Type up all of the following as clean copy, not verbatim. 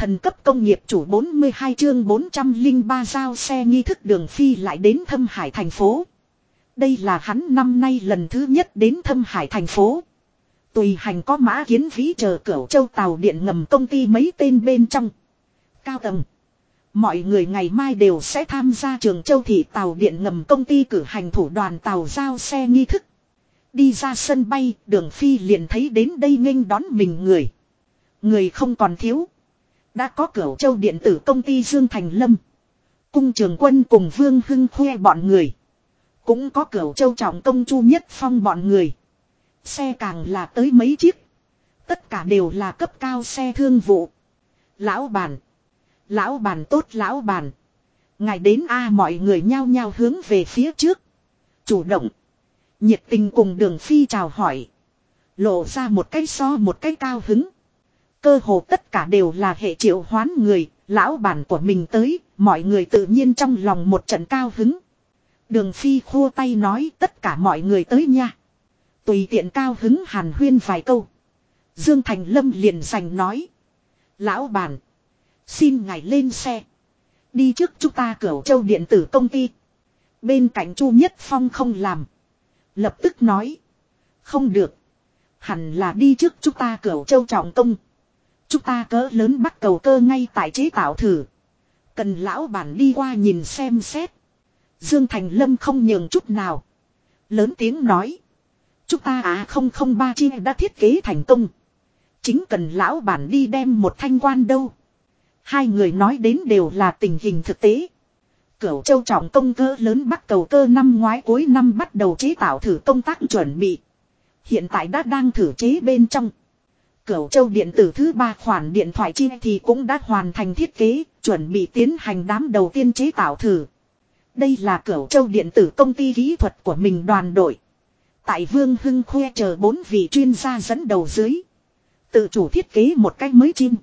Thần cấp công nghiệp chủ 42 chương 403 giao xe nghi thức Đường Phi lại đến Thâm Hải thành phố. Đây là hắn năm nay lần thứ nhất đến Thâm Hải thành phố. Tùy hành có Mã Kiến Vĩ chờ Cửu Châu tàu điện ngầm công ty mấy tên bên trong. Cao tầng. Mọi người ngày mai đều sẽ tham gia Trường Châu thị tàu điện ngầm công ty cử hành thủ đoàn tàu giao xe nghi thức. Đi ra sân bay, Đường Phi liền thấy đến đây nghênh đón mình người. Người không còn thiếu. Đã có Cửu Châu điện tử công ty Dương Thành Lâm, Cung Trường Quân cùng Vương Hưng Khoe bọn người. Cũng có Cửu Châu trọng công Chu Nhất Phong bọn người. Xe càng là tới mấy chiếc. Tất cả đều là cấp cao xe thương vụ. Lão bản. Lão bản tốt lão bản. Ngài đến a mọi người nhao nhao hướng về phía trước. Chủ động. Nhiệt tình cùng Đường Phi chào hỏi. Lộ ra một cái so một cái cao hứng. Cơ hồ tất cả đều là hệ triệu hoán người. Lão bản của mình tới. Mọi người tự nhiên trong lòng một trận cao hứng. Đường Phi khua tay nói tất cả mọi người tới nha. Tùy tiện cao hứng hàn huyên vài câu. Dương Thành Lâm liền giành nói. Lão bản. Xin ngài lên xe. Đi trước chúng ta Cửu Châu điện tử công ty. Bên cạnh Chu Nhất Phong không làm. Lập tức nói. Không được. Hẳn là đi trước chúng ta Cửu Châu trọng công. Chúng ta cỡ lớn bắt cầu cơ ngay tại chế tạo thử. Cần lão bản đi qua nhìn xem xét. Dương Thành Lâm không nhường chút nào. Lớn tiếng nói. Chúng ta 003 chi đã thiết kế thành công. Chính cần lão bản đi đem một thanh quan đâu. Hai người nói đến đều là tình hình thực tế. Cửu Châu trọng công cỡ lớn bắt cầu cơ năm ngoái cuối năm bắt đầu chế tạo thử công tác chuẩn bị. Hiện tại đã đang thử chế bên trong. Cửu Châu điện tử thứ 3 khoản điện thoại chi thì cũng đã hoàn thành thiết kế, chuẩn bị tiến hành đám đầu tiên chế tạo thử. Đây là Cửu Châu điện tử công ty kỹ thuật của mình đoàn đội. Tại Vương Hưng Khoe chờ 4 vị chuyên gia dẫn đầu dưới. Tự chủ thiết kế một cái mới chim.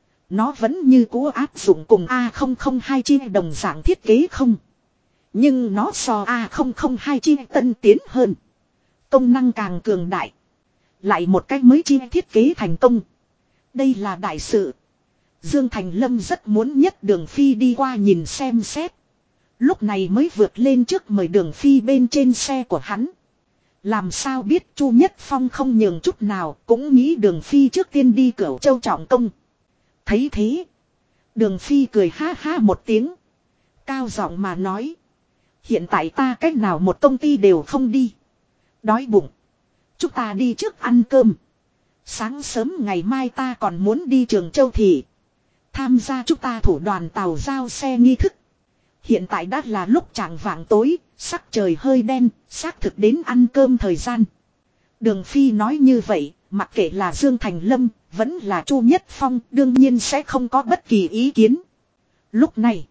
Nó vẫn như cũ áp dụng cùng A002 chi đồng dạng thiết kế không. Nhưng nó so A002 chi tân tiến hơn. Công năng càng cường đại. Lại một cách mới chi thiết kế thành công. Đây là đại sự. Dương Thành Lâm rất muốn nhất Đường Phi đi qua nhìn xem xét. Lúc này mới vượt lên trước mời Đường Phi bên trên xe của hắn. Làm sao biết Chu Nhất Phong không nhường chút nào, cũng nghĩ Đường Phi trước tiên đi Cửu Châu trọng công. Thấy thế, Đường Phi cười ha ha một tiếng. Cao giọng mà nói. Hiện tại ta cách nào một công ty đều không đi. Đói bụng. Chúng ta đi trước ăn cơm. Sáng sớm ngày mai ta còn muốn đi Trường Châu thị. Tham gia chúng ta thủ đoàn tàu giao xe nghi thức. Hiện tại đã là lúc chạng vạng tối, sắc trời hơi đen, xác thực đến ăn cơm thời gian. Đường Phi nói như vậy, mặc kệ là Dương Thành Lâm, vẫn là Chu Nhất Phong, đương nhiên sẽ không có bất kỳ ý kiến. Lúc này,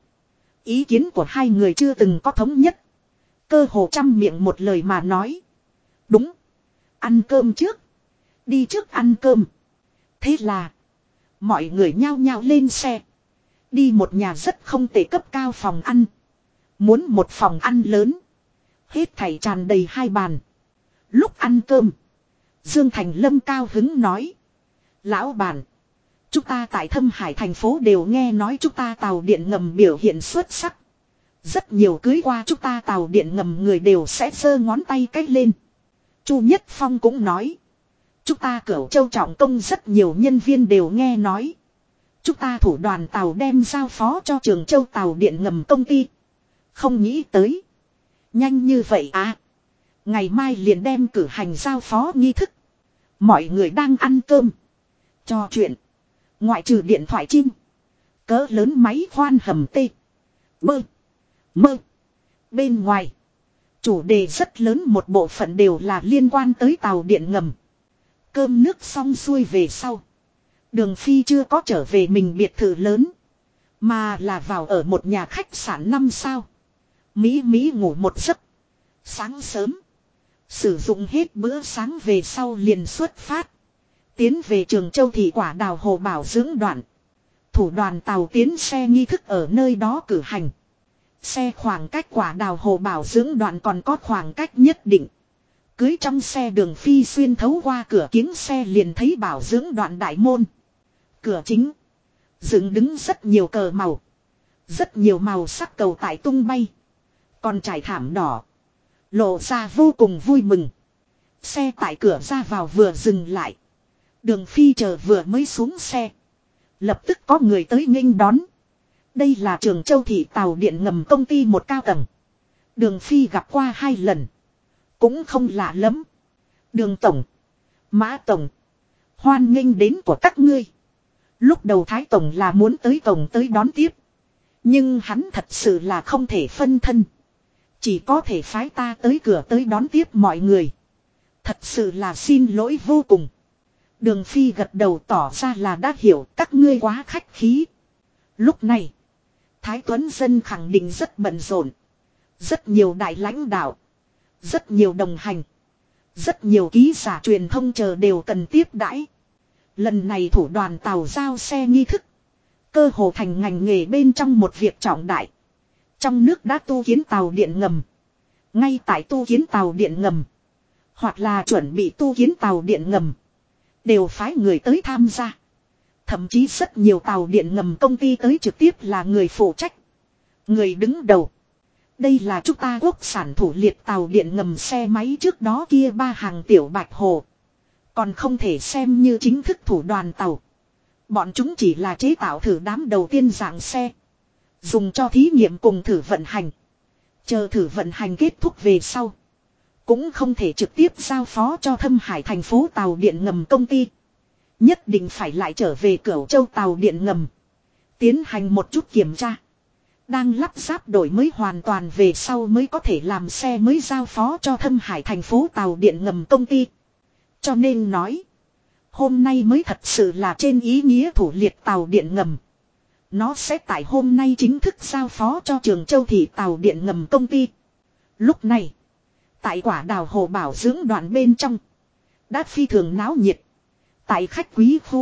ý kiến của hai người chưa từng có thống nhất. Cơ hồ trăm miệng một lời mà nói. Đúng, ăn cơm trước. Đi trước ăn cơm. Thế là, mọi người nhao nhao lên xe. Đi một nhà rất không tệ cấp cao phòng ăn. Muốn một phòng ăn lớn. Hết thảy tràn đầy 2 bàn. Lúc ăn cơm, Dương Thành Lâm cao hứng nói. Lão bản, chúng ta tại Thâm Hải thành phố đều nghe nói chúng ta tàu điện ngầm biểu hiện xuất sắc. Rất nhiều cưới qua chúng ta tàu điện ngầm người đều sẽ giơ ngón tay cách lên. Chu Nhất Phong cũng nói. Chúng ta Cửu Châu trọng công rất nhiều nhân viên đều nghe nói. Chúng ta thủ đoàn tàu đem giao phó cho Trường Châu tàu điện ngầm công ty. Không nghĩ tới. Nhanh như vậy à. Ngày mai liền đem cử hành giao phó nghi thức. Mọi người đang ăn cơm. Trò chuyện. Ngoại trừ điện thoại chim. Cỡ lớn máy khoan hầm tê. Bơ. Mơ. Bên ngoài. Chủ đề rất lớn một bộ phận đều là liên quan tới tàu điện ngầm. Cơm nước xong xuôi về sau. Đường Phi chưa có trở về mình biệt thự lớn. Mà là vào ở một nhà khách sạn 5 sao. Mỹ ngủ một giấc. Sáng sớm. Sử dụng hết bữa sáng về sau liền xuất phát. Tiến về Trường Châu thị Quả Đào Hồ bảo dưỡng đoạn. Thủ đoàn tàu tiến xe nghi thức ở nơi đó cử hành. Xe khoảng cách Quả Đào Hồ bảo dưỡng đoạn còn có khoảng cách nhất định. Cưới trong xe Đường Phi xuyên thấu qua cửa kính xe liền thấy bảo dưỡng đoạn đại môn. Cửa chính. Dựng đứng rất nhiều cờ màu. Rất nhiều màu sắc cầu tại tung bay. Còn trải thảm đỏ. Lộ ra vô cùng vui mừng. Xe tại cửa ra vào vừa dừng lại. Đường Phi chờ vừa mới xuống xe. Lập tức có người tới nghênh đón. Đây là Trường Châu thị tàu điện ngầm công ty một cao tầng. Đường Phi gặp qua 2 lần. Cũng không lạ lắm. Đường Tổng. Mã Tổng. Hoan nghênh đến của các ngươi. Lúc đầu Thái Tổng là muốn tới Tổng tới đón tiếp. Nhưng hắn thật sự là không thể phân thân. Chỉ có thể phái ta tới cửa tới đón tiếp mọi người. Thật sự là xin lỗi vô cùng. Đường Phi gật đầu tỏ ra là đã hiểu các ngươi quá khách khí. Lúc này, Thái Tuấn Dân khẳng định rất bận rộn. Rất nhiều đại lãnh đạo. Rất nhiều đồng hành. Rất nhiều ký giả truyền thông chờ đều cần tiếp đãi. Lần này thủ đoàn tàu giao xe nghi thức. Cơ hồ thành ngành nghề bên trong một việc trọng đại. Trong nước đã tu kiến tàu điện ngầm. Ngay tại tu kiến tàu điện ngầm. Hoặc là chuẩn bị tu kiến tàu điện ngầm. Đều phái người tới tham gia. Thậm chí rất nhiều tàu điện ngầm công ty tới trực tiếp là người phụ trách. Người đứng đầu. Đây là chúng ta quốc sản thủ liệt tàu điện ngầm xe máy trước đó kia 3 hàng tiểu bạch hồ. Còn không thể xem như chính thức thủ đoàn tàu. Bọn chúng chỉ là chế tạo thử đám đầu tiên dạng xe. Dùng cho thí nghiệm cùng thử vận hành. Chờ thử vận hành kết thúc về sau. Cũng không thể trực tiếp giao phó cho Thâm Hải thành phố tàu điện ngầm công ty. Nhất định phải lại trở về Cửu Châu tàu điện ngầm. Tiến hành một chút kiểm tra. Đang lắp ráp đổi mới hoàn toàn về sau mới có thể làm xe mới giao phó cho Thâm Hải thành phố tàu điện ngầm công ty. Cho nên nói. Hôm nay mới thật sự là trên ý nghĩa thủ liệt tàu điện ngầm. Nó sẽ tại hôm nay chính thức giao phó cho Trường Châu thị tàu điện ngầm công ty. Lúc này. Tại Quả Đào Hồ bảo dưỡng đoạn bên trong. Đã phi thường náo nhiệt. Tại khách quý khu.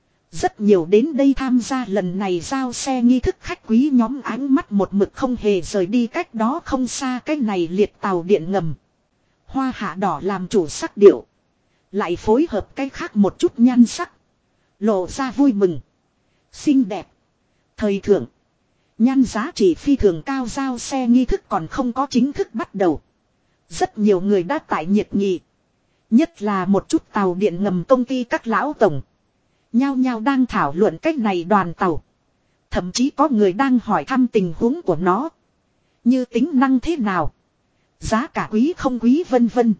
Rất nhiều đến đây tham gia lần này giao xe nghi thức khách quý nhóm ánh mắt một mực không hề rời đi cách đó không xa cái này liệt tàu điện ngầm. Hoa hạ đỏ làm chủ sắc điệu. Lại phối hợp cái khác một chút nhan sắc. Lộ ra vui mừng. Xinh đẹp. Thời thượng. Nhan giá trị phi thường cao giao xe nghi thức còn không có chính thức bắt đầu. Rất nhiều người đã tại nhiệt nghị. Nhất là một chút tàu điện ngầm công ty các lão tổng. Nhao nhao đang thảo luận cách này đoàn tàu. Thậm chí có người đang hỏi thăm tình huống của nó. Như tính năng thế nào. Giá cả quý không quý vân vân.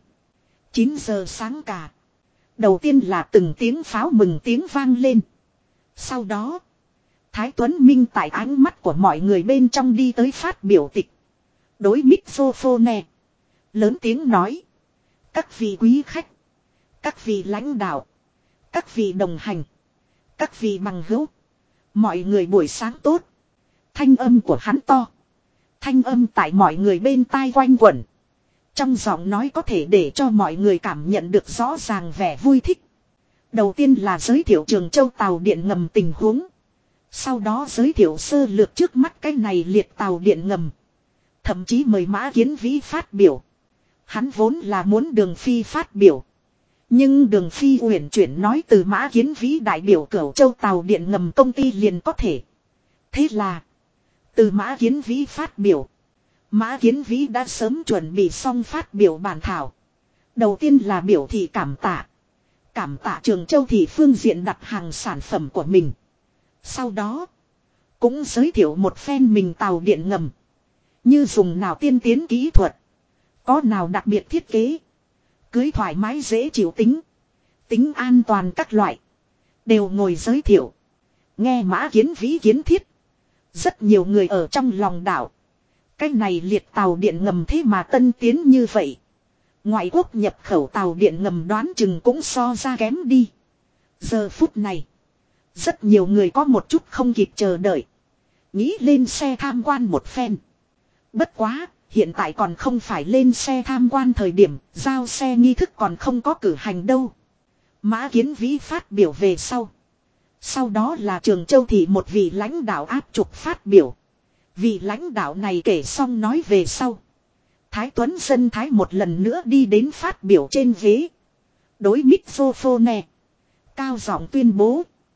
9 giờ sáng cả. Đầu tiên là từng tiếng pháo mừng tiếng vang lên. Sau đó. Thái Tuấn Minh tại ánh mắt của mọi người bên trong đi tới phát biểu tịch. Đối microphone. Lớn tiếng nói. Các vị quý khách. Các vị lãnh đạo. Các vị đồng hành. Các vị bằng hữu. Mọi người buổi sáng tốt. Thanh âm của hắn to. Thanh âm tại mọi người bên tai quanh quẩn. Trong giọng nói có thể để cho mọi người cảm nhận được rõ ràng vẻ vui thích. Đầu tiên là giới thiệu Trường Châu tàu điện ngầm tình huống. Sau đó giới thiệu sơ lược trước mắt cái này liệt tàu điện ngầm. Thậm chí mời Mã Kiến Vĩ phát biểu. Hắn vốn là muốn Đường Phi phát biểu. Nhưng Đường Phi uyển chuyển nói từ Mã Kiến Vĩ đại biểu Cửu Châu tàu điện ngầm công ty liền có thể. Thế là. Từ Mã Kiến Vĩ phát biểu. Mã Kiến Vĩ đã sớm chuẩn bị xong phát biểu bản thảo. Đầu tiên là biểu thị cảm tạ. Cảm tạ Trường Châu thị phương diện đặt hàng sản phẩm của mình. Sau đó. Cũng giới thiệu một phen mình tàu điện ngầm. Như dùng nào tiên tiến kỹ thuật. Có nào đặc biệt thiết kế. Cưới thoải mái dễ chịu tính. Tính an toàn các loại. Đều ngồi giới thiệu. Nghe Mã Kiến Vĩ kiến thiết. Rất nhiều người ở trong lòng đảo. Cái này liệt tàu điện ngầm thế mà tân tiến như vậy. Ngoại quốc nhập khẩu tàu điện ngầm đoán chừng cũng so ra kém đi. Giờ phút này. Rất nhiều người có một chút không kịp chờ đợi. Nghĩ lên xe tham quan một phen. Bất quá, hiện tại còn không phải lên xe tham quan thời điểm, giao xe nghi thức còn không có cử hành đâu. Mã Kiến Vĩ phát biểu về sau. Sau đó là Trường Châu thị một vị lãnh đạo áp trục phát biểu. Vị lãnh đạo này kể xong nói về sau. Thái Tuấn Dân Thái một lần nữa đi đến phát biểu trên ghế. Đối microphone. Cao giọng tuyên bố.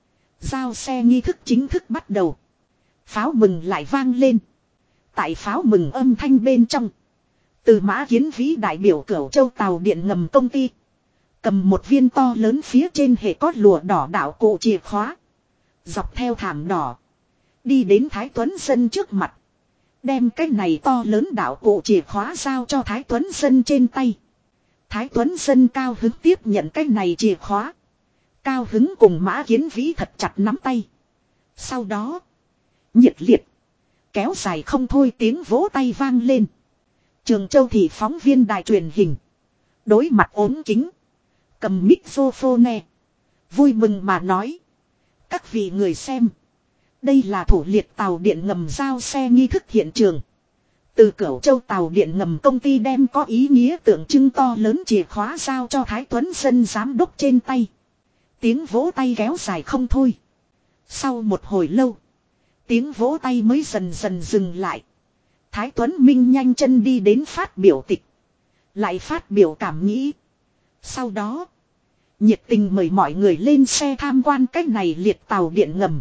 Giao xe nghi thức chính thức bắt đầu. Pháo mừng lại vang lên. Tại pháo mừng âm thanh bên trong. Từ Mã Kiến Vĩ đại biểu Cửu Châu tàu điện ngầm công ty. Cầm một viên to lớn phía trên hệ có lụa đỏ đạo cụ chìa khóa. Dọc theo thảm đỏ. Đi đến Thái Tuấn Dân trước mặt. Đem cái này to lớn đạo cụ chìa khóa giao cho Thái Tuấn Dân trên tay. Thái Tuấn Dân cao hứng tiếp nhận cái này chìa khóa. Cao hứng cùng Mã Kiến Vĩ thật chặt nắm tay. Sau đó. Nhiệt liệt. Kéo dài không thôi tiếng vỗ tay vang lên. Trường Châu thị phóng viên đài truyền hình. Đối mặt ốm kính. Cầm microphone. Vui mừng mà nói. Các vị người xem. Đây là thủ liệt tàu điện ngầm giao xe nghi thức hiện trường. Từ Cửu Châu tàu điện ngầm công ty đem có ý nghĩa tượng trưng to lớn chìa khóa giao cho Thái Tuấn Dân giám đốc trên tay. Tiếng vỗ tay kéo dài không thôi. Sau một hồi lâu. Tiếng vỗ tay mới dần dần dừng lại. Thái Tuấn Minh nhanh chân đi đến phát biểu tịch. Lại phát biểu cảm nghĩ. Sau đó. Nhiệt tình mời mọi người lên xe tham quan cái này liệt tàu điện ngầm.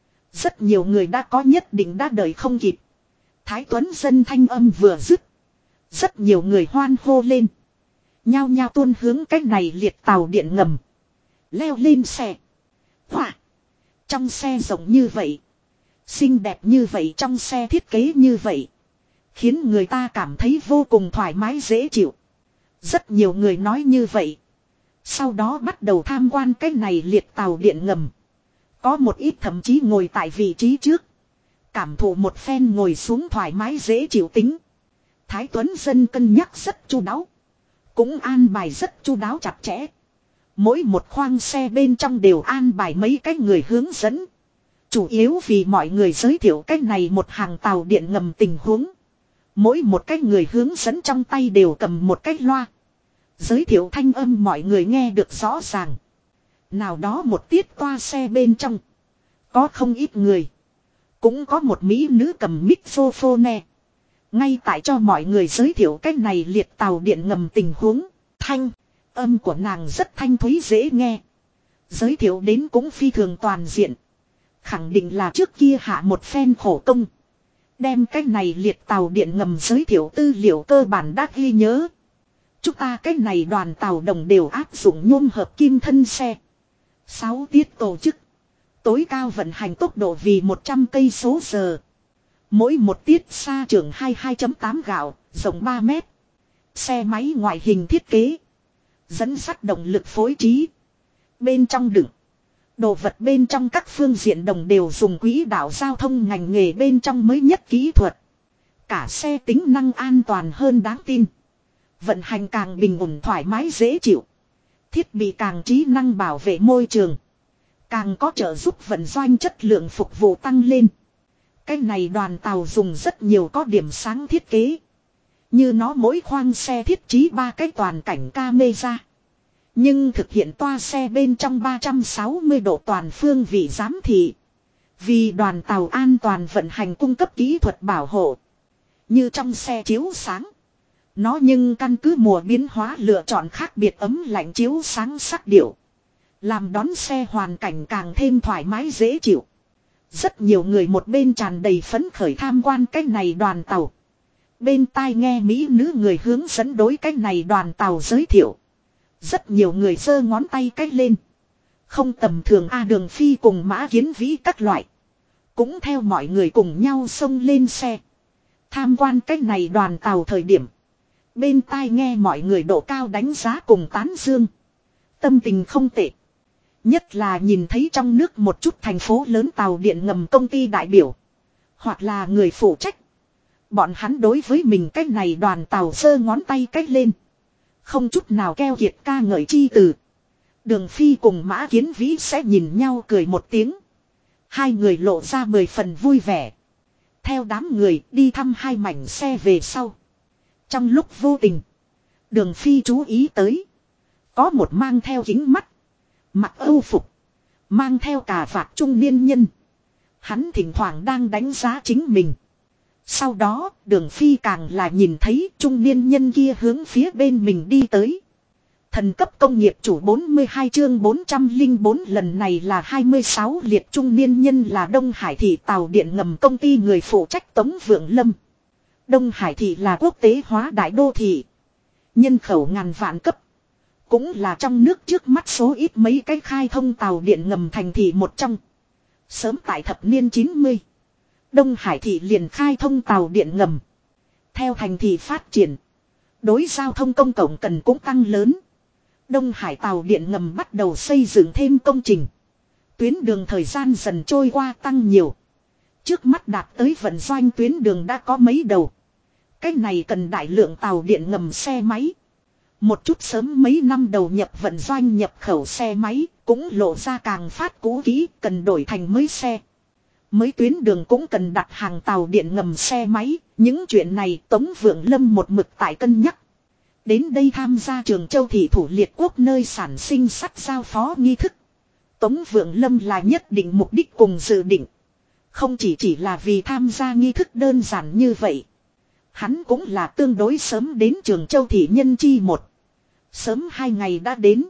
Rất nhiều người đã có nhất định đã đợi không kịp. Thái Tuấn Dân thanh âm vừa dứt. Rất nhiều người hoan hô lên. Nhao nhao tuôn hướng cái này liệt tàu điện ngầm. Leo lên xe. Hỏa. Trong xe rộng như vậy. Xinh đẹp như vậy, trong xe thiết kế như vậy. Khiến người ta cảm thấy vô cùng thoải mái dễ chịu. Rất nhiều người nói như vậy. Sau đó bắt đầu tham quan cái này liệt tàu điện ngầm. Có một ít thậm chí ngồi tại vị trí trước. Cảm thụ một phen ngồi xuống thoải mái dễ chịu tính. Thái Tuấn Dân cân nhắc rất chu đáo. Cũng an bài rất chu đáo chặt chẽ. Mỗi một khoang xe bên trong đều an bài mấy cái người hướng dẫn. Chủ yếu vì mọi người giới thiệu cái này một hàng tàu điện ngầm tình huống. Mỗi một cái người hướng dẫn trong tay đều cầm một cái loa. Giới thiệu thanh âm mọi người nghe được rõ ràng. Nào đó một tiết toa xe bên trong. Có không ít người. Cũng có một mỹ nữ cầm microphone. Ngay tại cho mọi người giới thiệu cái này liệt tàu điện ngầm tình huống. Thanh. Âm của nàng rất thanh thúy dễ nghe. Giới thiệu đến cũng phi thường toàn diện. Khẳng định là trước kia hạ một phen khổ công. Đem cái này liệt tàu điện ngầm giới thiệu tư liệu cơ bản đã ghi nhớ. Chúng ta cái này đoàn tàu đồng đều áp dụng nhôm hợp kim thân xe. 6 tiết tổ chức. Tối cao vận hành tốc độ vì 100 cây số giờ. Mỗi một tiết xa trường 22.8 gạo, rộng 3 mét. Xe máy ngoại hình thiết kế. Dẫn sắt động lực phối trí. Bên trong đựng. Đồ vật bên trong các phương diện đồng đều dùng quỹ đạo giao thông ngành nghề bên trong mới nhất kỹ thuật. Cả xe tính năng an toàn hơn đáng tin. Vận hành càng bình ổn thoải mái dễ chịu. Thiết bị càng trí năng bảo vệ môi trường. Càng có trợ giúp vận doanh chất lượng phục vụ tăng lên. Cái này đoàn tàu dùng rất nhiều có điểm sáng thiết kế. Như nó mỗi khoang xe thiết trí 3 cái toàn cảnh camera. Nhưng thực hiện toa xe bên trong 360 độ toàn phương vị giám thị. Vì đoàn tàu an toàn vận hành cung cấp kỹ thuật bảo hộ. Như trong xe chiếu sáng. Nó nhưng căn cứ mùa biến hóa lựa chọn khác biệt ấm lạnh chiếu sáng sắc điệu. Làm đón xe hoàn cảnh càng thêm thoải mái dễ chịu. Rất nhiều người một bên tràn đầy phấn khởi tham quan cái này đoàn tàu. Bên tai nghe mỹ nữ người hướng dẫn đối cái này đoàn tàu giới thiệu. Rất nhiều người giơ ngón tay cách lên. Không tầm thường Đường Phi cùng Mã Kiến Vĩ các loại. Cũng theo mọi người cùng nhau xông lên xe. Tham quan cái này đoàn tàu thời điểm. Bên tai nghe mọi người độ cao đánh giá cùng tán dương. Tâm tình không tệ. Nhất là nhìn thấy trong nước một chút thành phố lớn tàu điện ngầm công ty đại biểu. Hoặc là người phụ trách. Bọn hắn đối với mình cái này đoàn tàu giơ ngón tay cách lên. Không chút nào keo kiệt ca ngợi chi từ. Đường Phi cùng Mã Kiến Vĩ sẽ nhìn nhau cười một tiếng. Hai người lộ ra 10 phần vui vẻ. Theo đám người đi thăm hai mảnh xe về sau. Trong lúc vô tình. Đường Phi chú ý tới. Có một mang theo kính mắt. Mặc âu phục. Mang theo cà vạt trung niên nhân. Hắn thỉnh thoảng đang đánh giá chính mình. Sau đó Đường Phi càng là nhìn thấy trung niên nhân kia hướng phía bên mình đi tới. Thần cấp công nghiệp chủ 42 chương 404 lần này là 26 liệt trung niên nhân là Đông Hải thị tàu điện ngầm công ty người phụ trách Tống Vượng Lâm. Đông Hải thị là quốc tế hóa đại đô thị. Nhân khẩu ngàn vạn cấp. Cũng là trong nước trước mắt số ít mấy cái khai thông tàu điện ngầm thành thị một trong. Sớm tại thập niên 90. Đông Hải thị liền khai thông tàu điện ngầm. Theo thành thị phát triển. Đối giao thông công cộng cần cũng tăng lớn. Đông Hải tàu điện ngầm bắt đầu xây dựng thêm công trình. Tuyến đường thời gian dần trôi qua tăng nhiều. Trước mắt đạt tới vận doanh tuyến đường đã có mấy đầu. Cái này cần đại lượng tàu điện ngầm xe máy. Một chút sớm mấy năm đầu nhập vận doanh nhập khẩu xe máy cũng lộ ra càng phát cũ kỹ, cần đổi thành mới xe. Mới tuyến đường cũng cần đặt hàng tàu điện ngầm xe máy. Những chuyện này Tống Vượng Lâm một mực tại cân nhắc. Đến đây tham gia Trường Châu thị thủ liệt quốc nơi sản sinh sắt giao phó nghi thức. Tống Vượng Lâm là nhất định mục đích cùng dự định. Không chỉ là vì tham gia nghi thức đơn giản như vậy. Hắn cũng là tương đối sớm đến Trường Châu thị nhân chi một. Sớm 2 ngày đã đến.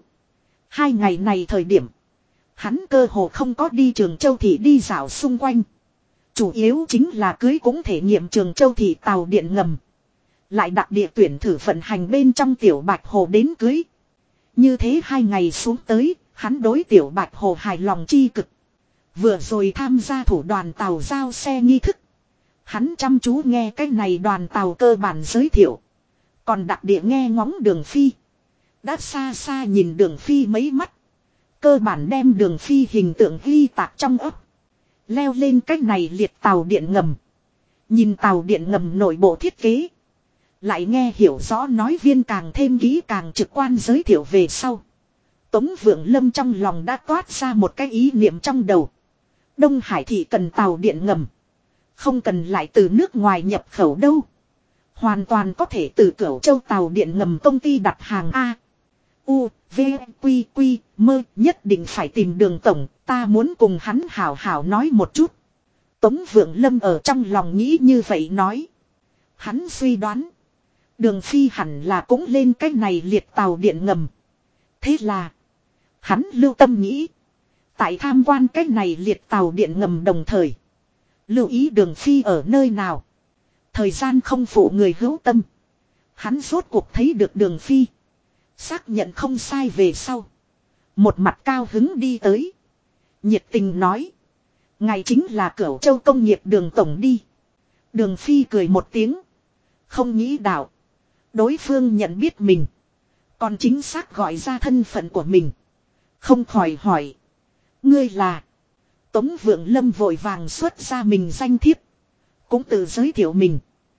2 ngày này thời điểm. Hắn cơ hồ không có đi Trường Châu thị đi dạo xung quanh. Chủ yếu chính là cưới cũng thể nghiệm Trường Châu thị tàu điện ngầm. Lại đặc địa tuyển thử vận hành bên trong Tiểu Bạch Hồ đến cưới. Như thế 2 ngày xuống tới, hắn đối Tiểu Bạch Hồ hài lòng chi cực. Vừa rồi tham gia thủ đoàn tàu giao xe nghi thức. Hắn chăm chú nghe cái này đoàn tàu cơ bản giới thiệu. Còn đặc địa nghe ngóng Đường Phi. Đã xa xa nhìn Đường Phi mấy mắt. Cơ bản đem Đường Phi hình tượng ghi tạc trong ấp. Leo lên cái này liệt tàu điện ngầm. Nhìn tàu điện ngầm nội bộ thiết kế. Lại nghe hiểu rõ nói viên càng thêm kỹ càng trực quan giới thiệu về sau. Tống Vượng Lâm trong lòng đã toát ra một cái ý niệm trong đầu. Đông Hải thị cần tàu điện ngầm. Không cần lại từ nước ngoài nhập khẩu đâu. Hoàn toàn có thể từ Cửu Châu tàu điện ngầm công ty đặt hàng A. U, V, Quy, Quy, Mơ nhất định phải tìm Đường tổng, ta muốn cùng hắn hảo hảo nói một chút. Tống Vượng Lâm ở trong lòng nghĩ như vậy nói. Hắn suy đoán. Đường Phi hẳn là cũng lên cái này liệt tàu điện ngầm. Thế là. Hắn lưu tâm nghĩ. Tại tham quan cái này liệt tàu điện ngầm đồng thời. Lưu ý Đường Phi ở nơi nào. Thời gian không phụ người hữu tâm. Hắn rốt cuộc thấy được Đường Phi. Xác nhận không sai về sau. Một mặt cao hứng đi tới. Nhiệt tình nói. Ngài chính là Cửu Châu công nghiệp Đường tổng đi. Đường Phi cười một tiếng. Không nghĩ đạo. Đối phương nhận biết mình. Còn chính xác gọi ra thân phận của mình. Không khỏi hỏi. Ngươi là. Tống Vượng Lâm vội vàng xuất ra mình danh thiếp. Cũng tự giới thiệu mình.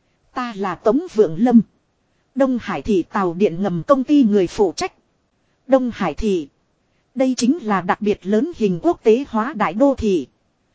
Ta là Tống Vượng Lâm. Đông Hải thị tàu điện ngầm công ty người phụ trách. Đông Hải thị. Đây chính là đặc biệt lớn hình quốc tế hóa đại đô thị.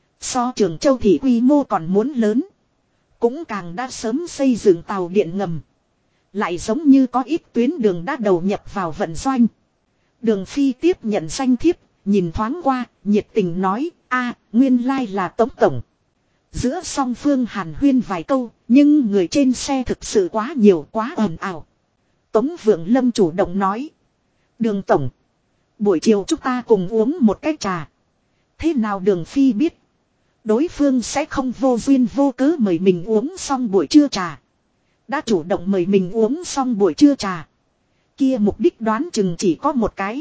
So Trường Châu thị quy mô còn muốn lớn. Cũng càng đã sớm xây dựng tàu điện ngầm. Lại giống như có ít tuyến đường đã đầu nhập vào vận doanh. Đường Phi tiếp nhận danh thiếp, nhìn thoáng qua, nhiệt tình nói, nguyên lai là Tống tổng. Giữa song phương hàn huyên vài câu, nhưng người trên xe thực sự quá nhiều quá ồn ào. Tống Vượng Lâm chủ động nói. Đường tổng. Buổi chiều chúng ta cùng uống một cái trà. Thế nào Đường Phi biết. Đối phương sẽ không vô duyên vô cớ mời mình uống xong buổi trưa trà. Đã chủ động mời mình uống xong buổi trưa trà. Kia mục đích đoán chừng chỉ có một cái.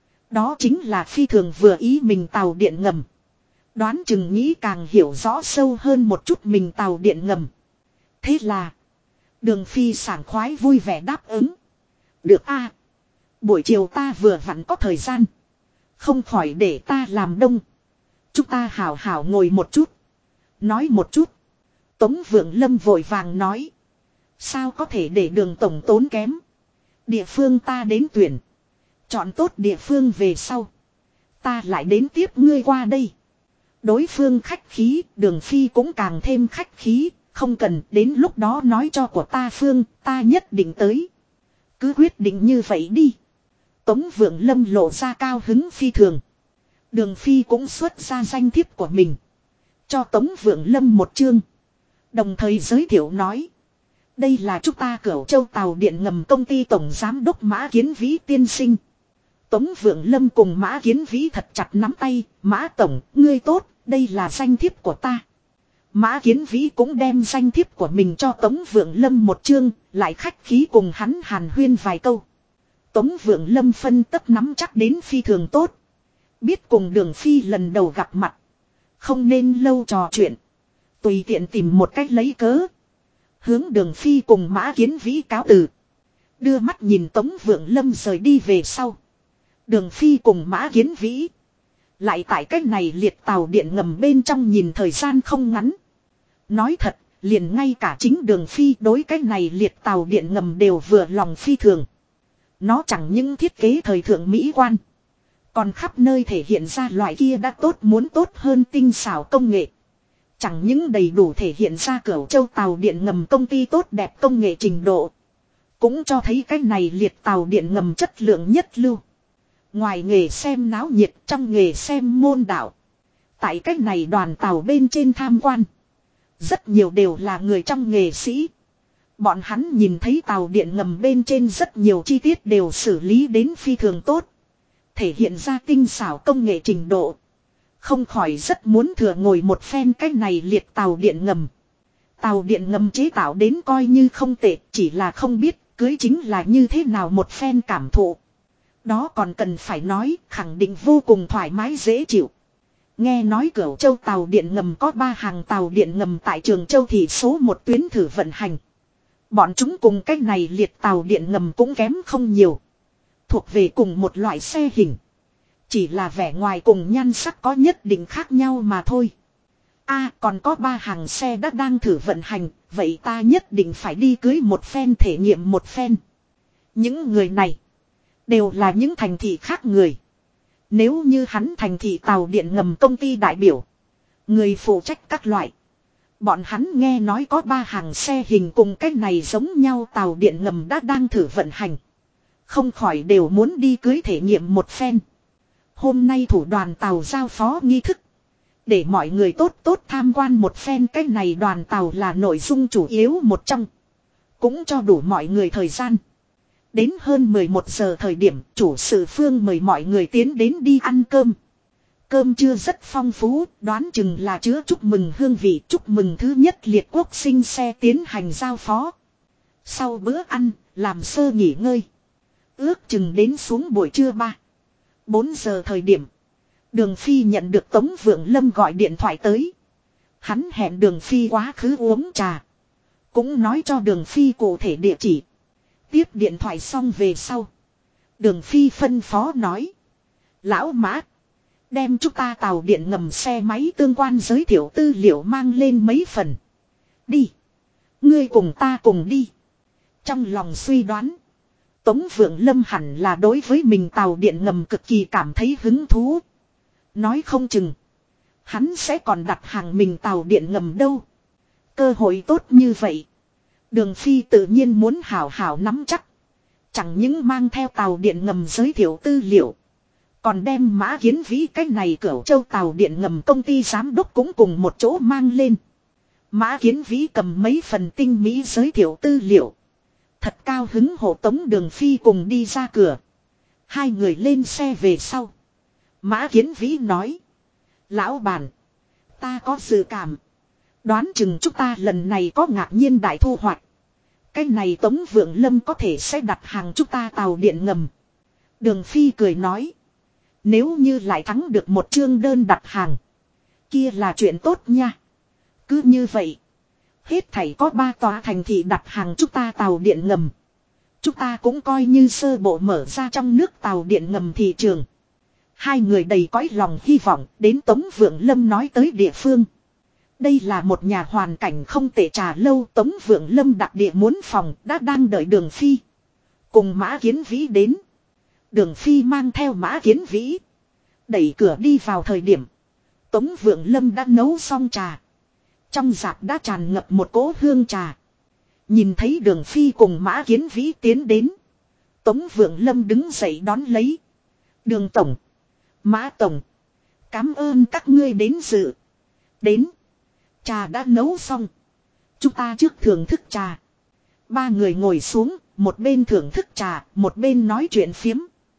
Đó chính là phi thường vừa ý mình tàu điện ngầm. Đoán chừng nghĩ càng hiểu rõ sâu hơn một chút mình tàu điện ngầm. Thế là. Đường Phi sảng khoái vui vẻ đáp ứng. Được a. Buổi chiều ta vừa vặn có thời gian. Không khỏi để ta làm đông. Chúng ta hảo hảo ngồi một chút. Nói một chút. Tống Vượng Lâm vội vàng nói. Sao có thể để Đường tổng tốn kém. Địa phương ta đến tuyển. Chọn tốt địa phương về sau. Ta lại đến tiếp ngươi qua đây. Đối phương khách khí, Đường Phi cũng càng thêm khách khí. Không cần đến lúc đó nói cho của ta phương, ta nhất định tới. Cứ quyết định như vậy đi. Tống Vượng Lâm lộ ra cao hứng phi thường. Đường Phi cũng xuất ra danh thiếp của mình. Cho Tống Vượng Lâm một chương. Đồng thời giới thiệu nói. Đây là chúng ta Cửu Châu tàu điện ngầm công ty tổng giám đốc Mã Kiến Vĩ tiên sinh. Tống Vượng Lâm cùng Mã Kiến Vĩ thật chặt nắm tay. Mã tổng, ngươi tốt, đây là danh thiếp của ta. Mã Kiến Vĩ cũng đem danh thiếp của mình cho Tống Vượng Lâm một chương, lại khách khí cùng hắn hàn huyên vài câu. Tống Vượng Lâm phân tích nắm chắc đến phi thường tốt. Biết cùng Đường Phi lần đầu gặp mặt, không nên lâu trò chuyện. Tùy tiện tìm một cách lấy cớ. Hướng Đường Phi cùng Mã Kiến Vĩ cáo từ. Đưa mắt nhìn Tống Vượng Lâm rời đi về sau. Đường Phi cùng Mã Kiến Vĩ lại tại cách này liệt tàu điện ngầm bên trong nhìn thời gian không ngắn. Nói thật, liền ngay cả chính Đường Phi đối cách này liệt tàu điện ngầm đều vừa lòng phi thường. Nó chẳng những thiết kế thời thượng mỹ quan, còn khắp nơi thể hiện ra loại kia đã tốt muốn tốt hơn tinh xảo công nghệ. Chẳng những đầy đủ thể hiện ra Cửu Châu tàu điện ngầm công ty tốt đẹp công nghệ trình độ, cũng cho thấy cái này liệt tàu điện ngầm chất lượng nhất lưu. Ngoài nghề xem náo nhiệt, trong nghề xem môn đạo. Tại cách này đoàn tàu bên trên tham quan, rất nhiều đều là người trong nghề sĩ. Bọn hắn nhìn thấy tàu điện ngầm bên trên rất nhiều chi tiết đều xử lý đến phi thường tốt, thể hiện ra tinh xảo công nghệ trình độ. Không khỏi rất muốn thừa ngồi một phen cái này liệt tàu điện ngầm. Tàu điện ngầm chế tạo đến coi như không tệ, chỉ là không biết cưới chính là như thế nào một phen cảm thụ. Đó còn cần phải nói, khẳng định vô cùng thoải mái dễ chịu. Nghe nói Cửu Châu tàu điện ngầm có 3 hàng tàu điện ngầm tại Trường Châu thị số 1 tuyến thử vận hành. Bọn chúng cùng cách này liệt tàu điện ngầm cũng kém không nhiều. Thuộc về cùng một loại xe hình. Chỉ là vẻ ngoài cùng nhan sắc có nhất định khác nhau mà thôi. Còn có 3 hàng xe đã đang thử vận hành, vậy ta nhất định phải đi cưới một phen thể nghiệm một phen. Những người này đều là những thành thị khác người. Nếu như hắn thành thị tàu điện ngầm công ty đại biểu, người phụ trách các loại, bọn hắn nghe nói có 3 hàng xe hình cùng cách này giống nhau tàu điện ngầm đã đang thử vận hành, không khỏi đều muốn đi cưới thể nghiệm một phen. Hôm nay thủ đoàn tàu giao phó nghi thức, để mọi người tốt tốt tham quan một phen cách này đoàn tàu là nội dung chủ yếu một trong. Cũng cho đủ mọi người thời gian. Đến hơn 11 giờ thời điểm, chủ sự Phương mời mọi người tiến đến đi ăn cơm. Cơm trưa rất phong phú, đoán chừng là chứa chúc mừng hương vị, chúc mừng thứ nhất liệt quốc sinh xe tiến hành giao phó. Sau bữa ăn, làm sơ nghỉ ngơi. Ước chừng đến xuống buổi trưa 4 giờ thời điểm, Đường Phi nhận được Tống Vượng Lâm gọi điện thoại tới. Hắn hẹn Đường Phi quá khứ uống trà, cũng nói cho Đường Phi cụ thể địa chỉ. Tiếp điện thoại xong về sau, Đường Phi phân phó nói: Lão Mã, đem chúng ta tàu điện ngầm xe máy tương quan giới thiệu tư liệu mang lên mấy phần. Đi, ngươi cùng ta cùng đi. Trong lòng suy đoán, Tống Vượng Lâm hẳn là đối với mình tàu điện ngầm cực kỳ cảm thấy hứng thú. Nói không chừng hắn sẽ còn đặt hàng mình tàu điện ngầm đâu. Cơ hội tốt như vậy, Đường Phi tự nhiên muốn hảo hảo nắm chắc. Chẳng những mang theo tàu điện ngầm giới thiệu tư liệu, còn đem Mã Kiến Vĩ cách này Cửu Châu tàu điện ngầm công ty giám đốc cũng cùng một chỗ mang lên. Mã Kiến Vĩ cầm mấy phần tinh mỹ giới thiệu tư liệu, thật cao hứng hộ tống Đường Phi cùng đi ra cửa. Hai người lên xe về sau, Mã Kiến Vĩ nói: Lão bản, ta có dự cảm, đoán chừng chúng ta lần này có ngạc nhiên đại thu hoạch. Cái này Tống Vượng Lâm có thể sẽ đặt hàng chúng ta tàu điện ngầm. Đường Phi cười nói: nếu như lại thắng được một chương đơn đặt hàng, kia là chuyện tốt nha. Cứ như vậy, hết thảy có 3 tòa thành thị đặt hàng chúng ta tàu điện ngầm. Chúng ta cũng coi như sơ bộ mở ra trong nước tàu điện ngầm thị trường. Hai người đầy cõi lòng hy vọng đến Tống Vượng Lâm nói tới địa phương. Đây là một nhà hoàn cảnh không tệ trà lâu. Tống Vượng Lâm đặc địa muốn phòng đã đang đợi Đường Phi cùng Mã Kiến Vĩ đến. Đường Phi mang theo Mã Kiến Vĩ đẩy cửa đi vào thời điểm, Tống Vượng Lâm đã nấu xong trà. Trong rạp đã tràn ngập một cỗ hương trà. Nhìn thấy Đường Phi cùng Mã Kiến Vĩ tiến đến, Tống Vượng Lâm đứng dậy đón lấy. Đường tổng, Mã tổng, cảm ơn các ngươi đến dự. Đến, trà đã nấu xong, chúng ta trước thưởng thức trà. Ba người ngồi xuống, một bên thưởng thức trà, một bên nói chuyện phiếm.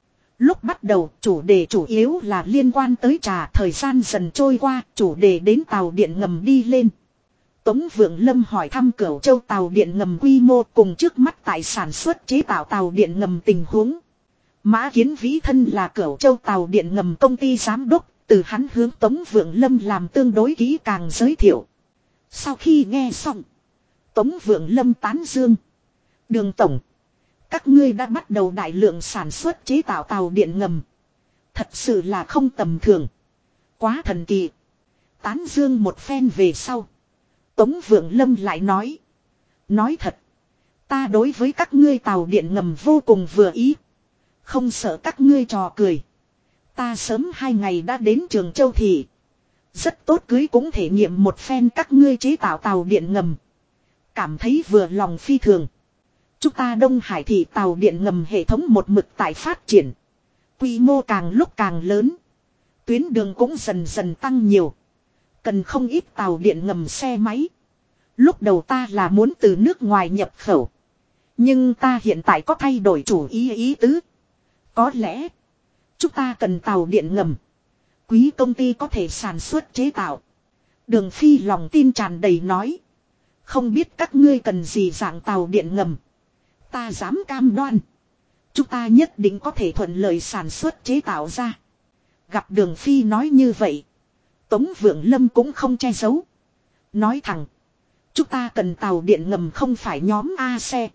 Lúc bắt đầu, chủ đề chủ yếu là liên quan tới trà. Thời gian dần trôi qua, chủ đề đến tàu điện ngầm đi lên. Tống Vượng Lâm hỏi thăm Cửu Châu tàu điện ngầm quy mô cùng trước mắt tại sản xuất chế tạo tàu điện ngầm tình huống. Mã Kiến Vĩ thân là Cửu Châu tàu điện ngầm công ty giám đốc, từ hắn hướng Tống Vượng Lâm làm tương đối kỹ càng giới thiệu. Sau khi nghe xong, Tống Vượng Lâm tán dương. Đường tổng, các ngươi đã bắt đầu đại lượng sản xuất chế tạo tàu điện ngầm. Thật sự là không tầm thường. Quá thần kỳ. Tán dương một phen về sau, Tống Vượng Lâm lại nói. Nói thật, ta đối với các ngươi tàu điện ngầm vô cùng vừa ý. Không sợ các ngươi trò cười. Ta sớm 2 ngày đã đến Trường Châu Thị. Rất tốt cưới cũng thể nghiệm một phen các ngươi chế tạo tàu điện ngầm. Cảm thấy vừa lòng phi thường. Chúng ta Đông Hải Thị tàu điện ngầm hệ thống một mực tại phát triển. Quy mô càng lúc càng lớn. Tuyến đường cũng dần dần tăng nhiều. Cần không ít tàu điện ngầm xe máy. Lúc đầu ta là muốn từ nước ngoài nhập khẩu. Nhưng ta hiện tại có thay đổi chủ ý tứ. Có lẽ chúng ta cần tàu điện ngầm. Quý công ty có thể sản xuất chế tạo. Đường Phi lòng tin tràn đầy nói. Không biết các ngươi cần gì dạng tàu điện ngầm. Ta dám cam đoan. Chúng ta nhất định có thể thuận lợi sản xuất chế tạo ra. Gặp Đường Phi nói như vậy, Tống Vượng Lâm cũng không che giấu. Nói thẳng. Chúng ta cần tàu điện ngầm không phải nhóm A xe.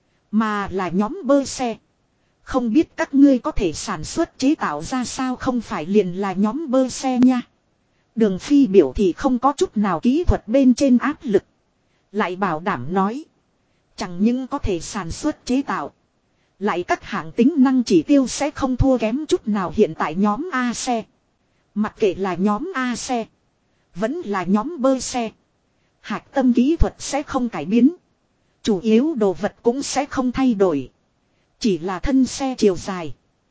Mà là nhóm B xe. Không biết các ngươi có thể sản xuất chế tạo ra sao, không phải liền là nhóm B xe nha. Đường Phi biểu thì không có chút nào kỹ thuật bên trên áp lực. Lại bảo đảm nói. Chẳng những có thể sản xuất chế tạo. Lại các hạng tính năng chỉ tiêu sẽ không thua kém chút nào hiện tại nhóm A xe. Mặc kệ là nhóm A xe. Vẫn là nhóm B xe. Hạch tâm kỹ thuật sẽ không cải biến. Chủ yếu đồ vật cũng sẽ không thay đổi. Chỉ là thân xe chiều dài.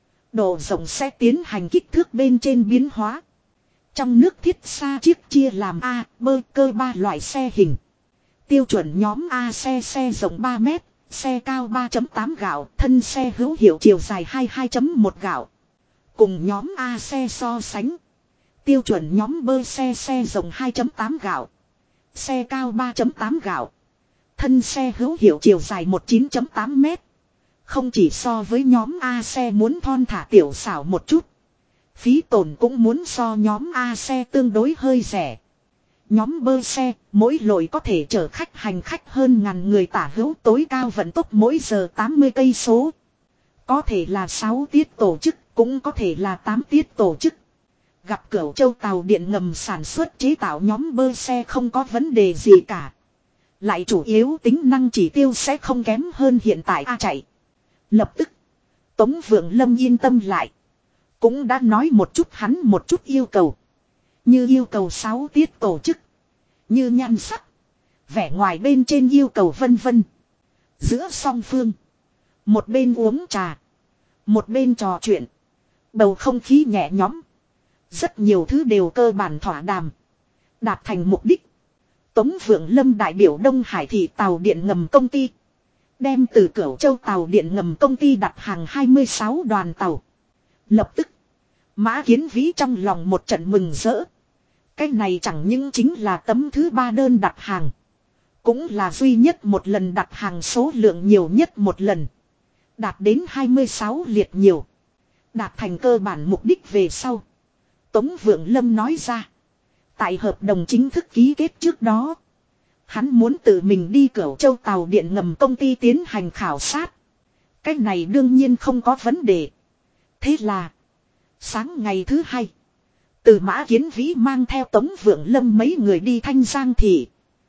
Độ rộng sẽ tiến hành kích thước bên trên biến hóa. Trong nước thiết xa chiếc chia làm A, B, cơ 3 loại xe hình. Tiêu chuẩn nhóm A xe rộng 3 mét, xe cao 3.8 gạo, thân xe hữu hiệu chiều dài 22.1 gạo. Cùng nhóm A xe so sánh. Tiêu chuẩn nhóm B xe rộng 2.8 gạo. Xe cao 3.8 gạo. Thân xe hữu hiệu chiều dài 19.8 mét. Không chỉ so với nhóm A xe muốn thon thả tiểu xảo một chút. Phí tổn cũng muốn so nhóm A xe tương đối hơi rẻ. Nhóm B xe, mỗi lội có thể chở hành khách hơn 1000 người tả hữu, tối cao vận tốc mỗi giờ 80 cây số. Có thể là 6 tiết tổ chức, cũng có thể là 8 tiết tổ chức. Gặp Cửu Châu tàu điện ngầm sản xuất chế tạo nhóm B xe không có vấn đề gì cả. Lại chủ yếu tính năng chỉ tiêu sẽ không kém hơn hiện tại A chạy. Lập tức, Tống Vượng Lâm yên tâm lại. Cũng đã nói một chút yêu cầu. Như yêu cầu 6 tiết tổ chức. Như nhan sắc. Vẻ ngoài bên trên yêu cầu vân vân. Giữa song phương. Một bên uống trà. Một bên trò chuyện. Bầu không khí nhẹ nhõm. Rất nhiều thứ đều cơ bản thỏa đàm. Đạt thành mục đích. Tống Vượng Lâm đại biểu Đông Hải Thị tàu điện ngầm công ty. Đem từ Cửu Châu tàu điện ngầm công ty đặt hàng 26 đoàn tàu. Lập tức. Mã Kiến Vĩ trong lòng một trận mừng rỡ. Cái này chẳng những chính là tấm thứ 3 đơn đặt hàng. Cũng là duy nhất một lần đặt hàng số lượng nhiều nhất một lần. Đạt đến 26 liệt nhiều. Đạt thành cơ bản mục đích về sau. Tống Vượng Lâm nói ra. Tại hợp đồng chính thức ký kết trước đó. Hắn muốn tự mình đi Cửu Châu tàu điện ngầm công ty tiến hành khảo sát. Cái này đương nhiên không có vấn đề. Thế là. Sáng ngày thứ 2. Từ Mã Kiến Vĩ mang theo Tống Vượng Lâm mấy người đi Thanh Giang Thị.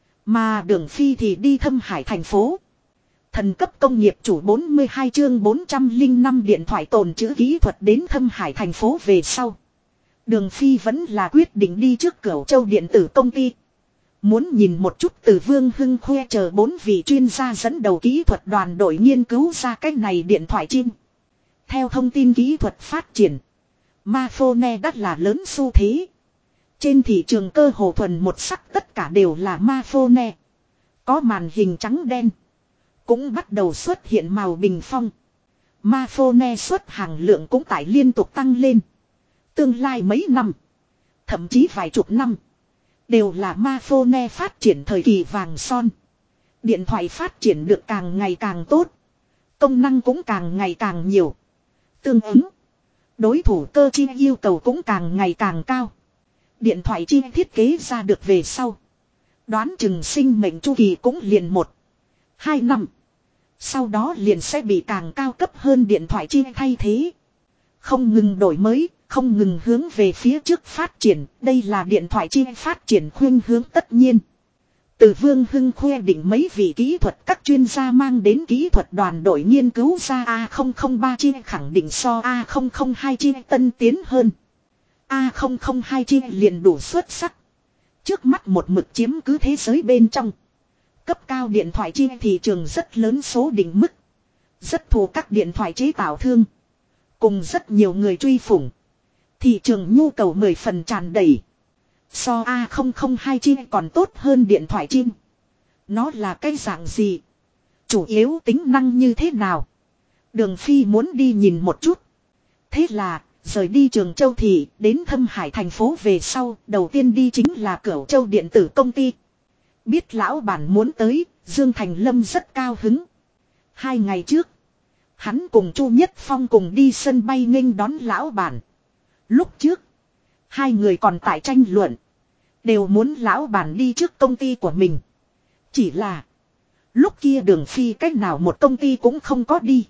Mà Đường Phi thì đi Thâm Hải thành phố. Thần cấp công nghiệp chủ 42 chương 405 điện thoại tồn trữ kỹ thuật đến Thâm Hải thành phố về sau. Đường Phi vẫn là quyết định đi trước Cửu Châu điện tử công ty. Muốn nhìn một chút từ Vương Hưng khoe chờ 4 vị chuyên gia dẫn đầu kỹ thuật đoàn đội nghiên cứu ra cái này điện thoại chim. Theo thông tin kỹ thuật phát triển. Smartphone đã là lớn xu thế. Trên thị trường cơ hồ thuần một sắc tất cả đều là smartphone. Có màn hình trắng đen. cũng bắt đầu xuất hiện màu bình phong. Mafone xuất hàng lượng cũng tại liên tục tăng lên. Tương lai mấy năm, thậm chí vài chục năm, đều là Mafone phát triển thời kỳ vàng son. Điện thoại phát triển được càng ngày càng tốt. Công năng cũng càng ngày càng nhiều. Tương ứng, đối thủ cơ chi yêu cầu cũng càng ngày càng cao. Điện thoại chi thiết kế ra được về sau, đoán chừng sinh mệnh chu kỳ cũng liền 1-2 năm. Sau đó liền sẽ bị càng cao cấp hơn điện thoại chi thay thế. Không ngừng đổi mới, không ngừng hướng về phía trước phát triển. Đây là điện thoại chi phát triển khuyên hướng tất nhiên. Từ Vương Hưng khoe định mấy vị kỹ thuật các chuyên gia mang đến kỹ thuật đoàn đội nghiên cứu ra A003 chi khẳng định so A002 chi tân tiến hơn. A002 chi liền đủ xuất sắc. Trước mắt một mực chiếm cứ thế giới bên trong. Cấp cao điện thoại chi thị trường rất lớn số định mức. Rất thù các điện thoại chế tạo thương. Cùng rất nhiều người truy phủng. Thị trường nhu cầu 10 phần tràn đầy. So A002 chi còn tốt hơn điện thoại chi. Nó là cái dạng gì? Chủ yếu tính năng như thế nào? Đường Phi muốn đi nhìn một chút. Thế là, rời đi Trường Châu Thị, đến Thâm Hải thành phố về sau, đầu tiên đi chính là Cửu Châu Điện tử công ty. Biết lão bản muốn tới, Dương Thành Lâm rất cao hứng. 2 ngày trước, hắn cùng Chu Nhất Phong cùng đi sân bay nghênh đón lão bản. Lúc trước, hai người còn tại tranh luận. Đều muốn lão bản đi trước công ty của mình. Chỉ là, lúc kia Đường Phi cách nào một công ty cũng không có đi.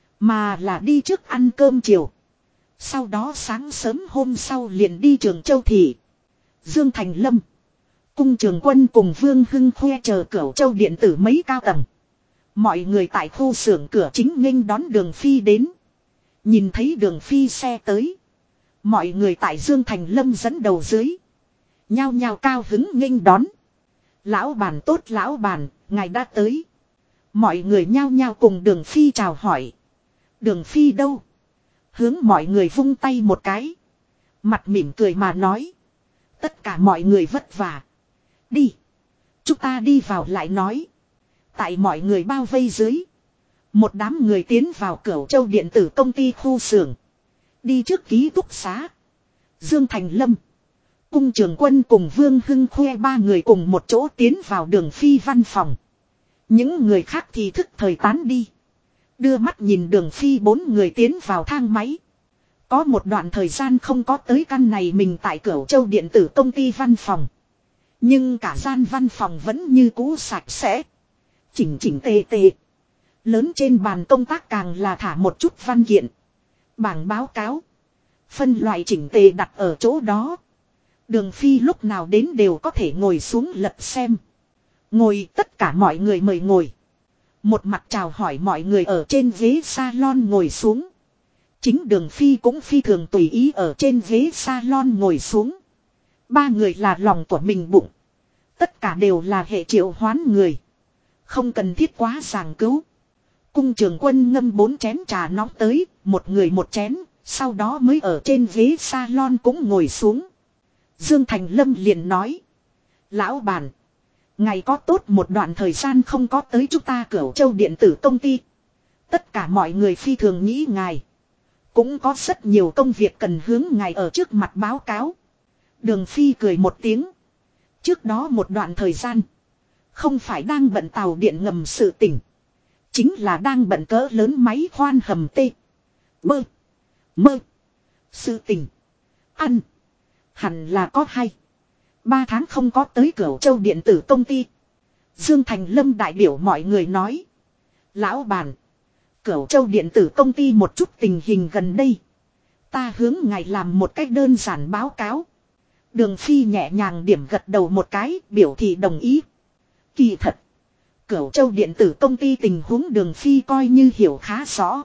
Mà là đi trước ăn cơm chiều. Sau đó sáng sớm hôm sau liền đi Trường Châu Thị. Dương Thành Lâm, Cung Trường Quân cùng Vương Hưng khoe chờ Cửu Châu Điện tử mấy cao tầng. Mọi người tại khu xưởng cửa chính nghênh đón Đường Phi đến. Nhìn thấy Đường Phi xe tới. Mọi người tại Dương Thành Lâm dẫn đầu dưới. Nhao nhao cao hứng nghênh đón. Lão bản tốt, lão bản, ngài đã tới. Mọi người nhao nhao cùng Đường Phi chào hỏi. Đường Phi đâu? Hướng mọi người vung tay một cái. Mặt mỉm cười mà nói. Tất cả mọi người vất vả. Đi. Chúng ta đi vào lại nói. Tại mọi người bao vây dưới. Một đám người tiến vào Cửu Châu Điện tử công ty khu xưởng. Đi trước ký túc xá. Dương Thành Lâm, Cung Trường Quân cùng Vương Hưng khoe ba người cùng một chỗ tiến vào Đường Phi văn phòng. Những người khác thì thức thời tán đi. Đưa mắt nhìn Đường Phi 4 người tiến vào thang máy. Có một đoạn thời gian không có tới căn này mình tại Cửu Châu Điện tử công ty văn phòng. Nhưng cả gian văn phòng vẫn như cũ sạch sẽ. Chỉnh chỉnh tề tề. Lớn trên bàn công tác càng là thả một chút văn kiện. Bảng báo cáo. Phân loại chỉnh tề đặt ở chỗ đó. Đường Phi lúc nào đến đều có thể ngồi xuống lật xem. Ngồi, tất cả mọi người mời ngồi. Một mặt chào hỏi mọi người ở trên ghế salon ngồi xuống. Chính Đường Phi cũng phi thường tùy ý ở trên ghế salon ngồi xuống. Ba người là lòng của mình bụng. Tất cả đều là hệ triệu hoán người. Không cần thiết quá giảng cứu. Cung Trường Quân ngâm 4 chén trà nóng tới, một người một chén, sau đó mới ở trên ghế salon cũng ngồi xuống. Dương Thành Lâm liền nói. Lão bản, ngài có tốt một đoạn thời gian không có tới chúng ta Cửu Châu Điện tử công ty. Tất cả mọi người phi thường nghĩ ngài. Cũng có rất nhiều công việc cần hướng ngài ở trước mặt báo cáo. Đường Phi cười một tiếng. Trước đó một đoạn thời gian, không phải đang bận tàu điện ngầm sự tỉnh. Chính là đang bận cỡ lớn máy khoan hầm tê. Bơ. Mơ. Sự tỉnh. Ăn. Hẳn là có 2-3 tháng không có tới Cửu Châu Điện tử công ty. Dương Thành Lâm đại biểu mọi người nói. Lão bản, Cửu Châu Điện tử công ty một chút tình hình gần đây. Ta hướng ngài làm một cách đơn giản báo cáo. Đường Phi nhẹ nhàng điểm gật đầu một cái, biểu thị đồng ý. Kỳ thật, Cửu Châu Điện tử công ty tình huống Đường Phi coi như hiểu khá rõ.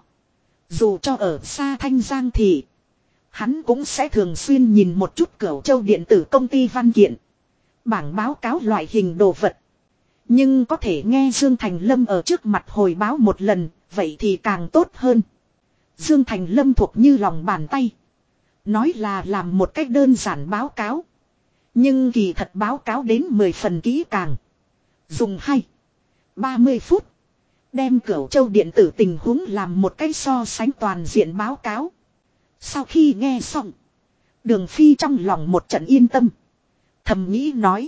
Dù cho ở xa Thanh Giang thì hắn cũng sẽ thường xuyên nhìn một chút Cửu Châu Điện tử công ty văn kiện, bảng báo cáo loại hình đồ vật. Nhưng có thể nghe Dương Thành Lâm ở trước mặt hồi báo một lần, vậy thì càng tốt hơn. Dương Thành Lâm thuộc như lòng bàn tay. Nói là làm một cách đơn giản báo cáo. Nhưng kỳ thật báo cáo đến 10 phần kỹ càng. Dùng 20-30 phút. Đem Cửu Châu điện tử tình huống làm một cái so sánh toàn diện báo cáo. Sau khi nghe xong, Đường Phi trong lòng một trận yên tâm. Thầm nghĩ nói,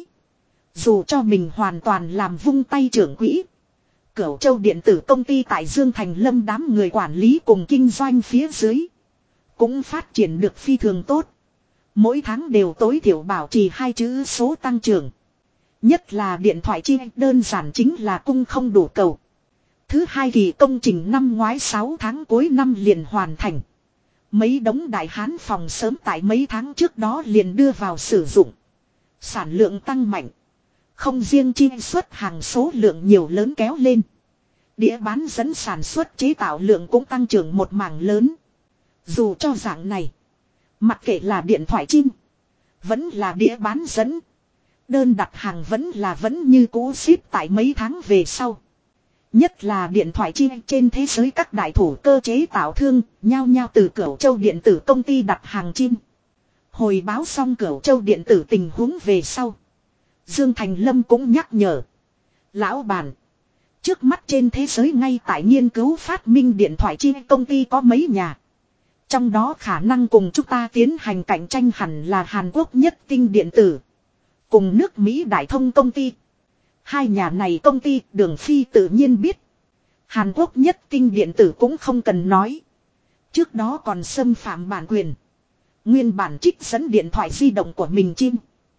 dù cho mình hoàn toàn làm vung tay trưởng quỹ, Cửu Châu điện tử công ty tại Dương Thành Lâm đám người quản lý cùng kinh doanh phía dưới cũng phát triển được phi thường tốt. Mỗi tháng đều tối thiểu bảo trì 2 chữ số tăng trưởng. Nhất là điện thoại chi đơn giản chính là cung không đủ cầu. Thứ hai kỳ công trình năm ngoái 6 tháng cuối năm liền hoàn thành. Mấy đống đại hán phòng sớm tại mấy tháng trước đó liền đưa vào sử dụng. Sản lượng tăng mạnh. Không riêng chi xuất hàng số lượng nhiều lớn kéo lên. Đĩa bán dẫn sản xuất chế tạo lượng cũng tăng trưởng một mảng lớn. Dù cho dạng này, mặc kệ là điện thoại chim, vẫn là đĩa bán dẫn, đơn đặt hàng vẫn như cũ ship tại mấy tháng về sau. Nhất là điện thoại chi trên thế giới các đại thủ cơ chế tạo thương, nhao nhao từ Cửu Châu điện tử công ty đặt hàng chim. Hồi báo xong Cửu Châu điện tử tình huống về sau, Dương Thành Lâm cũng nhắc nhở. Lão bản, trước mắt trên thế giới ngay tại nghiên cứu phát minh điện thoại chi công ty có mấy nhà. Trong đó khả năng cùng chúng ta tiến hành cạnh tranh hẳn là Hàn Quốc Nhất Tinh điện tử cùng nước Mỹ Đại Thông công ty. Hai nhà này công ty Đường Phi tự nhiên biết. Hàn Quốc Nhất Tinh điện tử cũng không cần nói. Trước đó còn xâm phạm bản quyền. Nguyên bản trích dẫn điện thoại di động của mình chim.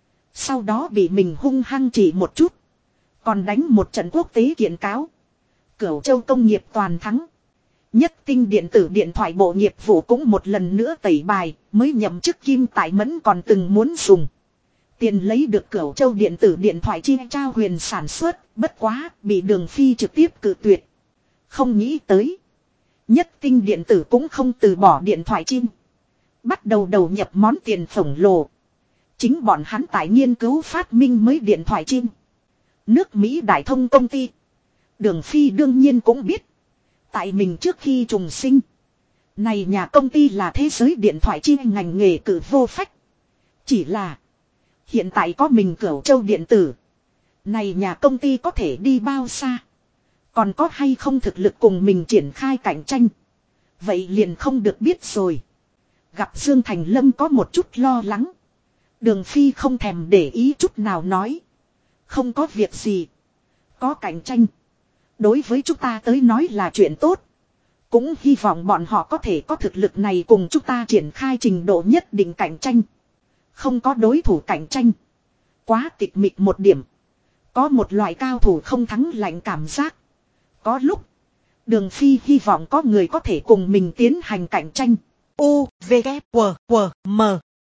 Sau đó bị mình hung hăng chỉ một chút. Còn đánh một trận quốc tế kiện cáo. Cửu Châu công nghiệp toàn thắng. Nhất Tinh điện tử điện thoại bộ nghiệp vụ cũng một lần nữa tẩy bài. Mới nhậm chức Kim Tại Mẫn còn từng muốn dùng. Tiền lấy được Cửu Châu điện tử điện thoại chi trao huyền sản xuất. Bất quá bị Đường Phi trực tiếp cự tuyệt. Không nghĩ tới. Nhất Tinh điện tử cũng không từ bỏ điện thoại chim. Bắt đầu đầu nhập món tiền khổng lồ. Chính bọn hắn tại nghiên cứu phát minh mới điện thoại chim. Nước Mỹ Đại Thông công ty. Đường Phi đương nhiên cũng biết. Tại mình trước khi trùng sinh. Này nhà công ty là thế giới điện thoại chim ngành nghề cử vô phách. Chỉ là. Hiện tại có mình Cửu Châu điện tử. Này nhà công ty có thể đi bao xa. Còn có hay không thực lực cùng mình triển khai cạnh tranh. Vậy liền không được biết rồi. Gặp Dương Thành Lâm có một chút lo lắng. Đường Phi không thèm để ý chút nào nói. Không có việc gì. Có cạnh tranh. Đối với chúng ta tới nói là chuyện tốt. Cũng hy vọng bọn họ có thể có thực lực này cùng chúng ta triển khai trình độ nhất định cạnh tranh. Không có đối thủ cạnh tranh. Quá tịch mịch một điểm. Có một loại cao thủ không thắng lạnh cảm giác. Có lúc. Đường Phi hy vọng có người có thể cùng mình tiến hành cạnh tranh. U, V, K, W, W, M.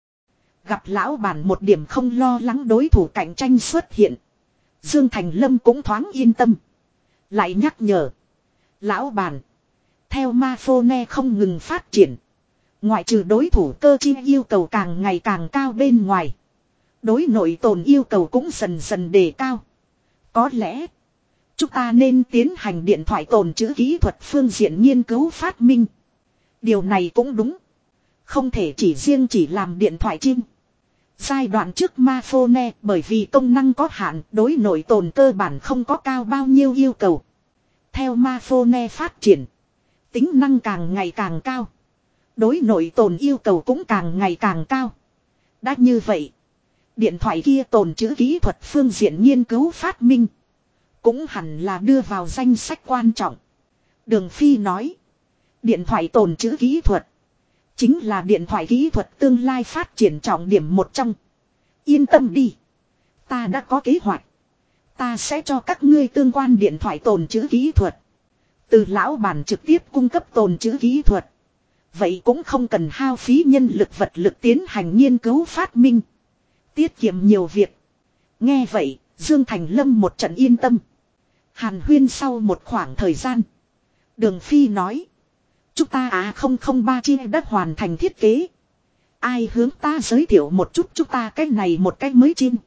Gặp lão bản một điểm không lo lắng đối thủ cạnh tranh xuất hiện. Dương Thành Lâm cũng thoáng yên tâm. Lại nhắc nhở. Lão bản. Theo Mafone không ngừng phát triển. Ngoại trừ đối thủ cơ chi yêu cầu càng ngày càng cao bên ngoài. Đối nội tồn yêu cầu cũng dần dần đề cao. Có lẽ. Chúng ta nên tiến hành điện thoại tồn trữ kỹ thuật phương diện nghiên cứu phát minh. Điều này cũng đúng. Không thể chỉ làm điện thoại chim. Giai đoạn trước Mafone bởi vì công năng có hạn đối nội tồn cơ bản không có cao bao nhiêu yêu cầu. Theo Mafone phát triển. Tính năng càng ngày càng cao. Đối nội tồn yêu cầu cũng càng ngày càng cao. Đã như vậy. Điện thoại kia tồn trữ kỹ thuật phương diện nghiên cứu phát minh. Cũng hẳn là đưa vào danh sách quan trọng. Đường Phi nói. Điện thoại tồn trữ kỹ thuật. Chính là điện thoại kỹ thuật tương lai phát triển trọng điểm một trong. Yên tâm đi. Ta đã có kế hoạch. Ta sẽ cho các ngươi tương quan điện thoại tồn trữ kỹ thuật. Từ lão bản trực tiếp cung cấp tồn trữ kỹ thuật. Vậy cũng không cần hao phí nhân lực vật lực tiến hành nghiên cứu phát minh. Tiết kiệm nhiều việc. Nghe vậy, Dương Thành Lâm một trận yên tâm. Hàn huyên sau một khoảng thời gian. Đường Phi nói. Chúng ta A003 chi đã hoàn thành thiết kế. Ai hướng ta giới thiệu một chút chúng ta cái này một cái mới chim.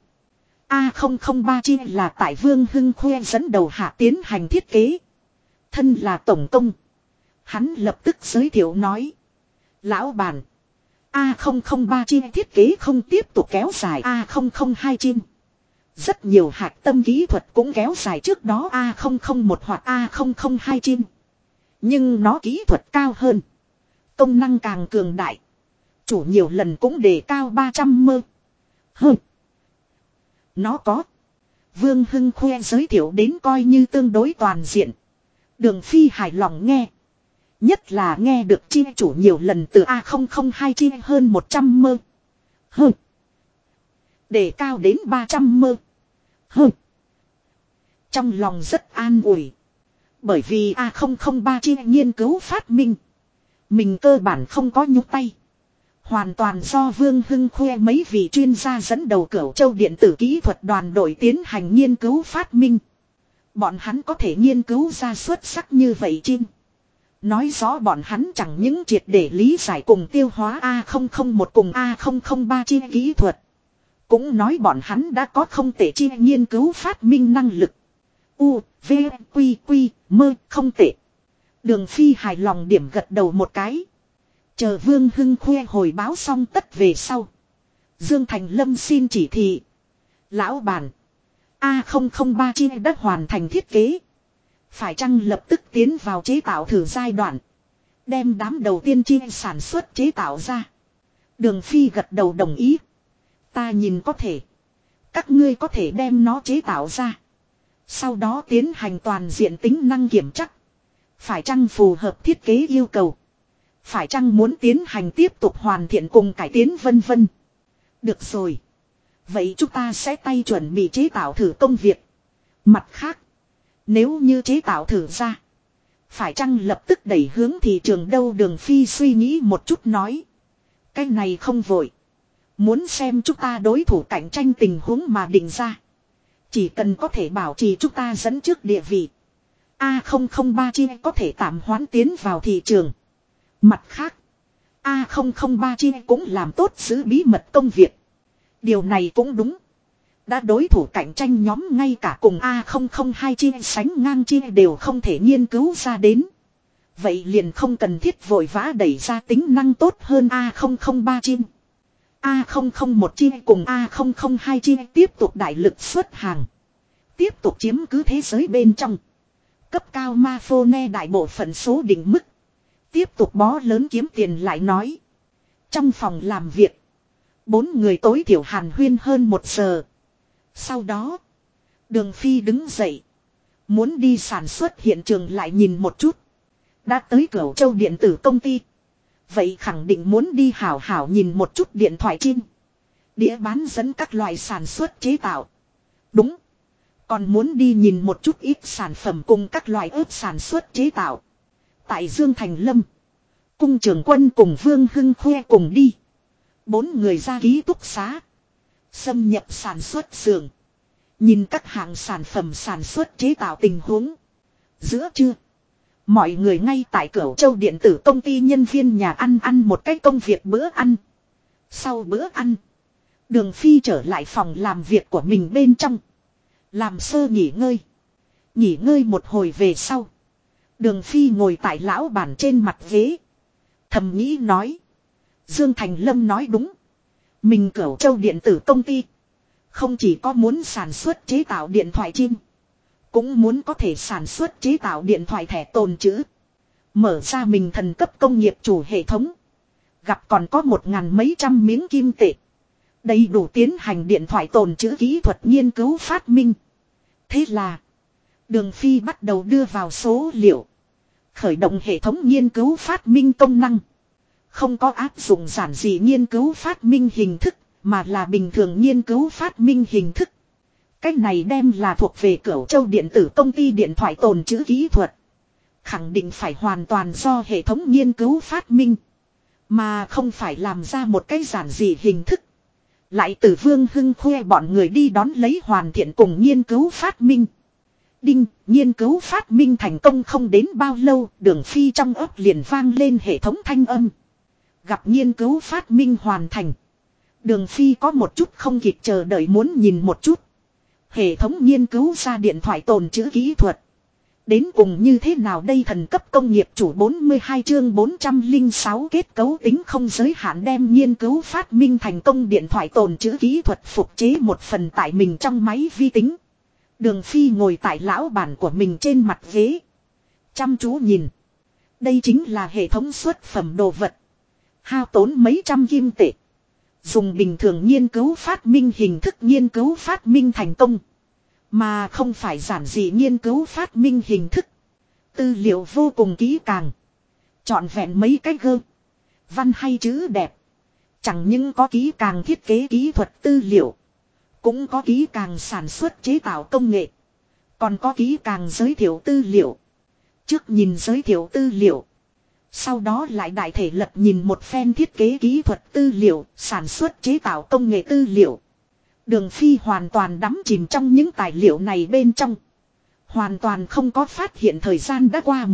A003 chi là tại Vương Hưng Khuê dẫn đầu hạ tiến hành thiết kế. Thân là tổng công. Hắn lập tức giới thiệu nói. Lão bản. A003 chi thiết kế không tiếp tục kéo dài A002 chi. Rất nhiều hạt tâm kỹ thuật cũng kéo dài trước đó A001 hoặc A002 chim. Nhưng nó kỹ thuật cao hơn. Công năng càng cường đại. Chủ nhiều lần cũng đề cao 300 mơ. Hơn. Nó có. Vương Hưng khoe giới thiệu đến coi như tương đối toàn diện. Đường Phi hài lòng nghe. Nhất là nghe được chi chủ nhiều lần từ A002 chi hơn 100 mơ. Hơn. Đề cao đến 300 mơ. Hơn. Trong lòng rất an ủi. Bởi vì A003 chi nghiên cứu phát minh. Mình cơ bản không có nhúc tay. Hoàn toàn do Vương Hưng khoe mấy vị chuyên gia dẫn đầu Cửu Châu điện tử kỹ thuật đoàn đội tiến hành nghiên cứu phát minh. Bọn hắn có thể nghiên cứu ra xuất sắc như vậy chim. Nói rõ bọn hắn chẳng những triệt để lý giải cùng tiêu hóa A001 cùng A003 chi kỹ thuật. Cũng nói bọn hắn đã có không tệ chi nghiên cứu phát minh năng lực. U, V, Quy, Quy, mơ, không tệ. Đường Phi hài lòng điểm gật đầu một cái. Chờ Vương Hưng khoe hồi báo xong tất về sau. Dương Thành Lâm xin chỉ thị. Lão bản. A003 chi đã hoàn thành thiết kế. Phải chăng lập tức tiến vào chế tạo thử giai đoạn. Đem đám đầu tiên chi sản xuất chế tạo ra. Đường Phi gật đầu đồng ý. Ta nhìn có thể. Các ngươi có thể đem nó chế tạo ra. Sau đó tiến hành toàn diện tính năng kiểm chắc. Phải chăng phù hợp thiết kế yêu cầu. Phải chăng muốn tiến hành tiếp tục hoàn thiện cùng cải tiến vân vân. Được rồi. Vậy chúng ta sẽ tay chuẩn bị chế tạo thử công việc. Mặt khác. Nếu như chế tạo thử ra. Phải chăng lập tức đẩy hướng thị trường đâu Đường Phi suy nghĩ một chút nói. Cái này không vội. Muốn xem chúng ta đối thủ cạnh tranh tình huống mà định ra. Chỉ cần có thể bảo trì chúng ta dẫn trước địa vị. A003 chi có thể tạm hoãn tiến vào thị trường. Mặt khác. A003 chi cũng làm tốt giữ bí mật công việc. Điều này cũng đúng. Đã đối thủ cạnh tranh nhóm ngay cả cùng A002 chi sánh ngang chi đều không thể nghiên cứu ra đến. Vậy liền không cần thiết vội vã đẩy ra tính năng tốt hơn A003 chi. A001 chi cùng A002 chi tiếp tục đại lực xuất hàng. Tiếp tục chiếm cứ thế giới bên trong. Cấp cao ma phone đại bộ phận số định mức. Tiếp tục bó lớn kiếm tiền lại nói. Trong phòng làm việc. 4 người tối thiểu hàn huyên hơn 1 giờ. Sau đó. Đường Phi đứng dậy. Muốn đi sản xuất hiện trường lại nhìn một chút. Đã tới Cửu Châu điện tử công ty. Vậy khẳng định muốn đi hảo hảo nhìn một chút điện thoại chim. Đĩa bán dẫn các loại sản xuất chế tạo. Đúng. Còn muốn đi nhìn một chút ít sản phẩm cùng các loại ớt sản xuất chế tạo. Tại Dương Thành Lâm. Cung trưởng quân cùng Vương Hưng khoe cùng đi. 4 người ra ký túc xá. Xâm nhập sản xuất xưởng. Nhìn các hạng sản phẩm sản xuất chế tạo tình huống. Giữa trưa. Mọi người ngay tại Cửu Châu điện tử công ty nhân viên nhà ăn một cái công việc bữa ăn. Sau bữa ăn. Đường Phi trở lại phòng làm việc của mình bên trong. Làm sơ nghỉ ngơi. Nghỉ ngơi một hồi về sau. Đường Phi ngồi tại lão bản trên mặt ghế. Thầm nghĩ nói. Dương Thành Lâm nói đúng. Mình Cửu Châu điện tử công ty. Không chỉ có muốn sản xuất chế tạo điện thoại chim. Cũng muốn có thể sản xuất chế tạo điện thoại thẻ tồn trữ. Mở ra mình thần cấp công nghiệp chủ hệ thống. Gặp còn có 1.000 mấy trăm miếng kim tệ. Đầy đủ tiến hành điện thoại tồn trữ kỹ thuật nghiên cứu phát minh. Thế là. Đường Phi bắt đầu đưa vào số liệu. Khởi động hệ thống nghiên cứu phát minh công năng. Không có áp dụng giản dị nghiên cứu phát minh hình thức. Mà là bình thường nghiên cứu phát minh hình thức. Cách này đem là thuộc về Cửu Châu điện tử công ty điện thoại tồn trữ kỹ thuật. Khẳng định phải hoàn toàn do hệ thống nghiên cứu phát minh. Mà không phải làm ra một cái giản dị hình thức. Lại từ Vương Hưng khoe bọn người đi đón lấy hoàn thiện cùng nghiên cứu phát minh. Đinh, nghiên cứu phát minh thành công không đến bao lâu, Đường Phi trong ấp liền vang lên hệ thống thanh âm. Gặp nghiên cứu phát minh hoàn thành. Đường Phi có một chút không kịp chờ đợi muốn nhìn một chút. Hệ thống nghiên cứu ra điện thoại tồn trữ kỹ thuật. Đến cùng như thế nào đây thần cấp công nghiệp chủ 42 chương 406 kết cấu tính không giới hạn đem nghiên cứu phát minh thành công điện thoại tồn trữ kỹ thuật phục chế một phần tại mình trong máy vi tính. Đường Phi ngồi tại lão bản của mình trên mặt ghế. Chăm chú nhìn. Đây chính là hệ thống xuất phẩm đồ vật. Hao tốn mấy trăm kim tệ. Dùng bình thường nghiên cứu phát minh hình thức nghiên cứu phát minh thành công. Mà không phải giản dị nghiên cứu phát minh hình thức. Tư liệu vô cùng kỹ càng. Chọn vẹn mấy cái gơ. Văn hay chữ đẹp. Chẳng những có kỹ càng thiết kế kỹ thuật tư liệu. Cũng có kỹ càng sản xuất chế tạo công nghệ. Còn có kỹ càng giới thiệu tư liệu. Trước nhìn giới thiệu tư liệu. Sau đó lại đại thể lật nhìn một phen thiết kế kỹ thuật tư liệu, sản xuất chế tạo công nghệ tư liệu. Đường Phi hoàn toàn đắm chìm trong những tài liệu này bên trong. Hoàn toàn không có phát hiện thời gian đã qua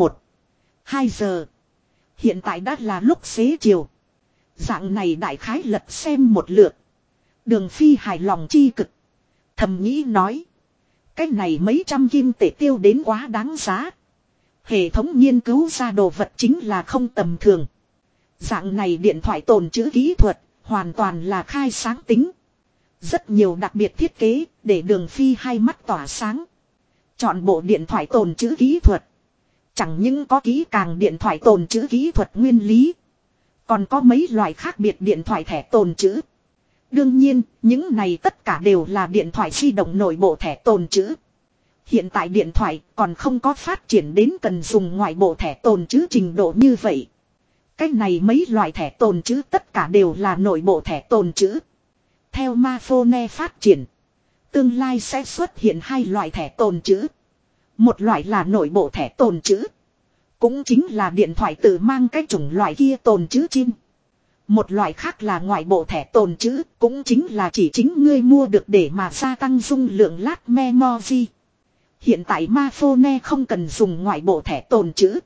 1-2 giờ. Hiện tại đã là lúc xế chiều. Dạng này đại khái lật xem một lượt. Đường Phi hài lòng chi cực. Thầm nghĩ nói. Cái này mấy trăm kim tệ tiêu đến quá đáng giá. Hệ thống nghiên cứu ra đồ vật chính là không tầm thường. Dạng này điện thoại tồn trữ kỹ thuật, hoàn toàn là khai sáng tính. Rất nhiều đặc biệt thiết kế, để Đường Phi hai mắt tỏa sáng. Chọn bộ điện thoại tồn trữ kỹ thuật. Chẳng những có kỹ càng điện thoại tồn trữ kỹ thuật nguyên lý. Còn có mấy loại khác biệt điện thoại thẻ tồn trữ. Đương nhiên, những này tất cả đều là điện thoại di động nội bộ thẻ tồn trữ. Hiện tại điện thoại còn không có phát triển đến cần dùng ngoại bộ thẻ tồn trữ trình độ như vậy. Cái này mấy loại thẻ tồn trữ tất cả đều là nội bộ thẻ tồn trữ. Theo Smartphone phát triển, tương lai sẽ xuất hiện hai loại thẻ tồn trữ. Một loại là nội bộ thẻ tồn trữ. Cũng chính là điện thoại tự mang cái chủng loại kia tồn trữ chim. Một loại khác là ngoại bộ thẻ tồn trữ, cũng chính là chỉ chính ngươi mua được để mà gia tăng dung lượng lát memory. Hiện tại Smartphone không cần dùng ngoại bộ thẻ tồn trữ.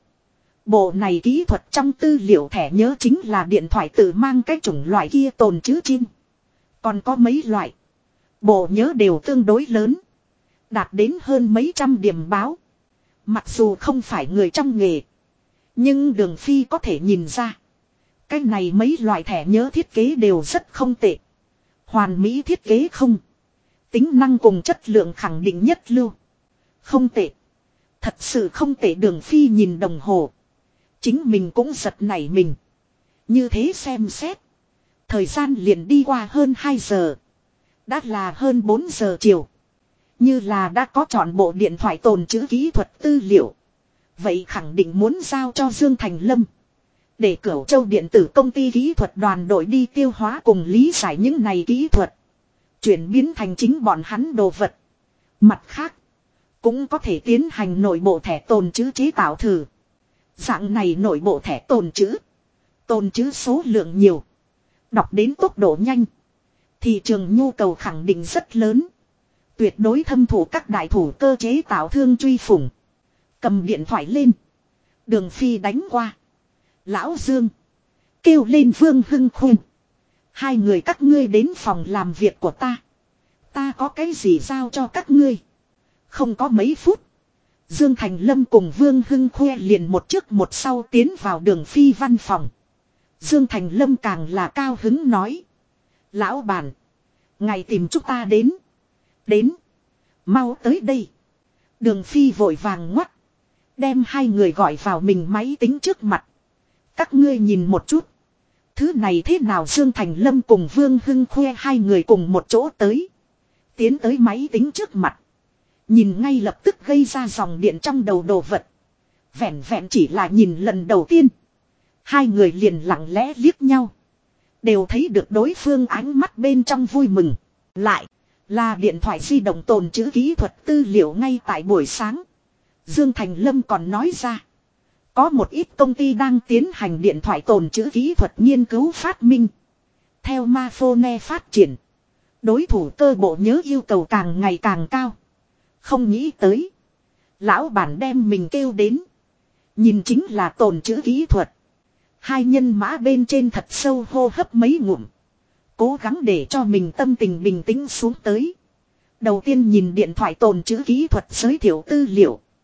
Bộ này kỹ thuật trong tư liệu thẻ nhớ chính là điện thoại tự mang cái chủng loại kia tồn trữ chim. Còn có mấy loại. Bộ nhớ đều tương đối lớn. Đạt đến hơn mấy trăm điểm báo. Mặc dù không phải người trong nghề. Nhưng Đường Phi có thể nhìn ra. Cái này mấy loại thẻ nhớ thiết kế đều rất không tệ. Hoàn mỹ thiết kế không. Tính năng cùng chất lượng khẳng định nhất lưu. Không tệ. Thật sự không tệ. Đường Phi nhìn đồng hồ. Chính mình cũng giật nảy mình. Như thế xem xét. Thời gian liền đi qua hơn 2 giờ. Đã là hơn 4 giờ chiều. Như là đã có chọn bộ điện thoại tồn trữ kỹ thuật tư liệu. Vậy khẳng định muốn giao cho Dương Thành Lâm. Để Cửu Châu điện tử công ty kỹ thuật đoàn đội đi tiêu hóa cùng lý giải những này kỹ thuật. Chuyển biến thành chính bọn hắn đồ vật. Mặt khác. Cũng có thể tiến hành nội bộ thẻ tồn trữ chế tạo thử. Dạng này nội bộ thẻ tồn trữ. Tồn trữ số lượng nhiều. Đọc đến tốc độ nhanh. Thị trường nhu cầu khẳng định rất lớn. Tuyệt đối thâm thủ các đại thủ cơ chế tạo thương truy phủng. Cầm điện thoại lên. Đường Phi đánh qua. Lão Dương. Kêu lên Vương Hưng Khuyên. Hai người các ngươi đến phòng làm việc của ta. Ta có cái gì giao cho các ngươi. Không có mấy phút. Dương Thành Lâm cùng Vương Hưng Khuê liền một trước một sau tiến vào Đường Phi văn phòng. Dương Thành Lâm càng là cao hứng nói. Lão bản. Ngài tìm chúng ta đến. Đến. Mau tới đây. Đường Phi vội vàng ngoắt. Đem hai người gọi vào mình máy tính trước mặt. Các ngươi nhìn một chút. Thứ này thế nào Dương Thành Lâm cùng Vương Hưng Khuê hai người cùng một chỗ tới. Tiến tới máy tính trước mặt. Nhìn ngay lập tức gây ra dòng điện trong đầu đồ vật. Vẹn vẹn chỉ là nhìn lần đầu tiên. Hai người liền lặng lẽ liếc nhau. Đều thấy được đối phương ánh mắt bên trong vui mừng. Lại là điện thoại di động tồn trữ kỹ thuật tư liệu ngay tại buổi sáng. Dương Thành Lâm còn nói ra. Có một ít công ty đang tiến hành điện thoại tồn trữ kỹ thuật nghiên cứu phát minh. Theo Smartphone phát triển. Đối thủ cơ bộ nhớ yêu cầu càng ngày càng cao. Không nghĩ tới. Lão bản đem mình kêu đến. Nhìn chính là tồn trữ kỹ thuật. Hai nhân mã bên trên thật sâu hô hấp mấy ngụm. Cố gắng để cho mình tâm tình bình tĩnh xuống tới. Đầu tiên nhìn điện thoại tồn trữ kỹ thuật giới thiệu tư liệu.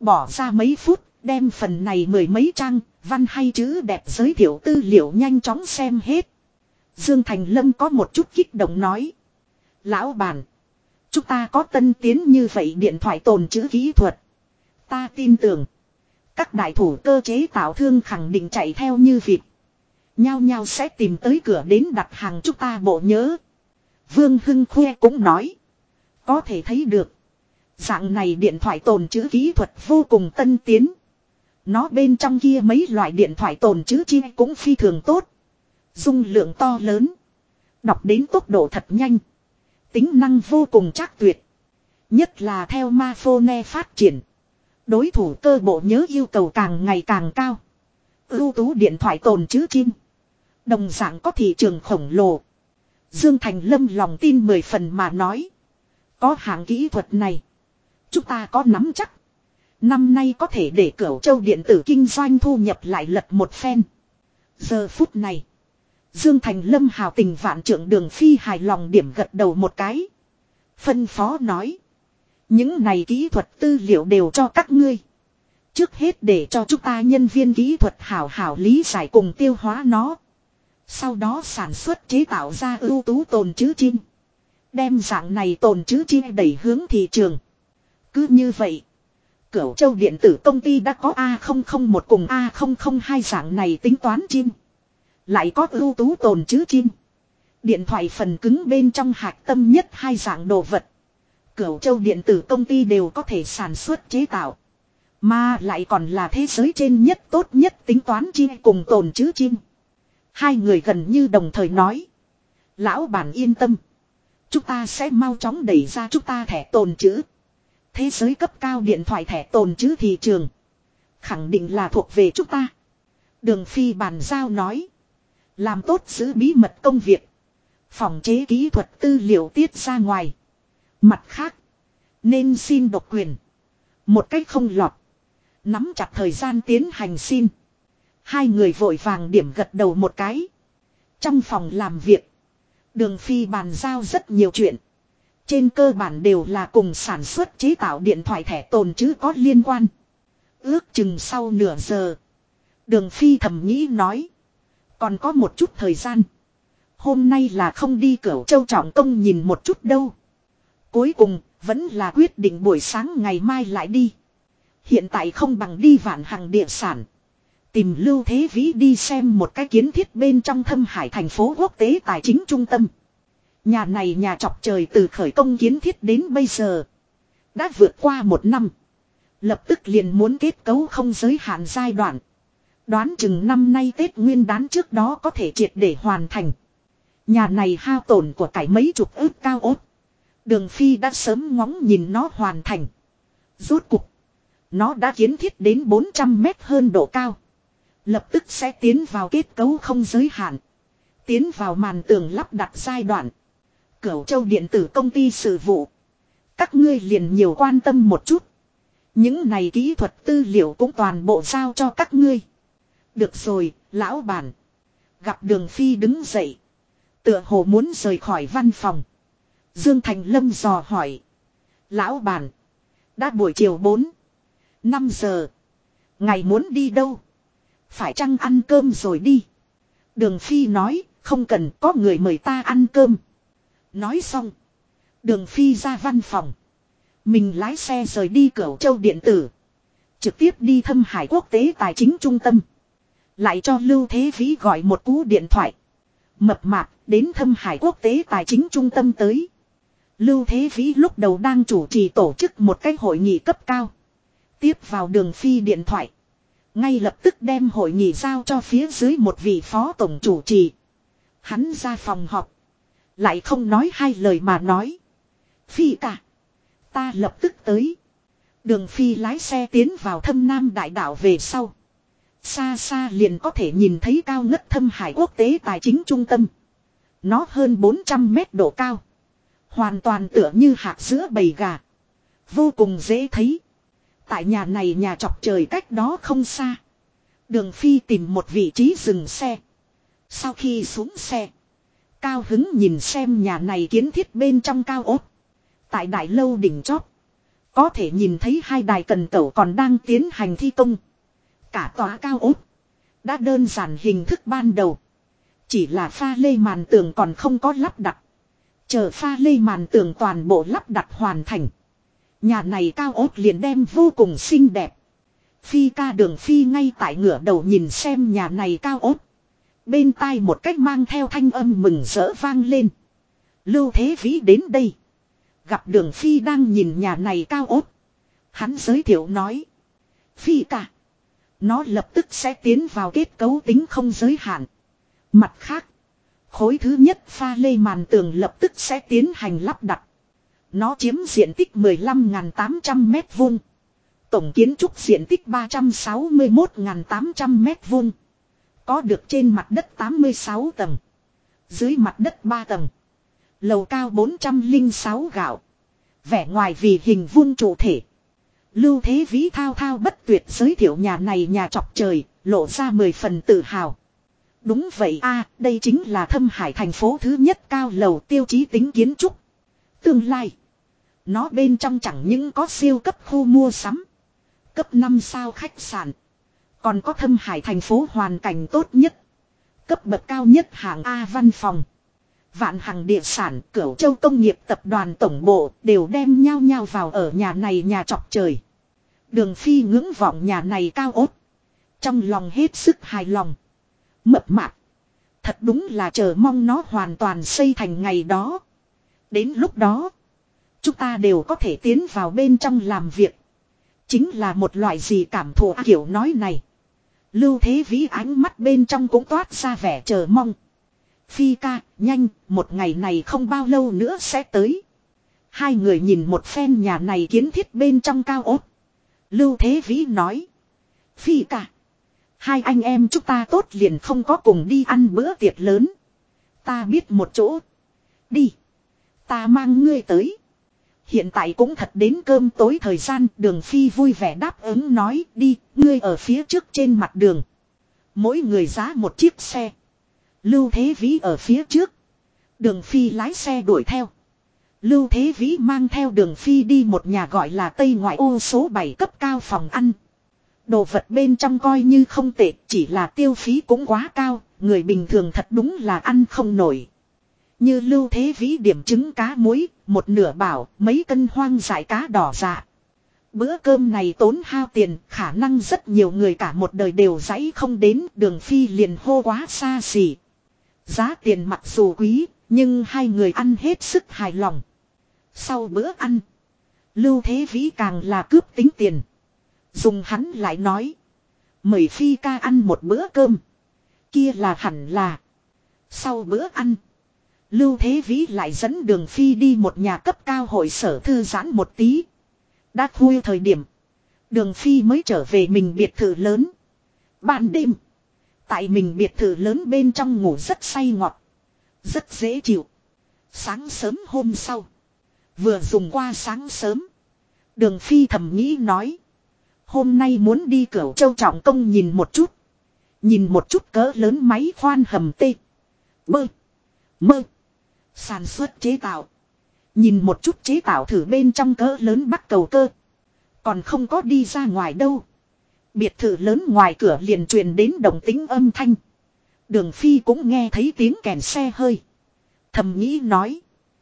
Bỏ ra mấy phút, đem phần này mười mấy trang, văn hay chữ đẹp giới thiệu tư liệu nhanh chóng xem hết. Dương Thành Lâm có một chút kích động nói. Lão bản, chúng ta có tân tiến như vậy điện thoại tồn trữ kỹ thuật. Ta tin tưởng, các đại thủ cơ chế tạo thương khẳng định chạy theo như vịt. Nhao nhao sẽ tìm tới cửa đến đặt hàng chúng ta bộ nhớ. Vương Hưng Khuê cũng nói. Có thể thấy được, dạng này điện thoại tồn trữ kỹ thuật vô cùng tân tiến. Nó bên trong kia mấy loại điện thoại tồn trữ chi cũng phi thường tốt. Dung lượng to lớn. Đọc đến tốc độ thật nhanh. Tính năng vô cùng chắc tuyệt. Nhất là theo Mafone phát triển. Đối thủ cơ bộ nhớ yêu cầu càng ngày càng cao. Ưu tú điện thoại tồn trữ chi đồng dạng có thị trường khổng lồ. Dương Thành Lâm lòng tin 10 phần mà nói. Có hạng kỹ thuật này, chúng ta có nắm chắc. Năm nay có thể để Cửu Châu điện tử kinh doanh thu nhập lại lật một phen. Giờ phút này, Dương Thành Lâm hào tình vạn trượng Đường Phi hài lòng điểm gật đầu một cái. Phân phó nói. Những này kỹ thuật tư liệu đều cho các ngươi. Trước hết để cho chúng ta nhân viên kỹ thuật hảo hảo lý giải cùng tiêu hóa nó. Sau đó sản xuất chế tạo ra ưu tú tồn trữ chim. Đem dạng này tồn trữ chim đẩy hướng thị trường. Cứ như vậy, Cửu Châu điện tử công ty đã có A001 cùng A002 dạng này tính toán chim. Lại có ưu tú tồn trữ chim. Điện thoại phần cứng bên trong hạch tâm nhất hai dạng đồ vật. Cửu Châu điện tử công ty đều có thể sản xuất chế tạo. Mà lại còn là thế giới trên nhất tốt nhất tính toán chim cùng tồn trữ chim. Hai người gần như đồng thời nói. Lão bản yên tâm. Chúng ta sẽ mau chóng đẩy ra chúng ta thẻ tồn trữ. Thế giới cấp cao điện thoại thẻ tồn trữ thị trường. Khẳng định là thuộc về chúng ta. Đường Phi bàn giao nói. Làm tốt giữ bí mật công việc. Phòng chế kỹ thuật tư liệu tiết ra ngoài. Mặt khác, nên xin độc quyền. Một cách không lọt. Nắm chặt thời gian tiến hành xin. Hai người vội vàng điểm gật đầu một cái. Trong phòng làm việc, Đường Phi bàn giao rất nhiều chuyện. Trên cơ bản đều là cùng sản xuất chế tạo điện thoại thẻ tồn trữ có liên quan. Ước chừng sau nửa giờ, Đường Phi thầm nghĩ nói. Còn có một chút thời gian. Hôm nay là không đi Cửu Châu trọng công nhìn một chút đâu. Cuối cùng, vẫn là quyết định buổi sáng ngày mai lại đi. Hiện tại không bằng đi Vạn Hằng địa sản. Tìm Lưu Thế Vĩ đi xem một cái kiến thiết bên trong Thâm Hải thành phố quốc tế tài chính trung tâm. Nhà này nhà chọc trời từ khởi công kiến thiết đến bây giờ. Đã vượt qua 1 năm. Lập tức liền muốn kết cấu không giới hạn giai đoạn. Đoán chừng năm nay Tết Nguyên đán trước đó có thể triệt để hoàn thành. Nhà này hao tổn của cải mấy chục ức cao ốt. Đường Phi đã sớm ngóng nhìn nó hoàn thành. Rốt cục, nó đã kiến thiết đến 400 mét hơn độ cao. Lập tức sẽ tiến vào kết cấu không giới hạn. Tiến vào màn tường lắp đặt giai đoạn. Cửu Châu điện tử công ty sự vụ. Các ngươi liền nhiều quan tâm một chút. Những này kỹ thuật tư liệu cũng toàn bộ giao cho các ngươi. Được rồi, lão bản. Gặp Đường Phi đứng dậy. Tựa hồ muốn rời khỏi văn phòng. Dương Thành Lâm dò hỏi. Lão bản. Đã buổi chiều 4-5 giờ. Ngày muốn đi đâu? Phải chăng ăn cơm rồi đi? Đường Phi nói, không cần, có người mời ta ăn cơm. Nói xong, Đường Phi ra văn phòng. Mình lái xe rời đi Cửu Châu điện tử. Trực tiếp đi Thâm Hải quốc tế tài chính trung tâm. Lại cho Lưu Thế Vĩ gọi một cú điện thoại. Mập mạp đến Thâm Hải quốc tế tài chính trung tâm tới. Lưu Thế Vĩ lúc đầu đang chủ trì tổ chức một cái hội nghị cấp cao. Tiếp vào Đường Phi điện thoại. Ngay lập tức đem hội nghị giao cho phía dưới một vị phó tổng chủ trì. Hắn ra phòng họp. Lại không nói hai lời mà nói. Phi cả. Ta lập tức tới. Đường Phi lái xe tiến vào Thâm Nam đại đảo về sau. Xa xa liền có thể nhìn thấy cao ngất Thâm Hải quốc tế tài chính trung tâm. Nó hơn 400 mét độ cao. Hoàn toàn tựa như hạt giữa bầy gà. Vô cùng dễ thấy. Tại nhà này nhà chọc trời cách đó không xa. Đường Phi tìm một vị trí dừng xe. Sau khi xuống xe, cao hứng nhìn xem nhà này kiến thiết bên trong cao ốt. Tại đại lâu đỉnh chóp, Có thể nhìn thấy hai đài cần cẩu còn đang tiến hành thi công. Cả tòa cao ốt đã đơn giản hình thức ban đầu. Chỉ là pha lê màn tường còn không có lắp đặt. Chờ pha lê màn tường toàn bộ lắp đặt hoàn thành. Nhà này cao ốt liền đem vô cùng xinh đẹp. Phi ca Đường Phi ngay tại ngửa đầu nhìn xem nhà này cao ốt. Bên tai một cách mang theo thanh âm mừng rỡ vang lên. Lưu Thế Vĩ đến đây. Gặp Đường Phi đang nhìn nhà này cao ốt. Hắn giới thiệu nói. Phi ca. Nó lập tức sẽ tiến vào kết cấu tính không giới hạn. Mặt khác. Khối thứ nhất pha lê màn tường lập tức sẽ tiến hành lắp đặt. Nó chiếm diện tích 15.800 mét vuông. Tổng kiến trúc diện tích 361.800 mét vuông. Có được trên mặt đất 86 tầng. Dưới mặt đất 3 tầng. Lầu cao 406 gạo. Vẻ ngoài vì hình vuông trụ thể. Lưu Thế Vĩ thao thao bất tuyệt giới thiệu nhà này nhà chọc trời, lộ ra 10 phần tự hào. Đúng vậy a, đây chính là Thâm Hải thành phố thứ nhất cao lầu tiêu chí tính kiến trúc. Tương lai, nó bên trong chẳng những có siêu cấp khu mua sắm, cấp 5 sao khách sạn, còn có Thâm Hải thành phố hoàn cảnh tốt nhất, cấp bậc cao nhất hạng A văn phòng. Vạn Hằng địa sản, Cửu Châu công nghiệp tập đoàn tổng bộ đều đem nhau nhau vào ở nhà này nhà chọc trời. Đường Phi ngưỡng vọng nhà này cao ốt. Trong lòng hết sức hài lòng. Mập mạp. Thật đúng là chờ mong nó hoàn toàn xây thành ngày đó. Đến lúc đó, chúng ta đều có thể tiến vào bên trong làm việc. Chính là một loại gì cảm thụ kiểu nói này. Lưu Thế Vĩ ánh mắt bên trong cũng toát ra vẻ chờ mong. Phi ca, nhanh, một ngày này không bao lâu nữa sẽ tới. Hai người nhìn một phen nhà này kiến thiết bên trong cao ốt. Lưu Thế Vĩ nói. Phi ca. Hai anh em chúng ta tốt liền không có cùng đi ăn bữa tiệc lớn. Ta biết một chỗ. Đi. Ta mang ngươi tới. Hiện tại cũng thật đến cơm tối thời gian. Đường Phi vui vẻ đáp ứng nói đi. Ngươi ở phía trước trên mặt đường. Mỗi người giá một chiếc xe. Lưu Thế Vĩ ở phía trước. Đường Phi lái xe đuổi theo. Lưu Thế Vĩ mang theo Đường Phi đi một nhà gọi là Tây Ngoại ô số 7 cấp cao phòng ăn. Đồ vật bên trong coi như không tệ, chỉ là tiêu phí cũng quá cao, người bình thường thật đúng là ăn không nổi. Như Lưu Thế Vĩ điểm trứng cá muối, một nửa bảo, mấy cân hoang dại cá đỏ dạ. Bữa cơm này tốn hao tiền, khả năng rất nhiều người cả một đời đều dãy không đến, Đường Phi liền hô quá xa xỉ. Giá tiền mặc dù quý, nhưng hai người ăn hết sức hài lòng. Sau bữa ăn, Lưu Thế Vĩ càng là cướp tính tiền. Dùng hắn lại nói. Mời Phi ca ăn một bữa cơm. Kia là hẳn là. Sau bữa ăn, Lưu Thế Vĩ lại dẫn Đường Phi đi một nhà cấp cao hội sở thư giãn một tí. Đã khuya thời điểm, Đường Phi mới trở về mình biệt thự lớn. Ban đêm, tại mình biệt thự lớn bên trong ngủ rất say ngọt, rất dễ chịu. Sáng sớm hôm sau, vừa dùng qua sáng sớm, Đường Phi thầm nghĩ nói. Hôm nay muốn đi Cửu Châu trọng công nhìn một chút. Nhìn một chút cỡ lớn máy khoan hầm tê. Bơ. Mơ. Sản xuất chế tạo. Nhìn một chút chế tạo thử bên trong cỡ lớn bắc cầu cơ. Còn không có đi ra ngoài đâu. Biệt thự lớn ngoài cửa liền truyền đến động tĩnh âm thanh. Đường Phi cũng nghe thấy tiếng kèn xe hơi. Thầm nghĩ nói.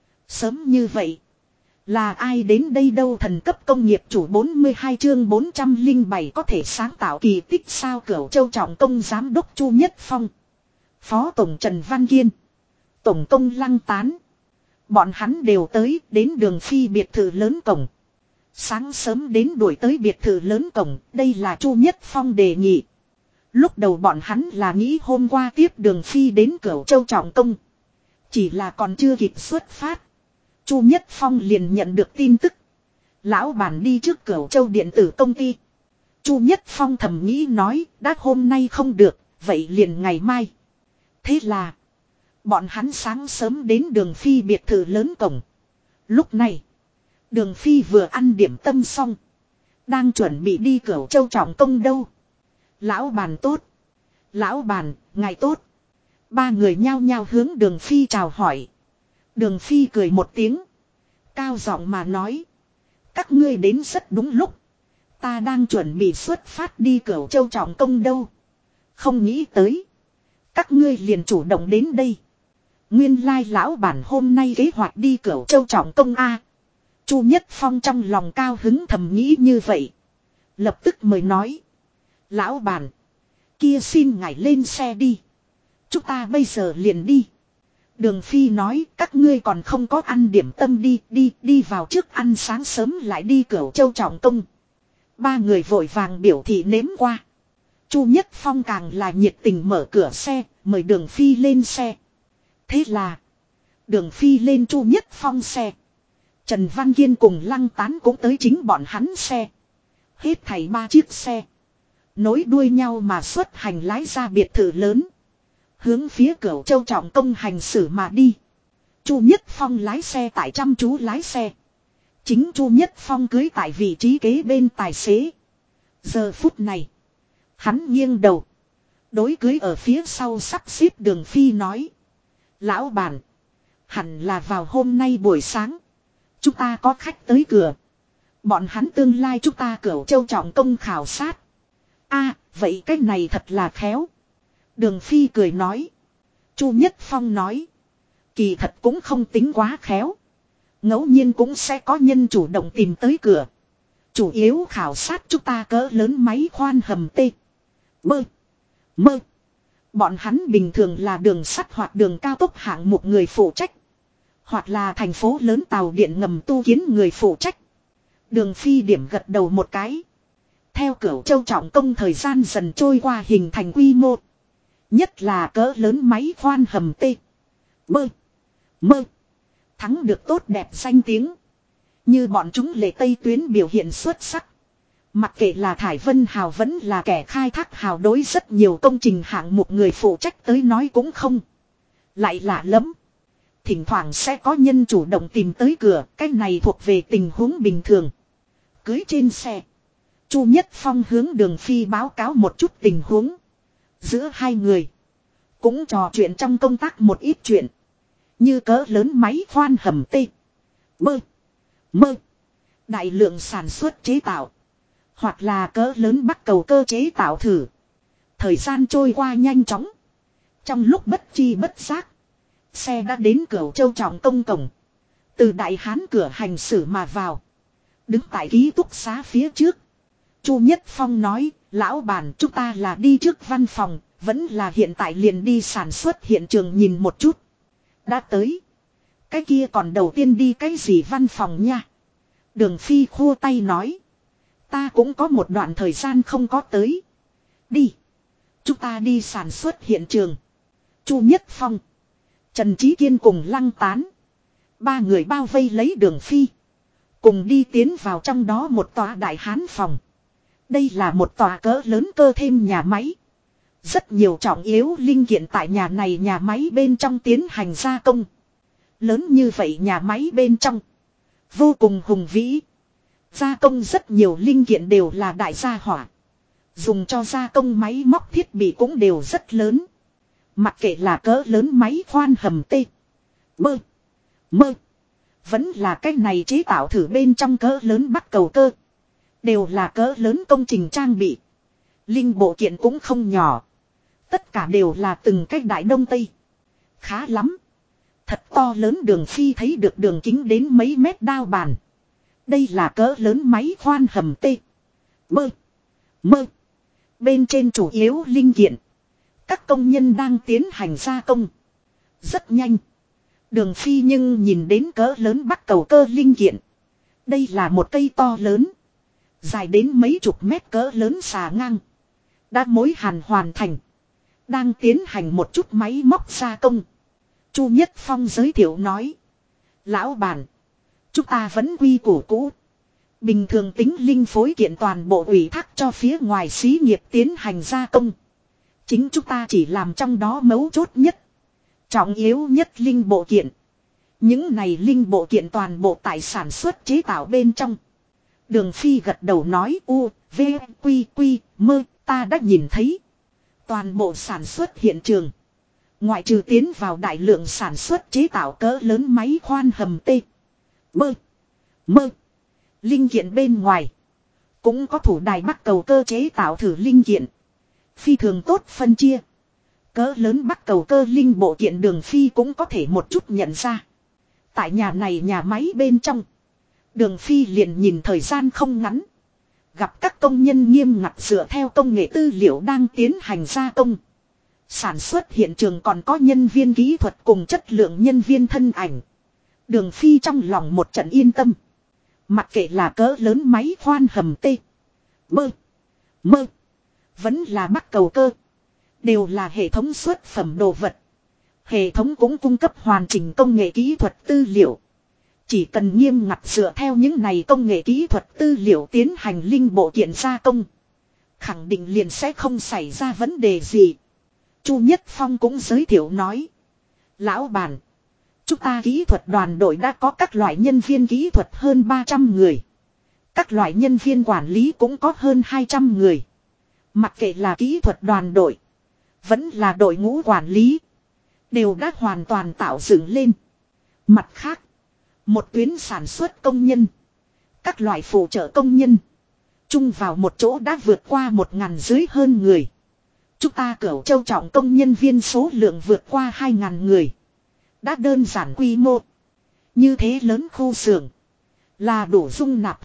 Sớm như vậy. Là ai đến đây đâu thần cấp công nghiệp chủ 42 chương 407 có thể sáng tạo kỳ tích sao Cửu Châu trọng công giám đốc Chu Nhất Phong. Phó tổng Trần Văn Kiên. Tổng công Lăng Tán. Bọn hắn đều tới đến Đường Phi biệt thự lớn cổng. Sáng sớm đến đuổi tới biệt thự lớn cổng, đây là Chu Nhất Phong đề nghị. Lúc đầu bọn hắn là nghĩ hôm qua tiếp Đường Phi đến Cửu Châu trọng công. Chỉ là còn chưa kịp xuất phát. Chu Nhất Phong liền nhận được tin tức. Lão bản đi trước Cửu Châu điện tử công ty. Chu Nhất Phong thầm nghĩ nói, đã hôm nay không được, vậy liền ngày mai. Thế là, bọn hắn sáng sớm đến Đường Phi biệt thự lớn cổng. Lúc này, Đường Phi vừa ăn điểm tâm xong. Đang chuẩn bị đi Cửu Châu trọng công đâu. Lão bản tốt. Lão bản, ngài tốt. Ba người nhao nhao hướng Đường Phi chào hỏi. Đường Phi cười một tiếng. Cao giọng mà nói. Các ngươi đến rất đúng lúc. Ta đang chuẩn bị xuất phát đi Cửu Châu trọng công đâu. Không nghĩ tới. Các ngươi liền chủ động đến đây. Nguyên lai lão bản hôm nay kế hoạch đi Cửu Châu trọng công a. Chu Nhất Phong trong lòng cao hứng thầm nghĩ như vậy. Lập tức mới nói. Lão bản. Kia xin ngài lên xe đi. Chúng ta bây giờ liền đi. Đường Phi nói các ngươi còn không có ăn điểm tâm đi vào trước ăn sáng sớm lại đi Cửu Châu trọng công. Ba người vội vàng biểu thị nếm qua. Chu Nhất Phong càng là nhiệt tình mở cửa xe, mời Đường Phi lên xe. Thế là Đường Phi lên Chu Nhất Phong xe. Trần Văn Kiên cùng Lăng Tán cũng tới chính bọn hắn xe. Hết thảy 3 chiếc xe. Nối đuôi nhau mà xuất hành lái ra biệt thự lớn. Hướng phía Cửu Châu trọng công hành xử mà đi. Chu Nhất Phong lái xe tại chăm chú lái xe. Chính Chu Nhất Phong cưới tại vị trí kế bên tài xế. Giờ phút này. Hắn nghiêng đầu. Đối cưới ở phía sau sắp xếp Đường Phi nói. Lão bản. Hẳn là vào hôm nay buổi sáng. Chúng ta có khách tới cửa. Bọn hắn tương lai chúng ta Cửu Châu trọng công khảo sát. Vậy cái này thật là khéo. Đường Phi cười nói. Chu Nhất Phong nói. Kỳ thật cũng không tính quá khéo. Ngẫu nhiên cũng sẽ có nhân chủ động tìm tới cửa. Chủ yếu khảo sát chúng ta cỡ lớn máy khoan hầm tê. Mơ. Bọn hắn bình thường là đường sắt hoặc đường cao tốc hạng một người phụ trách. Hoặc là thành phố lớn tàu điện ngầm tu kiến người phụ trách. Đường Phi điểm gật đầu một cái. Theo Cửu Châu trọng công thời gian dần trôi qua hình thành quy mô. Nhất là cỡ lớn máy khoan hầm tê. Mơ. Thắng được tốt đẹp danh tiếng. Như bọn chúng lệ Tây tuyến biểu hiện xuất sắc. Mặc kệ là Thải Vân Hào vẫn là kẻ khai thác hào đối rất nhiều công trình hạng một người phụ trách tới nói cũng không. Lại lạ lắm. Thỉnh thoảng sẽ có nhân chủ động tìm tới cửa. Cái này thuộc về tình huống bình thường. Cưới trên xe. Chu Nhất Phong hướng Đường Phi báo cáo một chút tình huống. Giữa hai người. Cũng trò chuyện trong công tác một ít chuyện. Như cỡ lớn máy khoan hầm tê. Mơ. Đại lượng sản xuất chế tạo. Hoặc là cỡ lớn bắt cầu cơ chế tạo thử. Thời gian trôi qua nhanh chóng. Trong lúc bất chi bất giác. Xe đã đến Cửu Châu trọng công cổng. Từ Đại Hán cửa hành xử mà vào. Đứng tại ký túc xá phía trước. Chu Nhất Phong nói. Lão bản chúng ta là đi trước văn phòng. Vẫn là hiện tại liền đi sản xuất hiện trường nhìn một chút. Đã tới. Cái kia còn đầu tiên đi cái gì văn phòng nha. Đường Phi khua tay nói. Ta cũng có một đoạn thời gian không có tới. Đi. Chúng ta đi sản xuất hiện trường. Chu Nhất Phong. Trần Chí Kiên cùng Lăng Tán. Ba người bao vây lấy Đường Phi. Cùng đi tiến vào trong đó một tòa đại hán phòng. Đây là một tòa cỡ lớn cơ thêm nhà máy. Rất nhiều trọng yếu linh kiện tại nhà này nhà máy bên trong tiến hành gia công. Lớn như vậy nhà máy bên trong. Vô cùng hùng vĩ. Gia công rất nhiều linh kiện đều là đại gia hỏa. Dùng cho gia công máy móc thiết bị cũng đều rất lớn. Mặc kệ là cỡ lớn máy khoan hầm tê. Mơ. Vẫn là cái này chế tạo thử bên trong cỡ lớn bắt cầu cơ. Đều là cỡ lớn công trình trang bị. Linh bộ kiện cũng không nhỏ. Tất cả đều là từng cách đại đông tây. Khá lắm. Thật to lớn Đường Phi thấy được đường kính đến mấy mét đao bàn. Đây là cỡ lớn máy khoan hầm tê. Mơ. Bên trên chủ yếu linh kiện. Các công nhân đang tiến hành gia công. Rất nhanh. Đường Phi nhưng nhìn đến cỡ lớn bắt cầu cơ linh kiện. Đây là một cây to lớn. Dài đến mấy chục mét cỡ lớn xà ngang. Đã mối hàn hoàn thành. Đang tiến hành một chút máy móc gia công. Chu Nhất Phong giới thiệu nói. Lão bản. Chúng ta vẫn quy củ cũ. Bình thường tính linh phối kiện toàn bộ ủy thác cho phía ngoài xí nghiệp tiến hành gia công. Chính chúng ta chỉ làm trong đó mấu chốt nhất. Trọng yếu nhất linh bộ kiện. Những này linh bộ kiện toàn bộ tại sản xuất chế tạo bên trong. Đường Phi gật đầu nói V, Quy, Mơ, ta đã nhìn thấy. Toàn bộ sản xuất hiện trường. Ngoại trừ tiến vào đại lượng sản xuất chế tạo cỡ lớn máy khoan hầm tê. Mơ. Linh kiện bên ngoài. Cũng có thủ đài bắc cầu cơ chế tạo thử linh kiện. Phi thường tốt phân chia. Cỡ lớn bắc cầu cơ linh bộ kiện Đường Phi cũng có thể một chút nhận ra. Tại nhà này nhà máy bên trong. Đường Phi liền nhìn thời gian không ngắn. Gặp các công nhân nghiêm ngặt dựa theo công nghệ tư liệu đang tiến hành gia công. Sản xuất hiện trường còn có nhân viên kỹ thuật cùng chất lượng nhân viên thân ảnh. Đường Phi trong lòng một trận yên tâm. Mặc kệ là cỡ lớn máy khoan hầm tê. Bơ. Mơ. Vẫn là bắc cầu cơ. Đều là hệ thống xuất phẩm đồ vật. Hệ thống cũng cung cấp hoàn chỉnh công nghệ kỹ thuật tư liệu. Chỉ cần nghiêm ngặt dựa theo những này công nghệ kỹ thuật tư liệu tiến hành linh bộ kiện gia công. Khẳng định liền sẽ không xảy ra vấn đề gì. Chu Nhất Phong cũng giới thiệu nói. Lão bản. Chúng ta kỹ thuật đoàn đội đã có các loại nhân viên kỹ thuật hơn 300 người. Các loại nhân viên quản lý cũng có hơn 200 người. Mặc kệ là kỹ thuật đoàn đội. Vẫn là đội ngũ quản lý. Đều đã hoàn toàn tạo dựng lên. Mặt khác. Một tuyến sản xuất công nhân. Các loại phụ trợ công nhân. Chung vào một chỗ đã vượt qua 1.000 dưới hơn người. Chúng ta Cửu Châu trọng công nhân viên số lượng vượt qua 2.000 người. Đã đơn giản quy mô. Như thế lớn khu xưởng. Là đủ dung nạp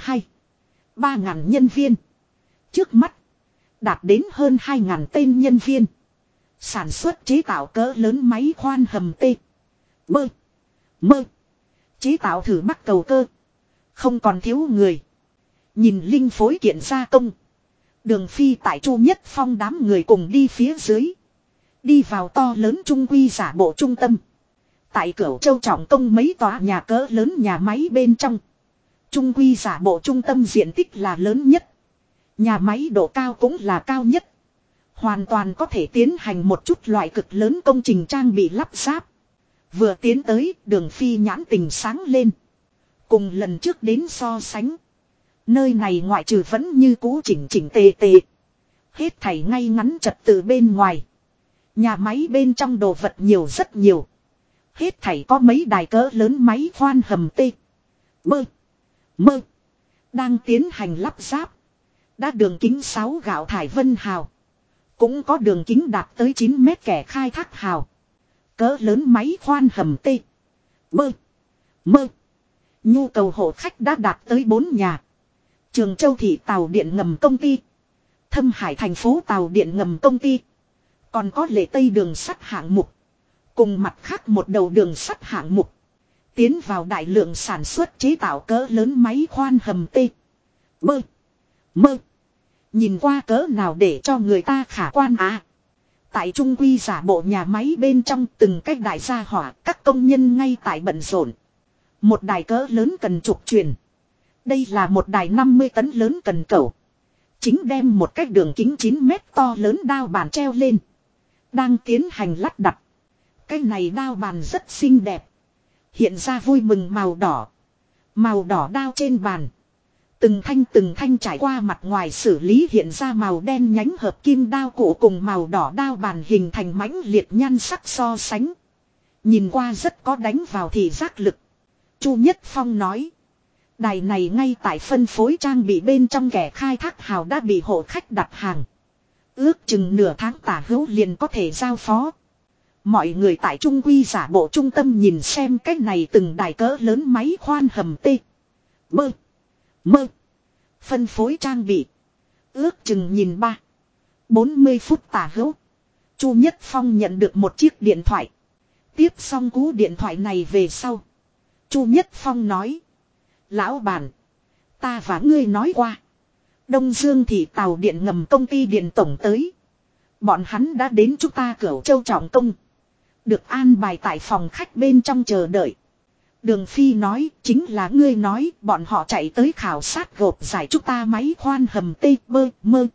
3.000 nhân viên. Trước mắt. Đạt đến hơn 2.000 tên nhân viên. Sản xuất chế tạo cỡ lớn máy khoan hầm tê. Bơ. Mơ. Chế tạo thử bắc cầu cơ. Không còn thiếu người. Nhìn linh phối kiện gia công. Đường Phi tại Chu Nhất Phong đám người cùng đi phía dưới. Đi vào to lớn trung quy giả bộ trung tâm. Tại Cửu Châu trọng công mấy tòa nhà cỡ lớn nhà máy bên trong. Trung quy giả bộ trung tâm diện tích là lớn nhất. Nhà máy độ cao cũng là cao nhất. Hoàn toàn có thể tiến hành một chút loại cực lớn công trình trang bị lắp ráp. Vừa tiến tới, Đường Phi nhãn tình sáng lên. Cùng lần trước đến so sánh. Nơi này ngoại trừ vẫn như cũ chỉnh chỉnh tề tề. Hết thảy ngay ngắn trật tự bên ngoài. Nhà máy bên trong đồ vật nhiều rất nhiều. Hết thảy có mấy đài cỡ lớn máy khoan hầm tê. Bơ. Mơ. Đang tiến hành lắp ráp. Đã đường kính 6 gạo thải vân hào. Cũng có đường kính đạt tới 9 mét kẻ khai thác hào. Cỡ lớn máy khoan hầm tê. Bơ. Mơ. Nhu cầu hộ khách đã đạt tới 4 nhà. Trường Châu thị tàu điện ngầm công ty. Thâm Hải thành phố tàu điện ngầm công ty. Còn có Lệ Tây đường sắt hạng mục. Cùng mặt khác một đầu đường sắt hạng mục. Tiến vào đại lượng sản xuất chế tạo cỡ lớn máy khoan hầm tê. Bơ. Mơ. Nhìn qua cỡ nào để cho người ta khả quan à. Tại trung quy giả bộ nhà máy bên trong từng cách đại gia hỏa các công nhân ngay tại bận rộn. Một đài cỡ lớn cần trục truyền. Đây là một đài 50 tấn lớn cần cẩu. Chính đem một cái đường kính 9 mét to lớn đao bàn treo lên. Đang tiến hành lắp đặt. Cái này đao bàn rất xinh đẹp. Hiện ra vui mừng màu đỏ. Màu đỏ đao trên bàn. Từng thanh trải qua mặt ngoài xử lý hiện ra màu đen nhánh hợp kim đao cụ cùng màu đỏ đao bàn hình thành mãnh liệt nhan sắc so sánh. Nhìn qua rất có đánh vào thị giác lực. Chu Nhất Phong nói. Đài này ngay tại phân phối trang bị bên trong kẻ khai thác hào đã bị hộ khách đặt hàng. Ước chừng nửa tháng tả hữu liền có thể giao phó. Mọi người tại trung quy giả bộ trung tâm nhìn xem cách này từng đài cỡ lớn máy khoan hầm tê. Bơ. Mơ. Phân phối trang bị. Ước chừng nhìn 40 phút tả hữu. Chu Nhất Phong nhận được một chiếc điện thoại. Tiếp xong cú điện thoại này về sau. Chu Nhất Phong nói. Lão bản. Ta và ngươi nói qua. Đông Dương thị tàu điện ngầm công ty điện tổng tới. Bọn hắn đã đến chúng ta Cửu Châu trọng công. Được an bài tại phòng khách bên trong chờ đợi. Đường Phi nói chính là ngươi nói bọn họ chạy tới khảo sát gộp giải chúng ta máy khoan hầm tê bơ mơ.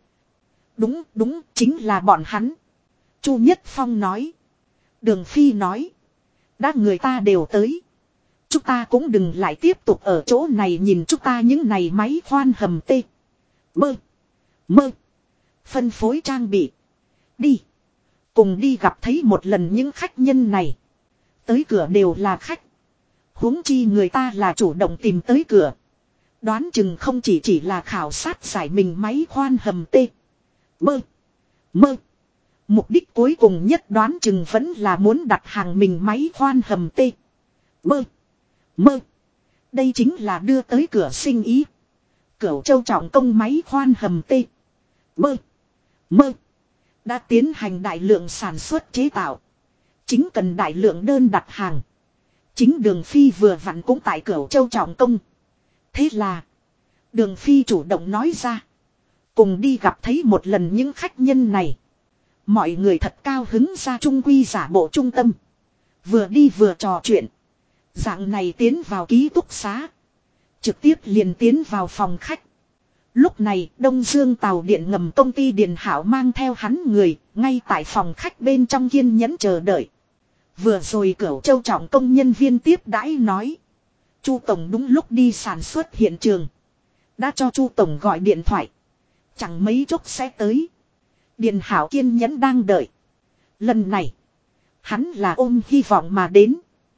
Đúng chính là bọn hắn. Chu Nhất Phong nói. Đường Phi nói. Đã người ta đều tới. Chúng ta cũng đừng lại tiếp tục ở chỗ này nhìn chúng ta những này máy khoan hầm tê. Bơ. Mơ. Phân phối trang bị. Đi. Cùng đi gặp thấy một lần những khách nhân này. Tới cửa đều là khách. Huống chi người ta là chủ động tìm tới cửa. Đoán chừng không chỉ là khảo sát giải mình máy khoan hầm T. Bơ. Mơ. Mục đích cuối cùng nhất đoán chừng vẫn là muốn đặt hàng mình máy khoan hầm T. Bơ. Mơ. Đây chính là đưa tới cửa sinh ý. Cửu Châu trọng công máy khoan hầm T. Bơ. Mơ. Đã tiến hành đại lượng sản xuất chế tạo. Chính cần đại lượng đơn đặt hàng. Chính Đường Phi vừa vặn cũng tại Cửu Châu trọng công. Thế là Đường Phi chủ động nói ra. Cùng đi gặp thấy một lần những khách nhân này. Mọi người thật cao hứng ra trung quy giả bộ trung tâm. Vừa đi vừa trò chuyện. Dạng này tiến vào ký túc xá. Trực tiếp liền tiến vào phòng khách. Lúc này Đông Dương tàu điện ngầm công ty Điền Hảo mang theo hắn người. Ngay tại phòng khách bên trong kiên nhẫn chờ đợi. Vừa rồi Cửu Châu trọng công nhân viên tiếp đãi nói. Chu Tổng đúng lúc đi sản xuất hiện trường. Đã cho Chu Tổng gọi điện thoại. Chẳng mấy chốc sẽ tới. Điền Hảo kiên nhẫn đang đợi. Lần này. Hắn là ôm hy vọng mà đến.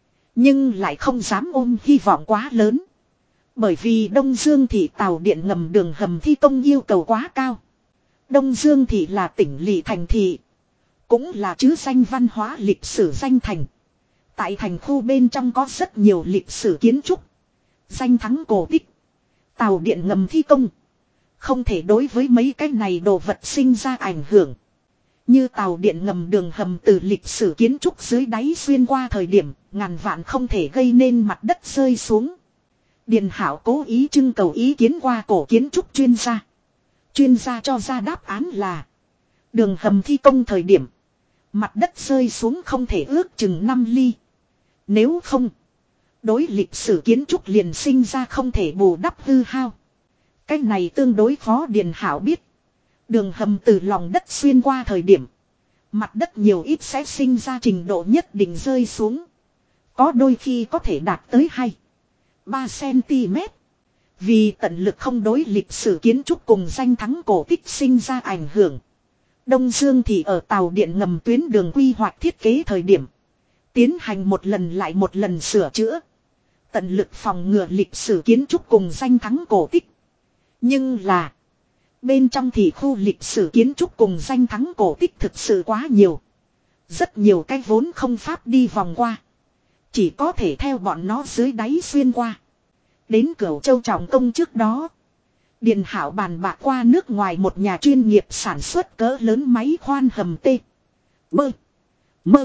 Nhưng lại không dám ôm hy vọng quá lớn. Bởi vì Đông Dương thị tàu điện ngầm đường hầm thi công yêu cầu quá cao. Đông Dương thị là tỉnh lỵ thành thị. Cũng là chứ danh văn hóa lịch sử danh thành. Tại thành khu bên trong có rất nhiều lịch sử kiến trúc. Danh thắng cổ tích. Tàu điện ngầm thi công. Không thể đối với mấy cái này đồ vật sinh ra ảnh hưởng. Như tàu điện ngầm đường hầm từ lịch sử kiến trúc dưới đáy xuyên qua thời điểm, ngàn vạn không thể gây nên mặt đất rơi xuống. Điền Hảo cố ý trưng cầu ý kiến qua cổ kiến trúc chuyên gia. Chuyên gia cho ra đáp án là đường hầm thi công thời điểm, mặt đất rơi xuống không thể ước chừng 5 ly. Nếu không, đối lịch sử kiến trúc liền sinh ra không thể bù đắp hư hao. Cái này tương đối khó. Điền Hảo biết. Đường hầm từ lòng đất xuyên qua thời điểm, mặt đất nhiều ít sẽ sinh ra trình độ nhất định rơi xuống. Có đôi khi có thể đạt tới 2-3 cm. Vì tận lực không đối lịch sử kiến trúc cùng danh thắng cổ tích sinh ra ảnh hưởng. Đông Dương thì ở tàu điện ngầm tuyến đường quy hoạch thiết kế thời điểm, tiến hành một lần lại một lần sửa chữa. Tận lực phòng ngừa lịch sử kiến trúc cùng danh thắng cổ tích. Nhưng là bên trong thì khu lịch sử kiến trúc cùng danh thắng cổ tích thực sự quá nhiều. Rất nhiều cái vốn không pháp đi vòng qua. Chỉ có thể theo bọn nó dưới đáy xuyên qua. Đến Cửu Châu trọng công trước đó, Điền Hảo bàn bạc qua nước ngoài một nhà chuyên nghiệp sản xuất cỡ lớn máy khoan hầm T. Bơ. Mơ.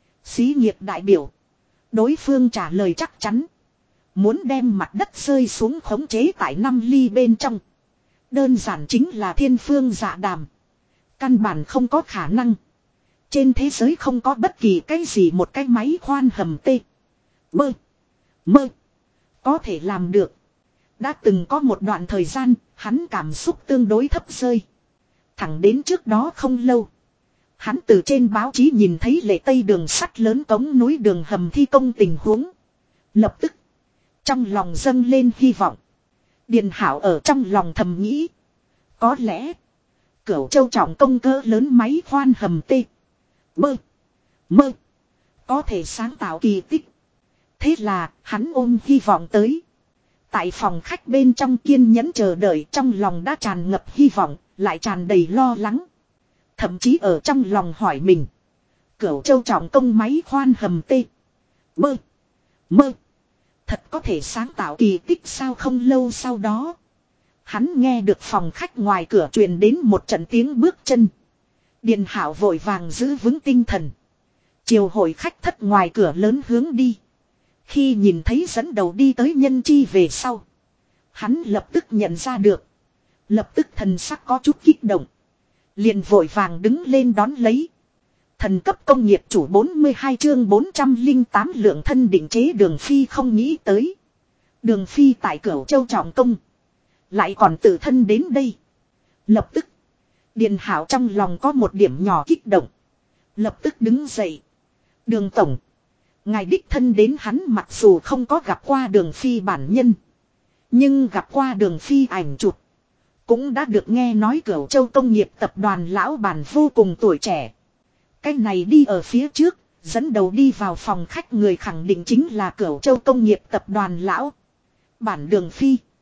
Xí nghiệp đại biểu. Đối phương trả lời chắc chắn. Muốn đem mặt đất rơi xuống khống chế tại 5 ly bên trong. Đơn giản chính là thiên phương dạ đàm. Căn bản không có khả năng. Trên thế giới không có bất kỳ cái gì một cái máy khoan hầm T. Bơ. Mơ. Có thể làm được. Đã từng có một đoạn thời gian, hắn cảm xúc tương đối thấp rơi. Thẳng đến trước đó không lâu. Hắn từ trên báo chí nhìn thấy Lệ Tây đường sắt lớn cống núi đường hầm thi công tình huống. Lập tức, trong lòng dâng lên hy vọng. Điền Hảo ở trong lòng thầm nghĩ. Có lẽ, Cửu Châu trọng công cỡ lớn máy khoan hầm T. Bơ. Mơ. Có thể sáng tạo kỳ tích. Thế là, hắn ôm hy vọng tới. Tại phòng khách bên trong kiên nhẫn chờ đợi, trong lòng đã tràn ngập hy vọng, lại tràn đầy lo lắng. Thậm chí ở trong lòng hỏi mình. Cửu Châu trọng công máy khoan hầm T. Bơ. Mơ. Thật có thể sáng tạo kỳ tích sao? Không lâu sau đó, hắn nghe được phòng khách ngoài cửa truyền đến một trận tiếng bước chân. Điền Hảo vội vàng giữ vững tinh thần. Chiều hội khách thất ngoài cửa lớn hướng đi. Khi nhìn thấy dẫn đầu đi tới nhân chi về sau, hắn lập tức nhận ra được. Lập tức thần sắc có chút kích động. Liền vội vàng đứng lên đón lấy. Thần cấp công nghiệp chủ 42 chương 408 lượng thân định chế. Đường Phi không nghĩ tới. Đường Phi tại Cửu Châu trọng công lại còn tự thân đến đây. Lập tức, Điền Hảo trong lòng có một điểm nhỏ kích động. Lập tức đứng dậy. Đường tổng, ngài đích thân đến. Hắn mặc dù không có gặp qua Đường Phi bản nhân, nhưng gặp qua Đường Phi ảnh chụp. Cũng đã được nghe nói Cửu Châu công nghiệp tập đoàn lão bản vô cùng tuổi trẻ. Cái này đi ở phía trước, dẫn đầu đi vào phòng khách người khẳng định chính là Cửu Châu công nghiệp tập đoàn lão bản Đường Phi.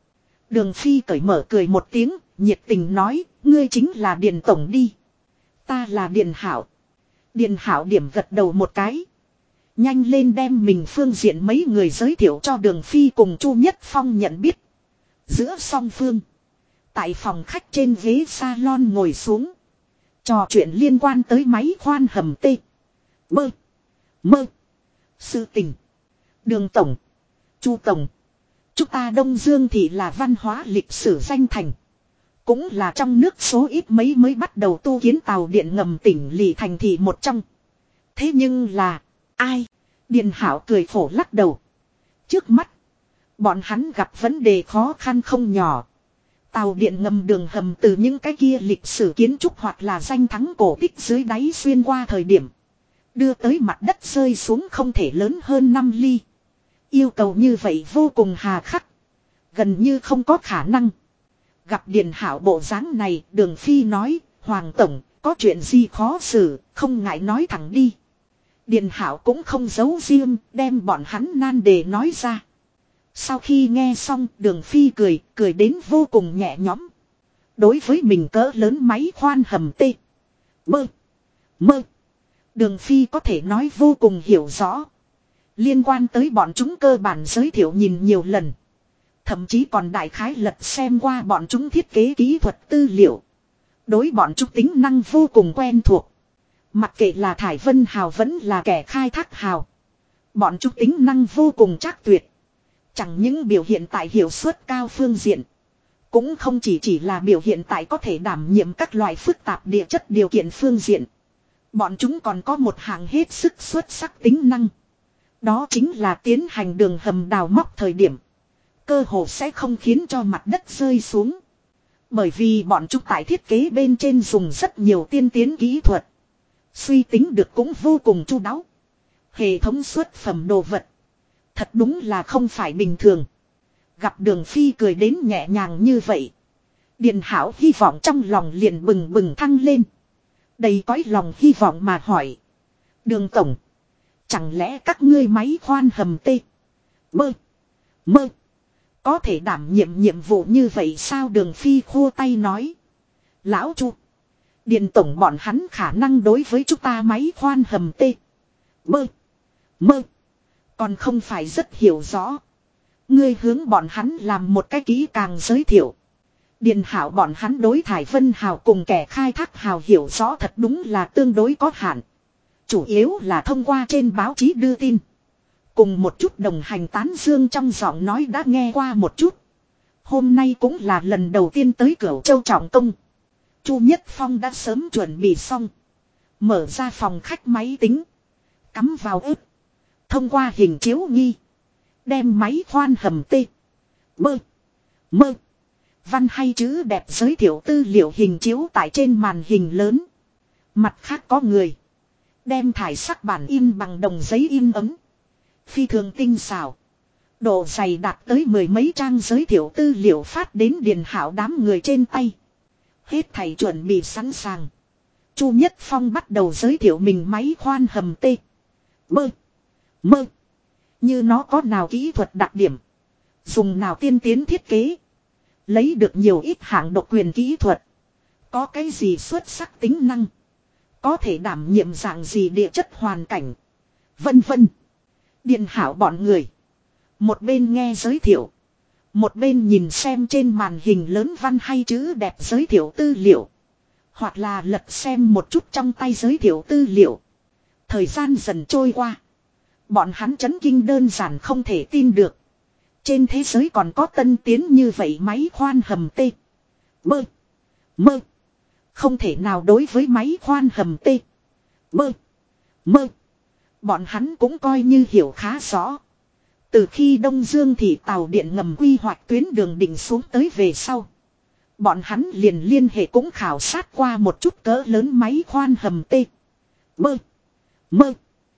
Đường Phi cởi mở cười một tiếng, nhiệt tình nói, ngươi chính là Điền tổng đi. Ta là Điền Hảo. Điền Hảo điểm gật đầu một cái. Nhanh lên đem mình phương diện mấy người giới thiệu cho Đường Phi cùng Chu Nhất Phong nhận biết. Giữa song phương. Tại phòng khách trên ghế salon ngồi xuống. Trò chuyện liên quan tới máy khoan hầm tê. Bơ. Mơ. Sự tình. Đường tổng. Chu tổng. Chúng ta Đông Dương thì là văn hóa lịch sử danh thành. Cũng là trong nước số ít mấy mới bắt đầu tu kiến tàu điện ngầm tỉnh lỵ thành thị một trong. Thế nhưng là. Ai? Điền Hảo cười khổ lắc đầu. Trước mắt. Bọn hắn gặp vấn đề khó khăn không nhỏ. Tàu điện ngầm đường hầm từ những cái kia lịch sử kiến trúc hoặc là danh thắng cổ tích dưới đáy xuyên qua thời điểm. Đưa tới mặt đất rơi xuống không thể lớn hơn 5 ly. Yêu cầu như vậy vô cùng hà khắc. Gần như không có khả năng. Gặp Điền Hảo bộ dáng này, Đường Phi nói, Hoàng Tổng, có chuyện gì khó xử, không ngại nói thẳng đi. Điền Hảo cũng không giấu riêng, đem bọn hắn nan đề nói ra. Sau khi nghe xong, Đường Phi cười đến vô cùng nhẹ nhõm. Đối với mình cỡ lớn máy khoan hầm tê. Bơ. Mơ. Đường Phi có thể nói vô cùng hiểu rõ. Liên quan tới bọn chúng cơ bản giới thiệu nhìn nhiều lần. Thậm chí còn đại khái lật xem qua bọn chúng thiết kế kỹ thuật tư liệu. Đối bọn chúng tính năng vô cùng quen thuộc. Mặc kệ là thải vân hào vẫn là kẻ khai thác hào. Bọn chúng tính năng vô cùng chắc tuyệt. Chẳng những biểu hiện tại hiệu suất cao phương diện. Cũng không chỉ là biểu hiện tại có thể đảm nhiệm các loại phức tạp địa chất điều kiện phương diện. Bọn chúng còn có một hạng hết sức xuất sắc tính năng. Đó chính là tiến hành đường hầm đào móc thời điểm. Cơ hồ sẽ không khiến cho mặt đất rơi xuống. Bởi vì bọn chúng tại thiết kế bên trên dùng rất nhiều tiên tiến kỹ thuật. Suy tính được cũng vô cùng chu đáo. Hệ thống xuất phẩm đồ vật. Thật đúng là không phải bình thường. Gặp Đường Phi cười đến nhẹ nhàng như vậy. Điền Hảo hy vọng trong lòng liền bừng bừng thăng lên. Đầy cõi lòng hy vọng mà hỏi. Đường tổng. Chẳng lẽ các ngươi máy khoan hầm tê. Bơ. Mơ. Có thể đảm nhiệm vụ như vậy sao? Đường Phi khô tay nói. Lão Chu. Điền tổng bọn hắn khả năng đối với chúng ta máy khoan hầm tê. Bơ. Mơ. Còn không phải rất hiểu rõ. Ngươi hướng bọn hắn làm một cái kỹ càng giới thiệu. Điền Hảo bọn hắn đối thải vân hào cùng kẻ khai thác hào hiểu rõ thật đúng là tương đối có hạn. Chủ yếu là thông qua trên báo chí đưa tin. Cùng một chút đồng hành tán dương trong giọng nói đã nghe qua một chút. Hôm nay cũng là lần đầu tiên tới Cửu Châu trọng công. Chu Nhất Phong đã sớm chuẩn bị xong. Mở ra phòng khách máy tính. Cắm vào ức. Thông qua hình chiếu nghi. Đem máy khoan hầm tê. Bơ. Mơ. Văn hay chữ đẹp giới thiệu tư liệu hình chiếu tại trên màn hình lớn. Mặt khác có người. Đem thải sắc bản in bằng đồng giấy in ấm. Phi thường tinh xảo. Độ dày đạt tới 10 mấy trang giới thiệu tư liệu phát đến Điền Hảo đám người trên tay. Hết thảy chuẩn bị sẵn sàng. Chu Nhất Phong bắt đầu giới thiệu mình máy khoan hầm tê. Bơ. Mơ. Như nó có nào kỹ thuật đặc điểm. Dùng nào tiên tiến thiết kế. Lấy được nhiều ít hạng độc quyền kỹ thuật. Có cái gì xuất sắc tính năng. Có thể đảm nhiệm dạng gì địa chất hoàn cảnh. Vân vân. Điền Hảo bọn người. Một bên nghe giới thiệu. Một bên nhìn xem trên màn hình lớn văn hay chữ đẹp giới thiệu tư liệu. Hoặc là lật xem một chút trong tay giới thiệu tư liệu. Thời gian dần trôi qua. Bọn hắn chấn kinh đơn giản không thể tin được. Trên thế giới còn có tân tiến như vậy máy khoan hầm tê. Bơ. Mơ. Không thể nào đối với máy khoan hầm tê. Bơ. Mơ. Bọn hắn cũng coi như hiểu khá rõ. Từ khi Đông Dương thị tàu điện ngầm quy hoạch tuyến đường định xuống tới về sau. Bọn hắn liền liên hệ cũng khảo sát qua một chút cỡ lớn máy khoan hầm tê. Bơ. Mơ.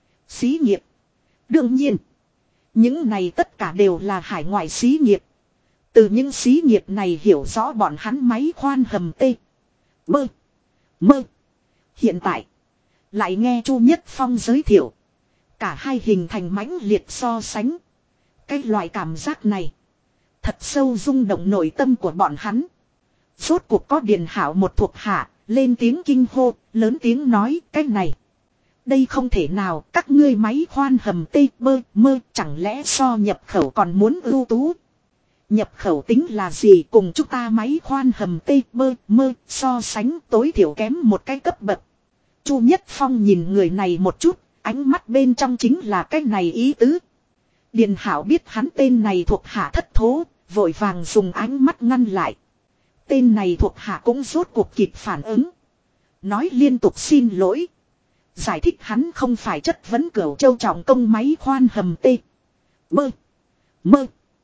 Xí nghiệp. Đương nhiên. Những này tất cả đều là hải ngoại xí nghiệp. Từ những xí nghiệp này hiểu rõ bọn hắn máy khoan hầm tê. Bơ. Mơ. Hiện tại. Lại nghe Chu Nhất Phong giới thiệu. Cả hai hình thành mãnh liệt so sánh. Cái loại cảm giác này. Thật sâu rung động nội tâm của bọn hắn. Rốt cuộc có Điền Hảo một thuộc hạ, lên tiếng kinh hô, lớn tiếng nói cái này. Đây không thể nào, các ngươi máy khoan hầm tê bơ mơ chẳng lẽ so nhập khẩu còn muốn ưu tú. Nhập khẩu tính là gì cùng chúng ta máy khoan hầm tê bơ mơ so sánh tối thiểu kém một cái cấp bậc. Chu Nhất Phong nhìn người này một chút, ánh mắt bên trong chính là cái này ý tứ. Điền Hảo biết hắn tên này thuộc hạ thất thố, vội vàng dùng ánh mắt ngăn lại. Tên này thuộc hạ cũng rốt cuộc kịp phản ứng. Nói liên tục xin lỗi. Giải thích hắn không phải chất vấn Cửu Châu trọng công máy khoan hầm tê. Bơ. Mơ.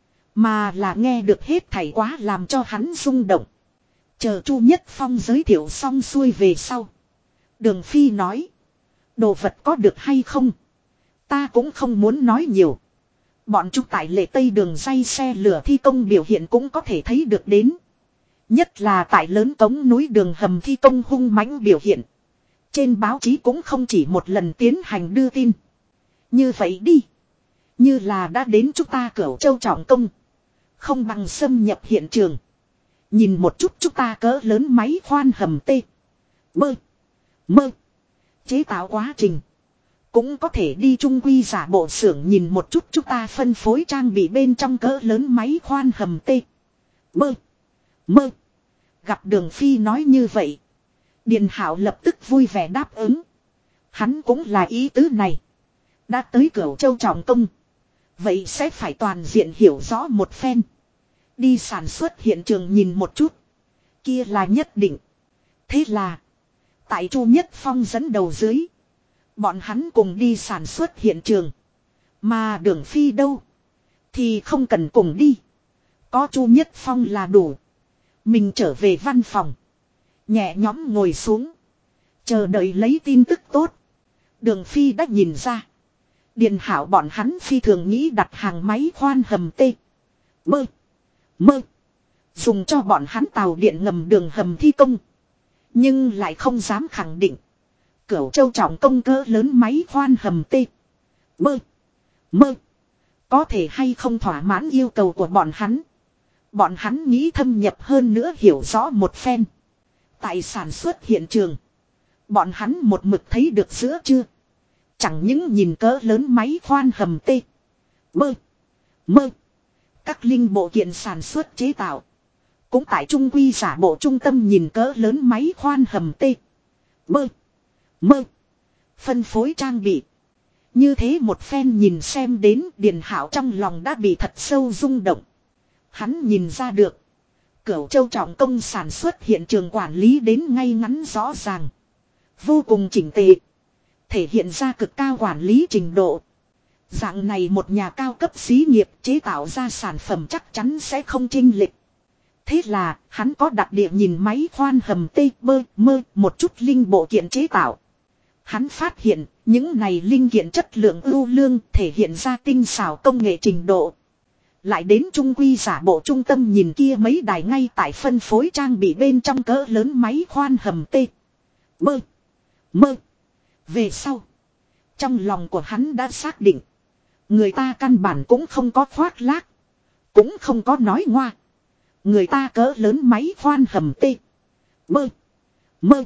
Mà là nghe được hết thảy quá làm cho hắn rung động. Chờ Chu Nhất Phong giới thiệu xong xuôi về sau. Đường Phi nói. Đồ vật có được hay không? Ta cũng không muốn nói nhiều. Bọn chúng tại Lệ Tây đường dây xe lửa thi công biểu hiện cũng có thể thấy được đến. Nhất là tại lớn cống núi đường hầm thi công hung mãnh biểu hiện. Trên báo chí cũng không chỉ một lần tiến hành đưa tin. Như vậy đi. Như là đã đến chúng ta Cửu Châu trọng công. Không bằng xâm nhập hiện trường. Nhìn một chút chúng ta cỡ lớn máy khoan hầm tê. Bơ. Mơ. Chế tạo quá trình. Cũng có thể đi trung quy giả bộ xưởng nhìn một chút chúng ta phân phối trang bị bên trong cỡ lớn máy khoan hầm tê. Bơ. Mơ. Gặp Đường Phi nói như vậy. Điền Hảo lập tức vui vẻ đáp ứng. Hắn cũng là ý tứ này. Đã tới Cửu Châu trọng công. Vậy sẽ phải toàn diện hiểu rõ một phen. Đi sản xuất hiện trường nhìn một chút. Kia là nhất định. Thế là. Tại Chu Nhất Phong dẫn đầu dưới. Bọn hắn cùng đi sản xuất hiện trường. Mà Đường Phi đâu. Thì không cần cùng đi. Có Chu Nhất Phong là đủ. Mình trở về văn phòng. Nhẹ nhõm ngồi xuống. Chờ đợi lấy tin tức tốt. Đường Phi đã nhìn ra. Điền Hảo bọn hắn phi thường nghĩ đặt hàng máy khoan hầm tê. Bơ. Mơ. Dùng cho bọn hắn tàu điện ngầm đường hầm thi công. Nhưng lại không dám khẳng định. Cửu Châu trọng công cỡ lớn máy khoan hầm tê. Bơ. Mơ. Có thể hay không thỏa mãn yêu cầu của bọn hắn. Bọn hắn nghĩ thâm nhập hơn nữa hiểu rõ một phen. Tại sản xuất hiện trường. Bọn hắn một mực thấy được giữa chưa. Chẳng những nhìn cỡ lớn máy khoan hầm tê. Bơ. Mơ. Các linh bộ kiện sản xuất chế tạo. Cũng tại trung quy giả bộ trung tâm nhìn cỡ lớn máy khoan hầm tê. Bơ. Mơ. Phân phối trang bị. Như thế một phen nhìn xem đến Điền Hảo trong lòng đã bị thật sâu rung động. Hắn nhìn ra được. Cửu Châu trọng công sản xuất hiện trường quản lý đến ngay ngắn rõ ràng. Vô cùng chỉnh tề. Thể hiện ra cực cao quản lý trình độ. Dạng này một nhà cao cấp xí nghiệp chế tạo ra sản phẩm chắc chắn sẽ không chênh lệch. Thế là hắn có đặc địa nhìn máy khoan hầm tê bơ mơ một chút linh bộ kiện chế tạo. Hắn phát hiện những này linh kiện chất lượng ưu lương thể hiện ra tinh xảo công nghệ trình độ. Lại đến trung quy giả bộ trung tâm nhìn kia mấy đài ngay tại phân phối trang bị bên trong cỡ lớn máy khoan hầm tê. Bơ. Mơ. Về sau. Trong lòng của hắn đã xác định. Người ta căn bản cũng không có khoác lác. Cũng không có nói ngoa. Người ta cỡ lớn máy khoan hầm tê. Bơ. Mơ.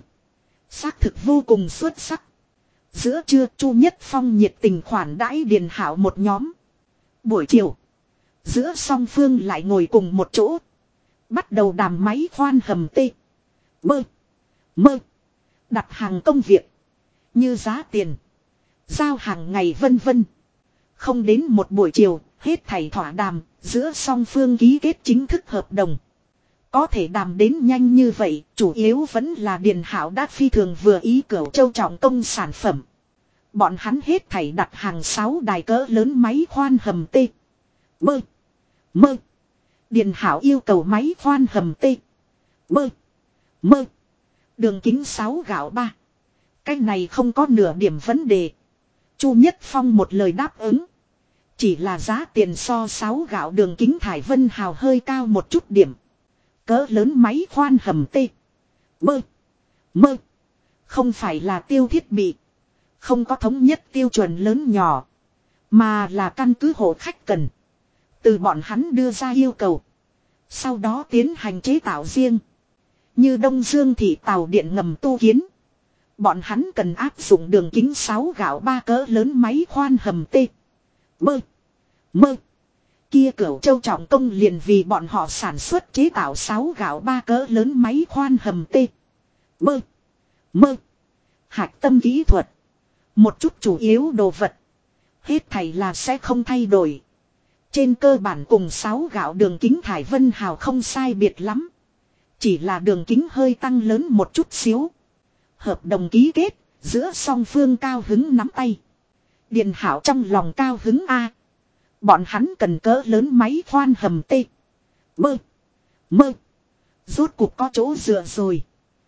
Xác thực vô cùng xuất sắc. Giữa trưa Chu Nhất Phong nhiệt tình khoản đãi Điền Hảo một nhóm. Buổi chiều. Giữa song phương lại ngồi cùng một chỗ. Bắt đầu đàm máy khoan hầm tê. Bơ. Mơ. Đặt hàng công việc. Như giá tiền. Giao hàng ngày vân vân. Không đến một buổi chiều. Hết thảy thỏa đàm. Giữa song phương ký kết chính thức hợp đồng. Có thể đàm đến nhanh như vậy. Chủ yếu vẫn là Điền Hảo đã phi thường vừa ý Cửu Châu trọng công sản phẩm. Bọn hắn hết thảy đặt hàng 6 đài cỡ lớn máy khoan hầm tê. Bơ. Mơ. Điền Hảo yêu cầu máy khoan hầm tê. Bơ. Mơ. Đường kính 6 gạo 3. Cái này không có nửa điểm vấn đề. Chu Nhất Phong một lời đáp ứng. Chỉ là giá tiền so 6 gạo đường kính thải vân hào hơi cao một chút điểm. Cỡ lớn máy khoan hầm tê. Bơ. Mơ. Không phải là tiêu thiết bị. Không có thống nhất tiêu chuẩn lớn nhỏ. Mà là căn cứ hộ khách cần. Từ bọn hắn đưa ra yêu cầu. Sau đó tiến hành chế tạo riêng. Như Đông Dương thị tàu điện ngầm tu kiến. Bọn hắn cần áp dụng đường kính 6 gạo 3 cỡ lớn máy khoan hầm T. Bơ. Mơ. Kia Cửu Châu Trọng Công liền vì bọn họ sản xuất chế tạo 6 gạo 3 cỡ lớn máy khoan hầm T. Bơ. Mơ. Hạch tâm kỹ thuật. Một chút chủ yếu đồ vật. Hết thảy là sẽ không thay đổi. Trên cơ bản cùng 6 gạo đường kính thải vân hào không sai biệt lắm. Chỉ là đường kính hơi tăng lớn một chút xíu. Hợp đồng ký kết, giữa song phương cao hứng nắm tay. Điền Hảo trong lòng cao hứng A. Bọn hắn cần cỡ lớn máy khoan hầm T. Bơ. Mơ. Rốt cuộc có chỗ dựa rồi.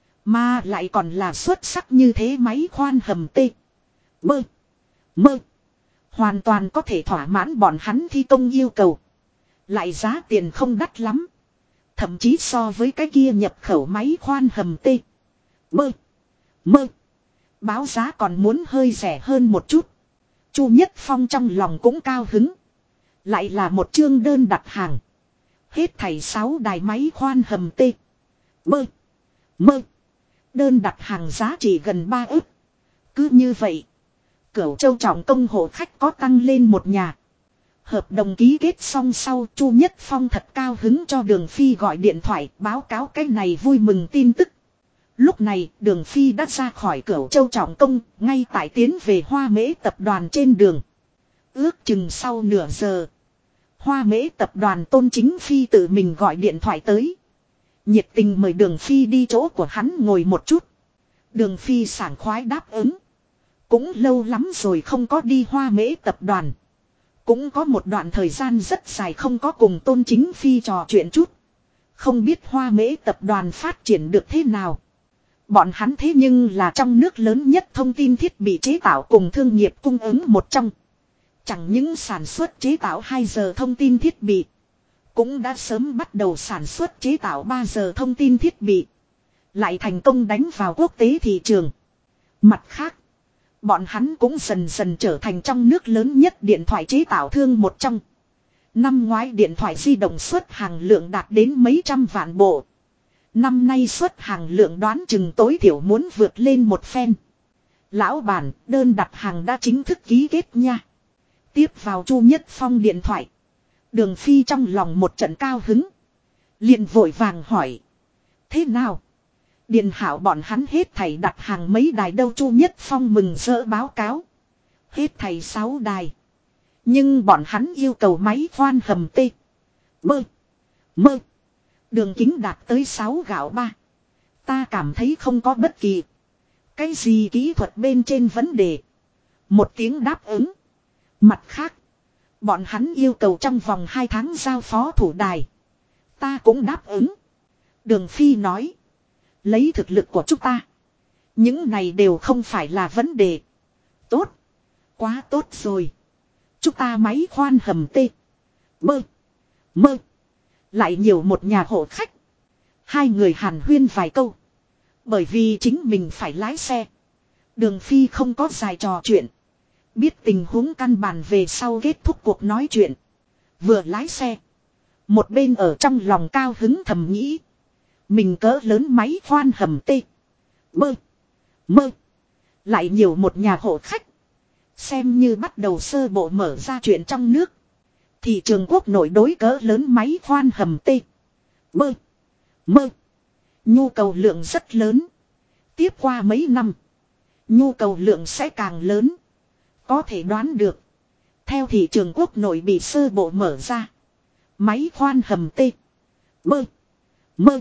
Mà lại còn là xuất sắc như thế máy khoan hầm T. Bơ. Mơ. Hoàn toàn có thể thỏa mãn bọn hắn thi công yêu cầu. Lại giá tiền không đắt lắm. Thậm chí so với cái kia nhập khẩu máy khoan hầm T. Bơ. Mơ. Báo giá còn muốn hơi rẻ hơn một chút. Chu Nhất Phong trong lòng cũng cao hứng. Lại là một chương đơn đặt hàng. Hết thảy 6 đài máy khoan hầm T. Bơ. Mơ. Đơn đặt hàng giá trị gần 3 ức. Cứ như vậy. Cửu Châu Trọng Công hộ khách có tăng lên một nhà. Hợp đồng ký kết xong sau, Chu Nhất Phong thật cao hứng cho Đường Phi gọi điện thoại báo cáo cái này vui mừng tin tức. Lúc này, Đường Phi đã ra khỏi Cửu Châu Trọng Công, ngay tại tiến về Hoa Mễ tập đoàn trên đường. Ước chừng sau nửa giờ, Hoa Mễ tập đoàn Tôn Chính Phi tự mình gọi điện thoại tới. Nhiệt tình mời Đường Phi đi chỗ của hắn ngồi một chút. Đường Phi sảng khoái đáp ứng. Cũng lâu lắm rồi không có đi Hoa Mễ tập đoàn. Cũng có một đoạn thời gian rất dài không có cùng Tôn Chính Phi trò chuyện chút. Không biết Hoa Mễ tập đoàn phát triển được thế nào. Bọn hắn thế nhưng là trong nước lớn nhất thông tin thiết bị chế tạo cùng thương nghiệp cung ứng một trong. Chẳng những sản xuất chế tạo 2 giờ thông tin thiết bị. Cũng đã sớm bắt đầu sản xuất chế tạo 3 giờ thông tin thiết bị. Lại thành công đánh vào quốc tế thị trường. Mặt khác, bọn hắn cũng dần dần trở thành trong nước lớn nhất điện thoại chế tạo thương một trong. Năm ngoái điện thoại di động xuất hàng lượng đạt đến mấy trăm vạn bộ. Năm nay xuất hàng lượng đoán chừng tối thiểu muốn vượt lên một phen. Lão bản, đơn đặt hàng đã chính thức ký kết nha. Tiếp vào Chu Nhất Phong điện thoại. Đường Phi trong lòng một trận cao hứng. Liền vội vàng hỏi. Thế nào? Điền Hảo bọn hắn hết thảy đặt hàng mấy đài đâu? Chu Nhất Phong mừng rỡ báo cáo. Hết thảy 6 đài. Nhưng bọn hắn yêu cầu máy khoan hầm T. Bơ. Mơ. Đường kính đạt tới 6 gạo 3. Ta cảm thấy không có bất kỳ cái gì kỹ thuật bên trên vấn đề. Một tiếng đáp ứng. Mặt khác, bọn hắn yêu cầu trong vòng 2 tháng giao phó thủ đài. Ta cũng đáp ứng. Đường Phi nói. Lấy thực lực của chúng ta, những này đều không phải là vấn đề. Tốt. Quá tốt rồi. Chúng ta máy khoan hầm T. Bơ. Mơ. Lại nhiều một nhà hộ khách. Hai người hàn huyên vài câu. Bởi vì chính mình phải lái xe. Đường Phi không có dài trò chuyện. Biết tình huống căn bản về sau kết thúc cuộc nói chuyện. Vừa lái xe, một bên ở trong lòng cao hứng thầm nghĩ. Mình cỡ lớn máy khoan hầm T. Bơ. Mơ. Lại nhiều một nhà hộ khách. Xem như bắt đầu sơ bộ mở ra chuyện trong nước. Thị trường quốc nội đối cỡ lớn máy khoan hầm T. Bơ. Mơ. Nhu cầu lượng rất lớn. Tiếp qua mấy năm, nhu cầu lượng sẽ càng lớn. Có thể đoán được. Theo thị trường quốc nội bị sơ bộ mở ra, máy khoan hầm T. Bơ. Mơ.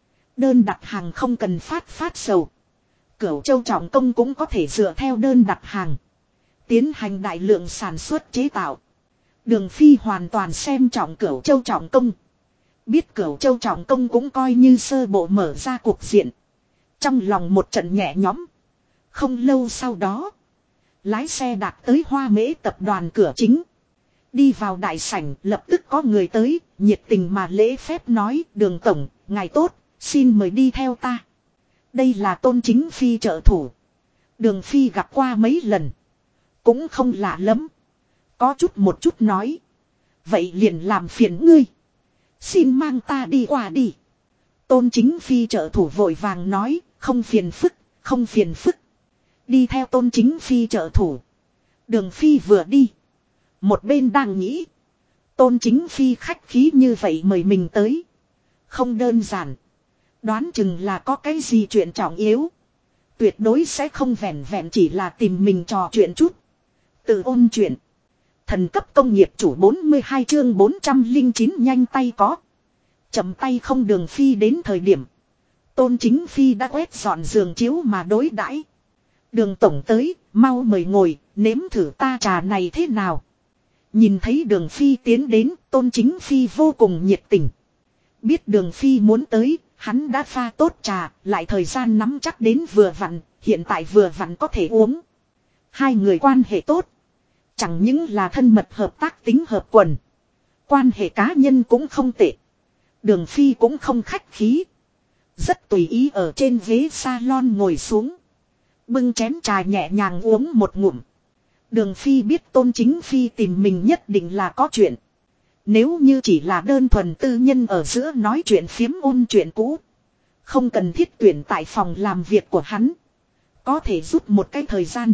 Đơn đặt hàng không cần phát sầu. Cửu Châu Trọng Công cũng có thể dựa theo đơn đặt hàng tiến hành đại lượng sản xuất chế tạo. Đường Phi hoàn toàn xem trọng Cửu Châu Trọng Công. Biết Cửu Châu Trọng Công cũng coi như sơ bộ mở ra cuộc diện. Trong lòng một trận nhẹ nhõm. Không lâu sau đó, lái xe đạt tới Hoa Mễ tập đoàn cửa chính. Đi vào đại sảnh, lập tức có người tới, nhiệt tình mà lễ phép nói, Đường tổng, ngài tốt, xin mời đi theo ta. Đây là Tôn Chính Phi trợ thủ. Đường Phi gặp qua mấy lần, cũng không lạ lắm. Có chút một chút nói. Vậy liền làm phiền ngươi. Xin mang ta đi qua đi. Tôn Chính Phi trợ thủ vội vàng nói, không phiền phức, không phiền phức. Đi theo Tôn Chính Phi trợ thủ. Đường Phi vừa đi. Một bên đang nghĩ. Tôn Chính Phi khách khí như vậy mời mình tới. Không đơn giản. Đoán chừng là có cái gì chuyện trọng yếu. Tuyệt đối sẽ không vẹn vẹn chỉ là tìm mình trò chuyện chút. Tự ôn chuyện. Thần cấp công nghiệp chủ 42 chương 409 nhanh tay có. Chậm tay không. Đường Phi đến thời điểm. Tôn Chính Phi đã quét dọn giường chiếu mà đối đãi. Đường tổng tới, mau mời ngồi, nếm thử ta trà này thế nào. Nhìn thấy Đường Phi tiến đến, Tôn Chính Phi vô cùng nhiệt tình. Biết Đường Phi muốn tới, hắn đã pha tốt trà, lại thời gian nắm chắc đến vừa vặn, hiện tại vừa vặn có thể uống. Hai người quan hệ tốt. Chẳng những là thân mật hợp tác tính hợp quần. Quan hệ cá nhân cũng không tệ. Đường Phi cũng không khách khí. Rất tùy ý ở trên ghế salon ngồi xuống. Bưng chén trà nhẹ nhàng uống một ngụm. Đường Phi biết Tôn Chính Phi tìm mình nhất định là có chuyện. Nếu như chỉ là đơn thuần tư nhân ở giữa nói chuyện phiếm ôn chuyện cũ. Không cần thiết tuyển tại phòng làm việc của hắn. Có thể rút một cái thời gian.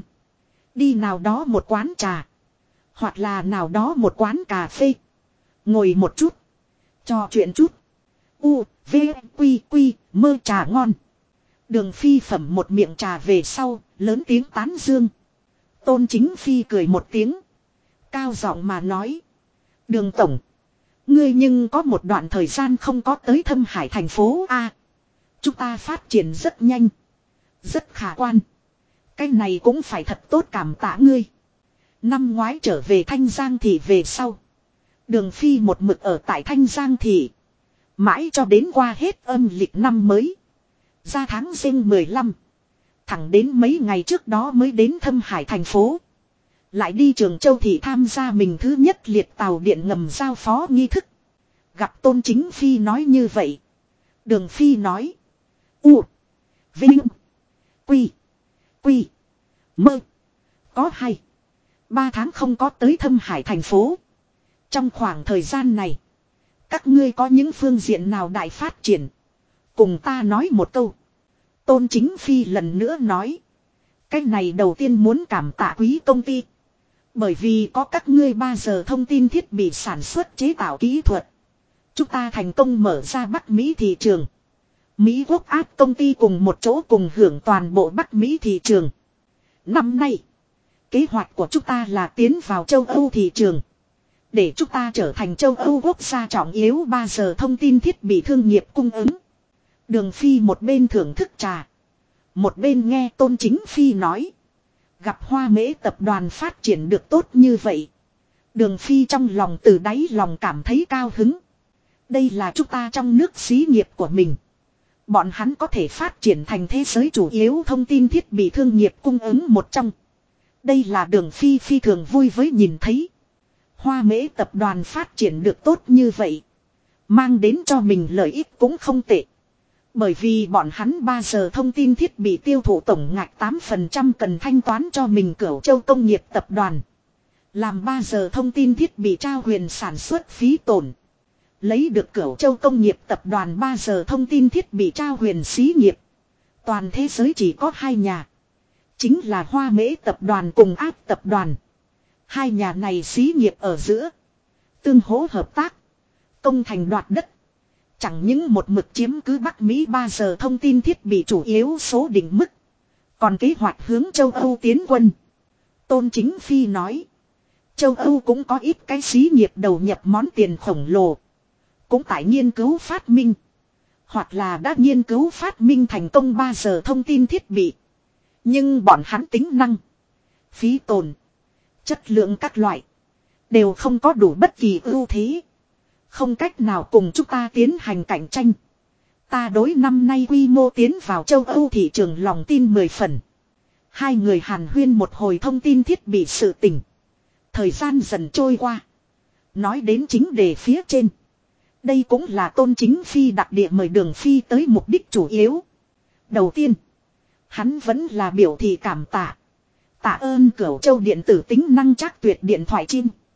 Đi nào đó một quán trà. Hoặc là nào đó một quán cà phê. Ngồi một chút. Trò chuyện chút. U, V, Quy, Quy, mơ trà ngon. Đường Phi phẩm một miệng trà về sau, lớn tiếng tán dương. Tôn Chính Phi cười một tiếng. Cao giọng mà nói. Đường tổng. Ngươi nhưng có một đoạn thời gian không có tới Thâm Hải thành phố A. Chúng ta phát triển rất nhanh. Rất khả quan. Cái này cũng phải thật tốt cảm tạ ngươi. Năm ngoái trở về Thanh Giang Thị về sau. Đường Phi một mực ở tại Thanh Giang Thị. Mãi cho đến qua hết âm lịch năm mới. Ra tháng Giêng 15. Thẳng đến mấy ngày trước đó mới đến Thâm Hải thành phố. Lại đi Trường Châu Thị tham gia mình thứ nhất liệt tàu điện ngầm giao phó nghi thức. Gặp Tôn Chính Phi nói như vậy. Đường Phi nói. U. Vinh. Quy. Quy. Mơ. Có 2-3 tháng không có tới Thâm Hải thành phố. Trong khoảng thời gian này. Các ngươi có những phương diện nào đại phát triển. Cùng ta nói một câu. Tôn Chính Phi lần nữa nói. Cái này đầu tiên muốn cảm tạ quý công ty. Bởi vì có các ngươi 3 giờ thông tin thiết bị sản xuất chế tạo kỹ thuật. Chúng ta thành công mở ra Bắc Mỹ thị trường. Mỹ Quốc áp công ty cùng một chỗ cùng hưởng toàn bộ Bắc Mỹ thị trường. Năm nay, kế hoạch của chúng ta là tiến vào châu Âu thị trường. Để chúng ta trở thành châu Âu quốc gia trọng yếu 3 giờ thông tin thiết bị thương nghiệp cung ứng. Đường Phi một bên thưởng thức trà. Một bên nghe Tôn Chính Phi nói. Gặp Hoa Mễ tập đoàn phát triển được tốt như vậy. Đường Phi trong lòng từ đáy lòng cảm thấy cao hứng. Đây là chúng ta trong nước xí nghiệp của mình. Bọn hắn có thể phát triển thành thế giới chủ yếu thông tin thiết bị thương nghiệp cung ứng một trong. Đây là Đường Phi phi thường vui với nhìn thấy. Hoa Mễ tập đoàn phát triển được tốt như vậy. Mang đến cho mình lợi ích cũng không tệ. Bởi vì bọn hắn 3 giờ thông tin thiết bị tiêu thụ tổng ngạch 8% cần thanh toán cho mình Cửu Châu Công nghiệp tập đoàn. Làm 3 giờ thông tin thiết bị trao quyền sản xuất phí tổn. Lấy được Cửu Châu Công nghiệp tập đoàn 3 giờ thông tin thiết bị trao quyền xí nghiệp. Toàn thế giới chỉ có 2 nhà. Chính là Hoa Mễ tập đoàn cùng Áp tập đoàn. Hai nhà này xí nghiệp ở giữa. Tương hỗ hợp tác. Công thành đoạt đất. Chẳng những một mực chiếm cứ Bắc Mỹ 3 giờ thông tin thiết bị chủ yếu số định mức. Còn kế hoạch hướng châu Âu tiến quân. Tôn Chính Phi nói. Châu Âu cũng có ít cái xí nghiệp đầu nhập món tiền khổng lồ. Cũng tại nghiên cứu phát minh. Hoặc là đã nghiên cứu phát minh thành công 3 giờ thông tin thiết bị. Nhưng bọn hắn tính năng. Phí tồn. Chất lượng các loại. Đều không có đủ bất kỳ ưu thế. Không cách nào cùng chúng ta tiến hành cạnh tranh. Ta đối năm nay quy mô tiến vào châu Âu thị trường lòng tin 10 phần. Hai người hàn huyên một hồi thông tin thiết bị sự tình. Thời gian dần trôi qua. Nói đến chính đề phía trên. Đây cũng là Tôn Chính Phi đặc địa mời Đường Phi tới mục đích chủ yếu. Đầu tiên. Hắn vẫn là biểu thị cảm tạ. Tạ ơn Cửu Châu điện tử tính năng trác tuyệt điện thoại chim.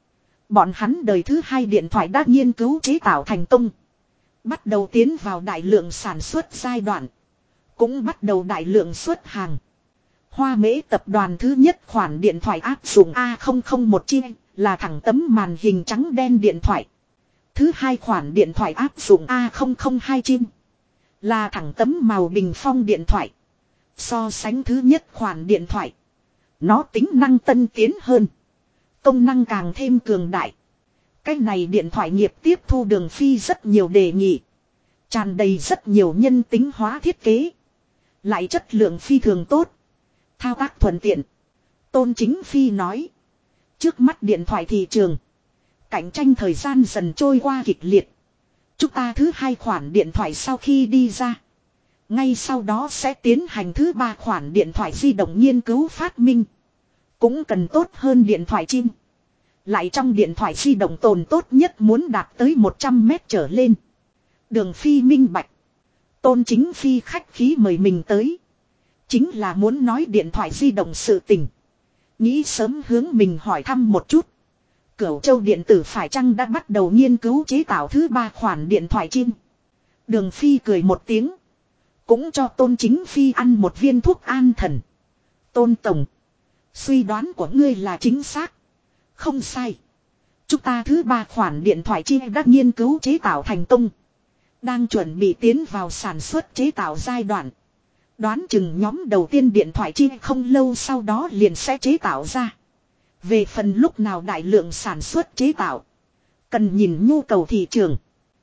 Bọn hắn đời thứ hai điện thoại đã nghiên cứu chế tạo thành công. Bắt đầu tiến vào đại lượng sản xuất giai đoạn. Cũng bắt đầu đại lượng xuất hàng. Hoa Mễ tập đoàn thứ nhất khoản điện thoại áp dụng A001 chia là thẳng tấm màn hình trắng đen điện thoại. Thứ hai khoản điện thoại áp dụng A002 chia là thẳng tấm màu bình phong điện thoại. So sánh thứ nhất khoản điện thoại, nó tính năng tân tiến hơn, công năng càng thêm cường đại. Cái này điện thoại nghiệp tiếp thu Đường Phi rất nhiều đề nghị, tràn đầy rất nhiều nhân tính hóa thiết kế, lại chất lượng phi thường tốt, thao tác thuận tiện. Tôn Chính Phi nói, trước mắt điện thoại thị trường cạnh tranh thời gian dần trôi qua kịch liệt. Chúng ta thứ hai khoản điện thoại sau khi đi ra, ngay sau đó sẽ tiến hành thứ ba khoản điện thoại di động nghiên cứu phát minh. Cũng cần tốt hơn điện thoại chim. Lại trong điện thoại di động tồn tốt nhất muốn đạt tới 100 mét trở lên. Đường Phi minh bạch. Tôn Chính Phi khách khí mời mình tới, chính là muốn nói điện thoại di động sự tình. Nghĩ sớm hướng mình hỏi thăm một chút, Cửu Châu điện tử phải chăng đã bắt đầu nghiên cứu chế tạo thứ ba khoản điện thoại chim. Đường Phi cười một tiếng, cũng cho Tôn Chính Phi ăn một viên thuốc an thần. Tôn tổng, suy đoán của ngươi là chính xác. Không sai. Chúng ta thứ ba khoản điện thoại chim đã nghiên cứu chế tạo thành công, đang chuẩn bị tiến vào sản xuất chế tạo giai đoạn. Đoán chừng nhóm đầu tiên điện thoại chim không lâu sau đó liền sẽ chế tạo ra. Về phần lúc nào đại lượng sản xuất chế tạo, cần nhìn nhu cầu thị trường.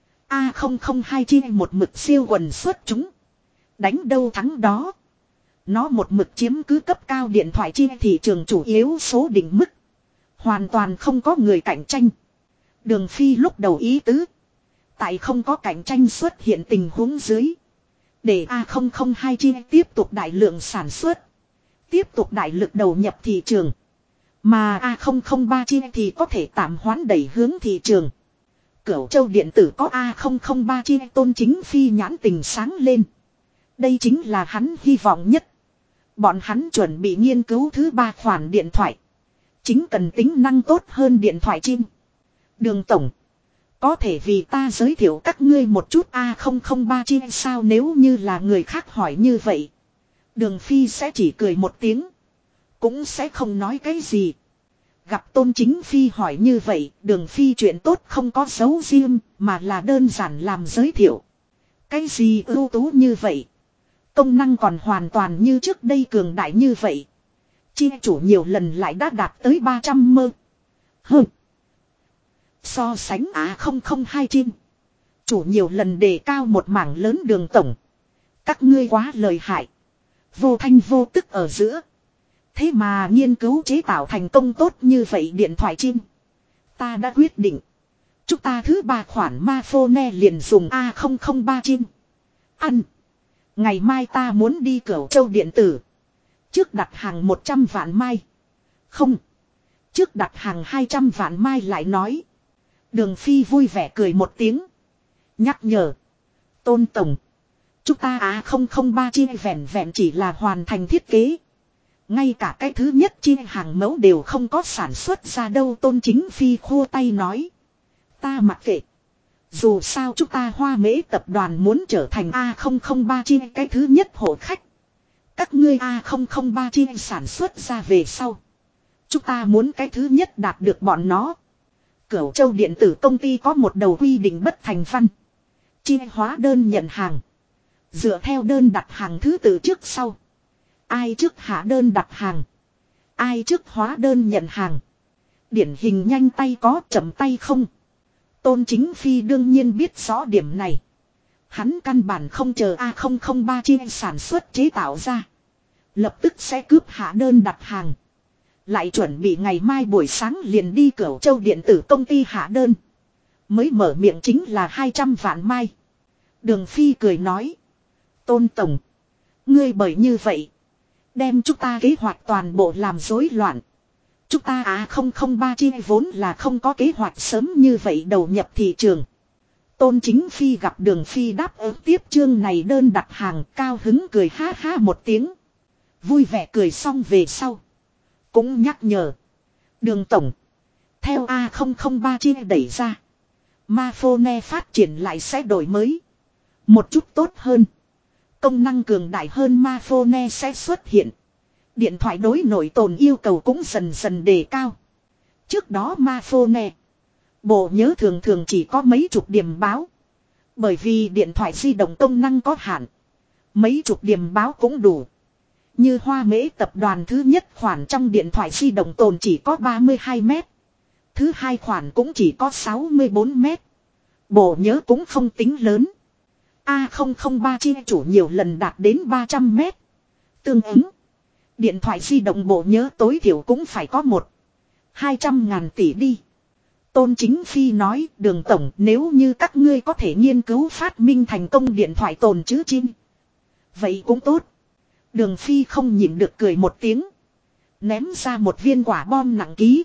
A002 chi một mực siêu quần xuất chúng, đánh đâu thắng đó. Nó một mực chiếm cứ cấp cao điện thoại chi thị trường chủ yếu số định mức, hoàn toàn không có người cạnh tranh. Đường Phi lúc đầu ý tứ, tại không có cạnh tranh xuất hiện tình huống dưới, để A002 chi tiếp tục đại lượng sản xuất, tiếp tục đại lực đầu nhập thị trường. Mà A003 chi thì có thể tạm hoán đẩy hướng thị trường. Cửu Châu điện tử có A003 chi, Tôn Chính Phi nhãn tình sáng lên. Đây chính là hắn hy vọng nhất. Bọn hắn chuẩn bị nghiên cứu thứ ba khoản điện thoại, chính cần tính năng tốt hơn điện thoại chim. Đường tổng, có thể vì ta giới thiệu các ngươi một chút A003 chi sao? Nếu như là người khác hỏi như vậy, Đường Phi sẽ chỉ cười một tiếng, cũng sẽ không nói cái gì. Gặp Tôn Chính Phi hỏi như vậy, Đường Phi chuyện tốt không có giấu riêng, mà là đơn giản làm giới thiệu. Cái gì ưu tú như vậy? Công năng còn hoàn toàn như trước đây cường đại như vậy. Chia chủ nhiều lần lại đã đạt tới 300 mơ. So sánh A002 chim, chủ nhiều lần đề cao một mảng lớn. Đường tổng, các ngươi quá lợi hại. Vô thanh vô tức ở giữa, thế mà nghiên cứu chế tạo thành công tốt như vậy điện thoại chim. Ta đã quyết định, chúng ta thứ ba khoản Mafone liền dùng A003 chim. Ăn. Ngày mai ta muốn đi Cửu Châu điện tử, trước đặt hàng 100 vạn mai. Không, trước đặt hàng 200 vạn mai lại nói. Đường Phi vui vẻ cười một tiếng, nhắc nhở. Tôn tổng, chúng ta A003 chi vẹn vẹn chỉ là hoàn thành thiết kế, ngay cả cái thứ nhất chi hàng mẫu đều không có sản xuất ra đâu. Tôn Chính Phi khô tay nói, ta mặc kệ. Dù sao chúng ta Hoa Mễ tập đoàn muốn trở thành A003 chi cái thứ nhất hộ khách. Các ngươi A003 chi sản xuất ra về sau, chúng ta muốn cái thứ nhất đạt được bọn nó. Cửu Châu điện tử công ty có một đầu quy định bất thành văn. Chi hóa đơn nhận hàng, dựa theo đơn đặt hàng thứ tự trước sau. Ai trước hạ đơn đặt hàng, ai trước hóa đơn nhận hàng. Điển hình nhanh tay có, chậm tay không. Tôn Chính Phi đương nhiên biết rõ điểm này. Hắn căn bản không chờ A003 chi sản xuất chế tạo ra, lập tức sẽ cướp hạ đơn đặt hàng, lại chuẩn bị ngày mai buổi sáng liền đi Cửu Châu điện tử công ty hạ đơn. Mới mở miệng chính là 200 vạn mai. Đường Phi cười nói, Tôn tổng, ngươi bởi như vậy đem chúng ta kế hoạch toàn bộ làm rối loạn. Chúng ta A003 chi vốn là không có kế hoạch sớm như vậy đầu nhập thị trường. Tôn Chính Phi gặp Đường Phi đáp ứng tiếp chương này đơn đặt hàng, cao hứng cười ha ha một tiếng. Vui vẻ cười xong về sau, cũng nhắc nhở. Đường tổng, Theo A003 chia đẩy ra. Mafone phát triển lại sẽ đổi mới. Một chút tốt hơn. Công năng cường đại hơn Mafone sẽ xuất hiện. Điện thoại đối nội tồn yêu cầu cũng dần dần đề cao. Trước đó Mafone, bộ nhớ thường thường chỉ có mấy chục điểm báo. Bởi vì điện thoại di động công năng có hạn. Mấy chục điểm báo cũng đủ. Như Hoa Mễ tập đoàn thứ nhất khoản trong điện thoại di động tồn chỉ có 32 mét. Thứ hai khoản cũng chỉ có 64 mét. Bộ nhớ cũng không tính lớn. A003 chia chủ nhiều lần đạt đến 300 mét. Tương ứng, điện thoại di động bộ nhớ tối thiểu cũng phải có 200.000 tỷ đi. Tôn Chính Phi nói, Đường Tổng, nếu như các ngươi có thể nghiên cứu phát minh thành công điện thoại tồn chữ chim, vậy cũng tốt. Đường Phi không nhịn được cười một tiếng. Ném ra một viên quả bom nặng ký.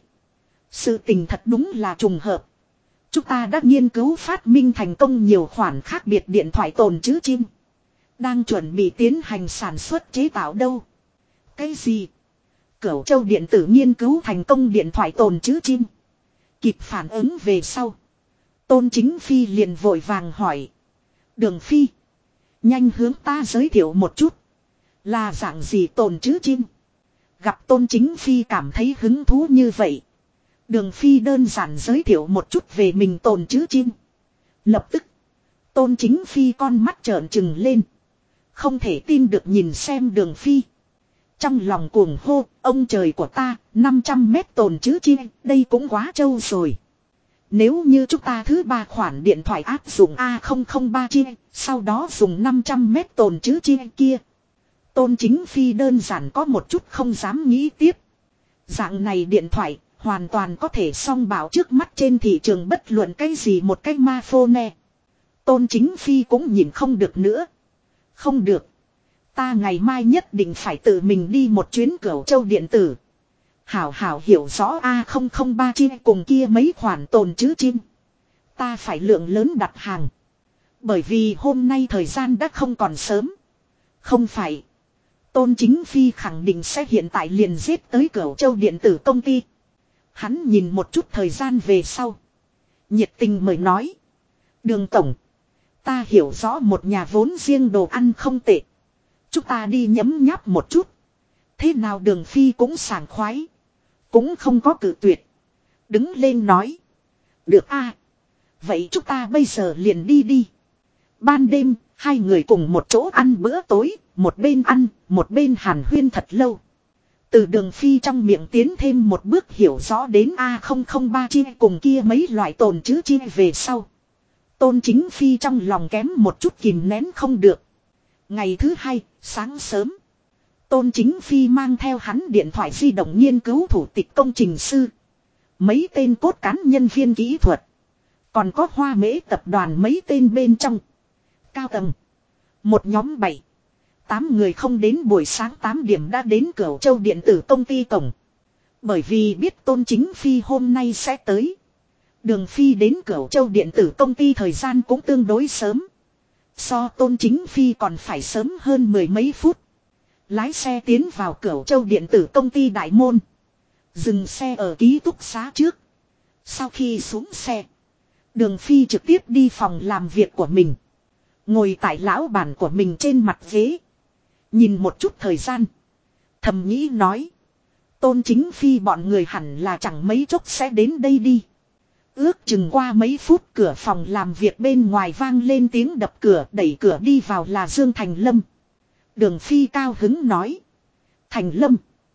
Sự tình thật đúng là trùng hợp. Chúng ta đã nghiên cứu phát minh thành công nhiều khoản khác biệt điện thoại tồn chữ chim. Đang chuẩn bị tiến hành sản xuất chế tạo đâu. Cái gì? Cửu Châu điện tử nghiên cứu thành công điện thoại tồn chữ chim. Kịp phản ứng về sau. Tôn Chính Phi liền vội vàng hỏi. Đường Phi, nhanh hướng ta giới thiệu một chút. Là dạng gì tồn chữ chim? Gặp Tôn Chính Phi cảm thấy hứng thú như vậy. Đường Phi đơn giản giới thiệu một chút về mình tồn chữ chim. Lập tức, Tôn Chính Phi con mắt trợn trừng lên. Không thể tin được nhìn xem Đường Phi. Trong lòng cuồng hô, ông trời của ta, 500 mét tồn chữ chim, đây cũng quá trâu rồi. Nếu như chúng ta thứ ba khoản điện thoại áp dụng A003 chia, sau đó dùng 500 mét tồn chữ chia kia. Tôn Chính Phi đơn giản có một chút không dám nghĩ tiếp. Dạng này điện thoại, hoàn toàn có thể song bảo trước mắt trên thị trường bất luận cái gì một cái Mafone. Tôn Chính Phi cũng nhìn không được nữa. Không được. Ta ngày mai nhất định phải tự mình đi một chuyến Cửu Châu điện tử. Hảo hảo hiểu rõ A003 chia cùng kia mấy khoản tồn chữ chim. Ta phải lượng lớn đặt hàng. Bởi vì hôm nay thời gian đã không còn sớm. Không phải. Tôn Chính Phi khẳng định sẽ hiện tại liền giết tới Cửu Châu điện tử công ty. Hắn nhìn một chút thời gian về sau. Nhiệt tình mời nói. Đường Tổng, ta hiểu rõ một nhà vốn riêng đồ ăn không tệ. Chúng ta đi nhấm nháp một chút. Thế nào Đường Phi cũng sảng khoái. Cũng không có cự tuyệt. Đứng lên nói. Được a, vậy chúng ta bây giờ liền đi đi. Ban đêm, hai người cùng một chỗ ăn bữa tối. Một bên ăn, một bên hàn huyên thật lâu. Từ Đường Phi trong miệng tiến thêm một bước hiểu rõ đến A003 chia cùng kia mấy loại tồn chữ chia về sau. Tôn Chính Phi trong lòng kém một chút kìm nén không được. Ngày thứ hai, sáng sớm. Tôn Chính Phi mang theo hắn điện thoại di động nghiên cứu thủ tịch công trình sư. Mấy tên cốt cán nhân viên kỹ thuật. Còn có Hoa Mễ tập đoàn mấy tên bên trong. Cao tầng. Một nhóm 7-8 người không đến buổi sáng 8 điểm đã đến Cửu Châu điện tử công ty cổng. Bởi vì biết Tôn Chính Phi hôm nay sẽ tới. Đường Phi đến Cửu Châu điện tử công ty thời gian cũng tương đối sớm. So Tôn Chính Phi còn phải sớm hơn mười mấy phút. Lái xe tiến vào Cửu Châu điện tử công ty đại môn. Dừng xe ở ký túc xá trước. Sau khi xuống xe, Đường Phi trực tiếp đi phòng làm việc của mình. Ngồi tại lão bàn của mình trên mặt ghế. Nhìn một chút thời gian. Thầm nghĩ nói. Tôn Chính Phi bọn người hẳn là chẳng mấy chốc sẽ đến đây đi. Ước chừng qua mấy phút cửa phòng làm việc bên ngoài vang lên tiếng đập cửa, đẩy cửa đi vào là Dương Thành Lâm. Đường Phi cao hứng nói. Thành Lâm,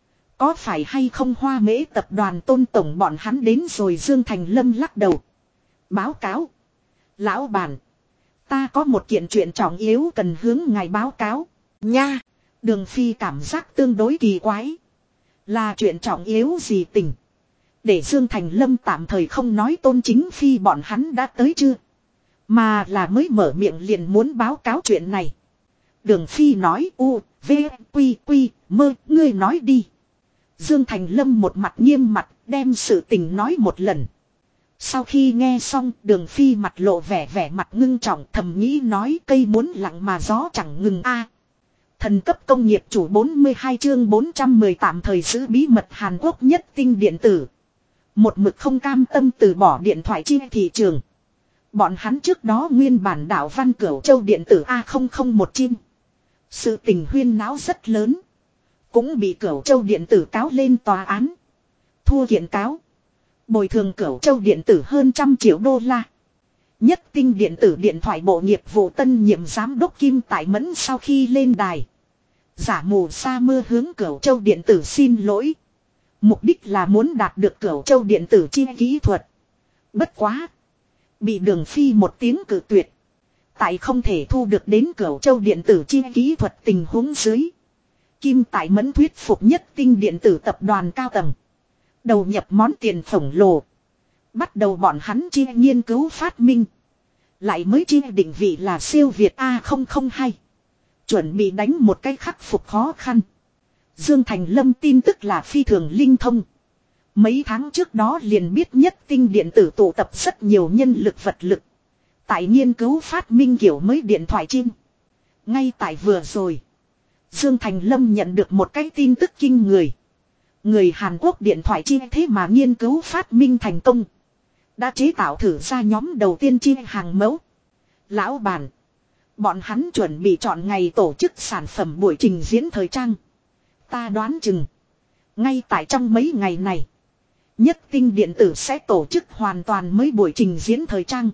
có phải hay không Hoa Mễ tập đoàn Tôn tổng bọn hắn đến rồi? Dương Thành Lâm lắc đầu. Báo cáo. Lão bản, ta có một kiện chuyện trọng yếu cần hướng ngài báo cáo. Nha. Đường Phi cảm giác tương đối kỳ quái. Là chuyện trọng yếu gì tình? Để Dương Thành Lâm tạm thời không nói Tôn Chính Phi bọn hắn đã tới chưa, mà là mới mở miệng liền muốn báo cáo chuyện này. Đường Phi nói V, Quy, Quy, Mơ, ngươi nói đi. Dương Thành Lâm một mặt nghiêm mặt đem sự tình nói một lần. Sau khi nghe xong Đường Phi mặt lộ vẻ mặt ngưng trọng, thầm nghĩ nói cây muốn lặng mà gió chẳng ngừng a. Thần cấp công nghiệp chủ 42 chương 410 tạm thời giữ bí mật Hàn Quốc nhất tinh điện tử. Một mực không cam tâm từ bỏ điện thoại chi thị trường. Bọn hắn trước đó nguyên bản đảo Văn Cửu Châu điện tử A001 chim. Sự tình huyên náo rất lớn. Cũng bị Cửu Châu điện tử cáo lên tòa án. Thua kiện cáo. Bồi thường Cửu Châu điện tử hơn 100 triệu đô la. Nhất Tinh điện tử điện thoại bộ nghiệp vụ tân nhiệm giám đốc Kim Tại Mẫn sau khi lên đài. Giả mù sa mưa hướng Cửu Châu điện tử xin lỗi. Mục đích là muốn đạt được Cửu Châu điện tử chi kỹ thuật. Bất quá. Bị Đường Phi một tiếng cự tuyệt. Tại không thể thu được đến Cửu Châu điện tử chi kỹ thuật tình huống dưới. Kim Tại Mẫn thuyết phục Nhất Tinh điện tử tập đoàn cao tầng. Đầu nhập món tiền khổng lồ. Bắt đầu bọn hắn chia nghiên cứu phát minh. Lại mới chia định vị là siêu Việt A002. Chuẩn bị đánh một cái khắc phục khó khăn. Dương Thành Lâm tin tức là phi thường linh thông. Mấy tháng trước đó liền biết Nhất Tinh điện tử tụ tập rất nhiều nhân lực vật lực. Tại nghiên cứu phát minh kiểu mới điện thoại chim. Ngay tại vừa rồi. Dương Thành Lâm nhận được một cái tin tức kinh người. Người Hàn Quốc điện thoại chi thế mà nghiên cứu phát minh thành công. Đã chế tạo thử ra nhóm đầu tiên chi hàng mẫu. Lão bản. Bọn hắn chuẩn bị chọn ngày tổ chức sản phẩm buổi trình diễn thời trang. Ta đoán chừng. Ngay tại trong mấy ngày này. Nhất Tinh điện tử sẽ tổ chức hoàn toàn mới buổi trình diễn thời trang.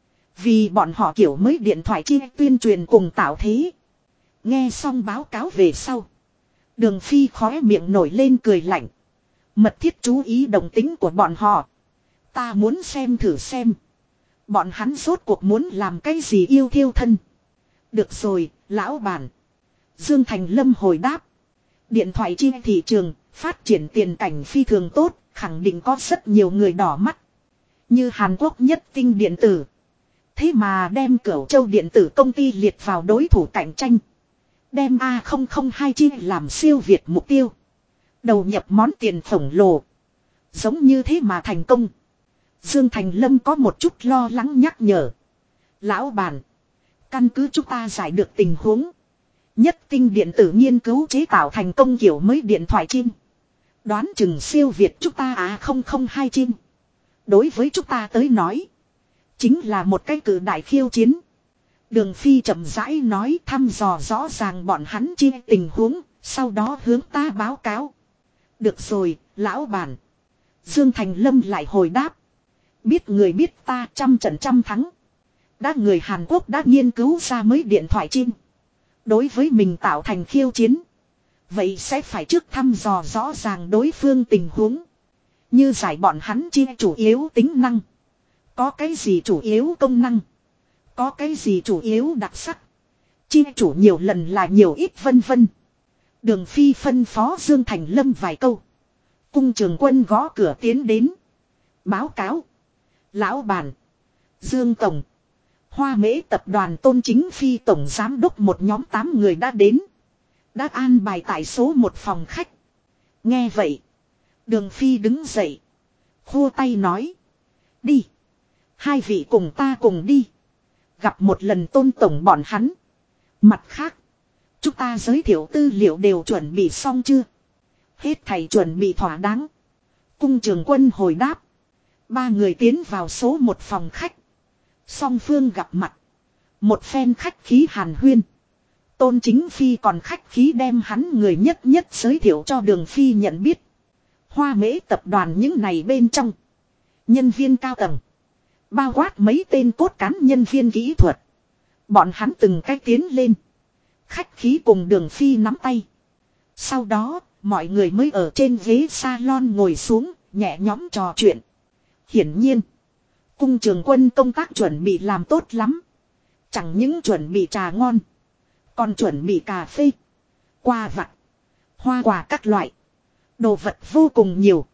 Vì bọn họ kiểu mới điện thoại chi tuyên truyền cùng tạo thế. Nghe xong báo cáo về sau. Đường Phi khóe miệng nổi lên cười lạnh. Mật thiết chú ý đồng tính của bọn họ. Ta muốn xem thử xem. Bọn hắn rốt cuộc muốn làm cái gì yêu thiêu thân. Được rồi, lão bản. Dương Thành Lâm hồi đáp. Điện thoại chi thị trường, phát triển tiền cảnh phi thường tốt, khẳng định có rất nhiều người đỏ mắt. Như Hàn Quốc Nhất Tinh điện tử. Thế mà đem Cửu Châu điện tử công ty liệt vào đối thủ cạnh tranh. Đem A002 chi làm siêu Việt mục tiêu. Đầu nhập món tiền khổng lồ. Giống như thế mà thành công. Dương Thành Lâm có một chút lo lắng nhắc nhở. Lão bản. Căn cứ chúng ta giải được tình huống. Nhất Tinh điện tử nghiên cứu chế tạo thành công kiểu mới điện thoại chim. Đoán chừng siêu Việt chúng ta A002 chim. Đối với chúng ta tới nói. Chính là một cái cử đại khiêu chiến. Đường Phi chậm rãi nói thăm dò rõ ràng bọn hắn chia tình huống. Sau đó hướng ta báo cáo. Được rồi, lão bản. Dương Thành Lâm lại hồi đáp. Biết người biết ta 100% thắng. Đã người Hàn Quốc đã nghiên cứu ra mới điện thoại chim. Đối với mình tạo thành khiêu chiến. Vậy sẽ phải trước thăm dò rõ ràng đối phương tình huống. Như giải bọn hắn chia chủ yếu tính năng. Có cái gì chủ yếu công năng. Có cái gì chủ yếu đặc sắc. Chia chủ nhiều lần là nhiều ít vân vân. Đường Phi phân phó Dương Thành Lâm vài câu. Cung Trường Quân gõ cửa tiến đến. Báo cáo. Lão bản. Dương Tổng. Hoa Mễ tập đoàn Tôn Chính Phi tổng giám đốc một nhóm 8 người đã đến. Đã an bài tại số 1 phòng khách. Nghe vậy. Đường Phi đứng dậy. Khua tay nói. Đi. Hai vị cùng ta cùng đi. Gặp một lần Tôn tổng bọn hắn. Mặt khác. Chúng ta giới thiệu tư liệu đều chuẩn bị xong chưa? Hết thầy chuẩn bị thỏa đáng. Cung Trường Quân hồi đáp. 3 người tiến vào số 1 phòng khách. Song phương gặp mặt. Một phen khách khí hàn huyên. Tôn Chính Phi còn khách khí đem hắn người nhất nhất giới thiệu cho Đường Phi nhận biết. Hoa Mễ tập đoàn những này bên trong. Nhân viên cao tầng. Bao quát mấy tên cốt cán nhân viên kỹ thuật. Bọn hắn từng cách tiến lên. Khách khí cùng Đường Phi nắm tay. Sau đó, mọi người mới ở trên ghế salon ngồi xuống, nhẹ nhõm trò chuyện. Hiển nhiên, Cung Trường Quân công tác chuẩn bị làm tốt lắm. Chẳng những chuẩn bị trà ngon, còn chuẩn bị cà phê, quà vặt, hoa quả các loại. Đồ vật vô cùng nhiều.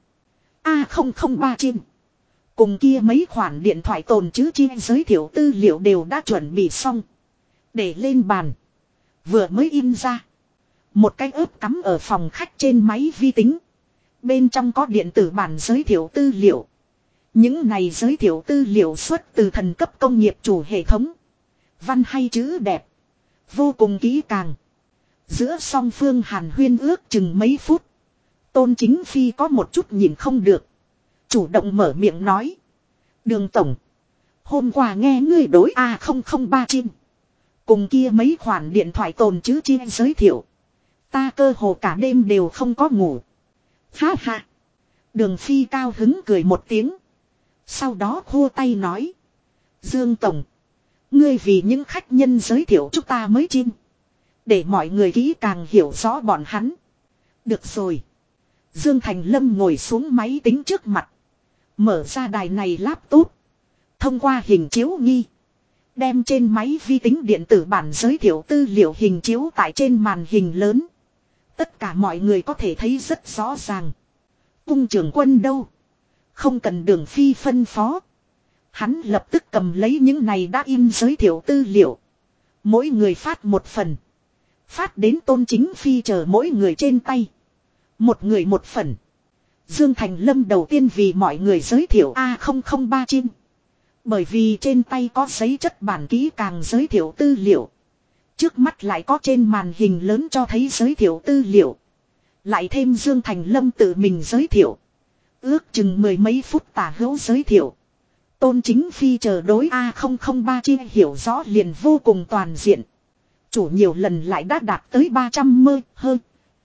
A003 chim. Cùng kia mấy khoản điện thoại tồn chứ chi giới thiệu tư liệu đều đã chuẩn bị xong. Để lên bàn. Vừa mới in ra. Một cái ớt cắm ở phòng khách trên máy vi tính. Bên trong có điện tử bản giới thiệu tư liệu. Những này giới thiệu tư liệu xuất từ thần cấp công nghiệp chủ hệ thống. Văn hay chữ đẹp. Vô cùng kỹ càng. Giữa song phương hàn huyên ước chừng mấy phút. Tôn Chính Phi có một chút nhìn không được. Chủ động mở miệng nói. Đường tổng. Hôm qua nghe ngươi đối A003 chim. Cùng kia mấy khoản điện thoại tồn chứ chi giới thiệu. Ta cơ hồ cả đêm đều không có ngủ. Ha ha. Đường Phi cao hứng cười một tiếng. Sau đó khua tay nói. Dương tổng. Ngươi vì những khách nhân giới thiệu chúng ta mới chim. Để mọi người kỹ càng hiểu rõ bọn hắn. Được rồi. Dương Thành Lâm ngồi xuống máy tính trước mặt. Mở ra đài này laptop. Thông qua hình chiếu nghi. Đem trên máy vi tính điện tử bản giới thiệu tư liệu hình chiếu tại trên màn hình lớn. Tất cả mọi người có thể thấy rất rõ ràng. Cung trưởng quân đâu? Không cần Đường Phi phân phó. Hắn lập tức cầm lấy những này đã in giới thiệu tư liệu. Mỗi người phát một phần. Phát đến Tôn Chính Phi chờ mỗi người trên tay. Một người một phần. Dương Thành Lâm đầu tiên vì mọi người giới thiệu A003 chim. Bởi vì trên tay có giấy chất bản kỹ càng giới thiệu tư liệu. Trước mắt lại có trên màn hình lớn cho thấy giới thiệu tư liệu. Lại thêm Dương Thành Lâm tự mình giới thiệu. Ước chừng mười mấy phút tả hữu giới thiệu. Tôn Chính Phi chờ đối A003 chi hiểu rõ liền vô cùng toàn diện. Chủ nhiều lần lại đã đạt tới 300 mơ hơn.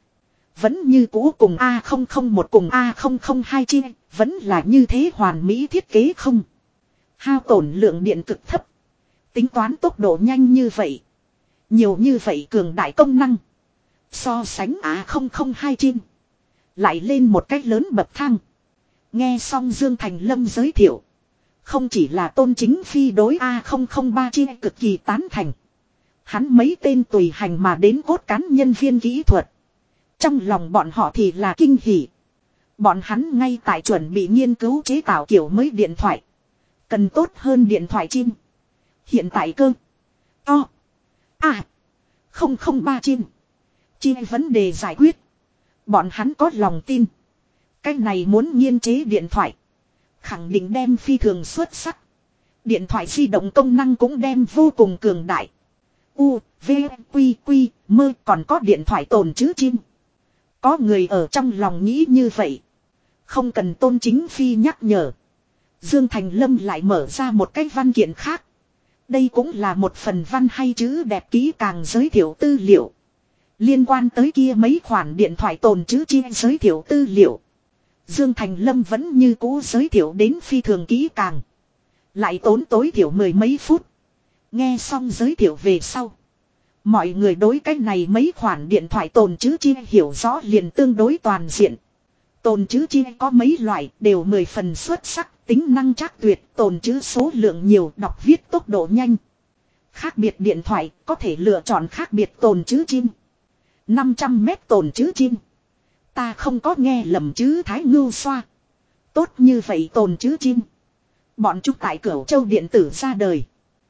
Vẫn như cũ cùng A001 cùng A002 chi, vẫn là như thế hoàn mỹ thiết kế không. Hao tổn lượng điện cực thấp. Tính toán tốc độ nhanh như vậy. Nhiều như vậy cường đại công năng. So sánh A002 chi. Lại lên một cách lớn bậc thang. Nghe xong Dương Thành Lâm giới thiệu. Không chỉ là Tôn Chính Phi đối A003 chi cực kỳ tán thành. Hắn mấy tên tùy hành mà đến cốt cán nhân viên kỹ thuật. Trong lòng bọn họ thì là kinh hỉ. Bọn hắn ngay tại chuẩn bị nghiên cứu chế tạo kiểu mới điện thoại. Cần tốt hơn điện thoại chim. Hiện tại cơ. O. A. 003 chim. Chi vấn đề giải quyết. Bọn hắn có lòng tin. Cái này muốn nghiên chế điện thoại. Khẳng định đem phi thường xuất sắc. Điện thoại di động công năng cũng đem vô cùng cường đại. U, V, Quy, Quy, mơ còn có điện thoại tồn chứ chim. Có người ở trong lòng nghĩ như vậy. Không cần Tôn Chính Phi nhắc nhở. Dương Thành Lâm lại mở ra một cái văn kiện khác. Đây cũng là một phần văn hay chữ đẹp kỹ càng giới thiệu tư liệu. Liên quan tới kia mấy khoản điện thoại tồn chứ chi giới thiệu tư liệu. Dương Thành Lâm vẫn như cũ giới thiệu đến phi thường kỹ càng. Lại tốn tối thiểu mười mấy phút. Nghe xong giới thiệu về sau. Mọi người đối cái này mấy khoản điện thoại tồn chứ chi hiểu rõ liền tương đối toàn diện. Tồn chứ chi có mấy loại đều 10 phần xuất sắc, tính năng chắc tuyệt, tồn chứ số lượng nhiều, đọc viết tốc độ nhanh. Khác biệt điện thoại có thể lựa chọn khác biệt tồn chứ chi. 500 mét tồn chứ chi. Ta không có nghe lầm chứ Thái Ngưu Xoa. Tốt như vậy tồn chứ chi. Bọn chúng tại Cửu Châu điện tử ra đời.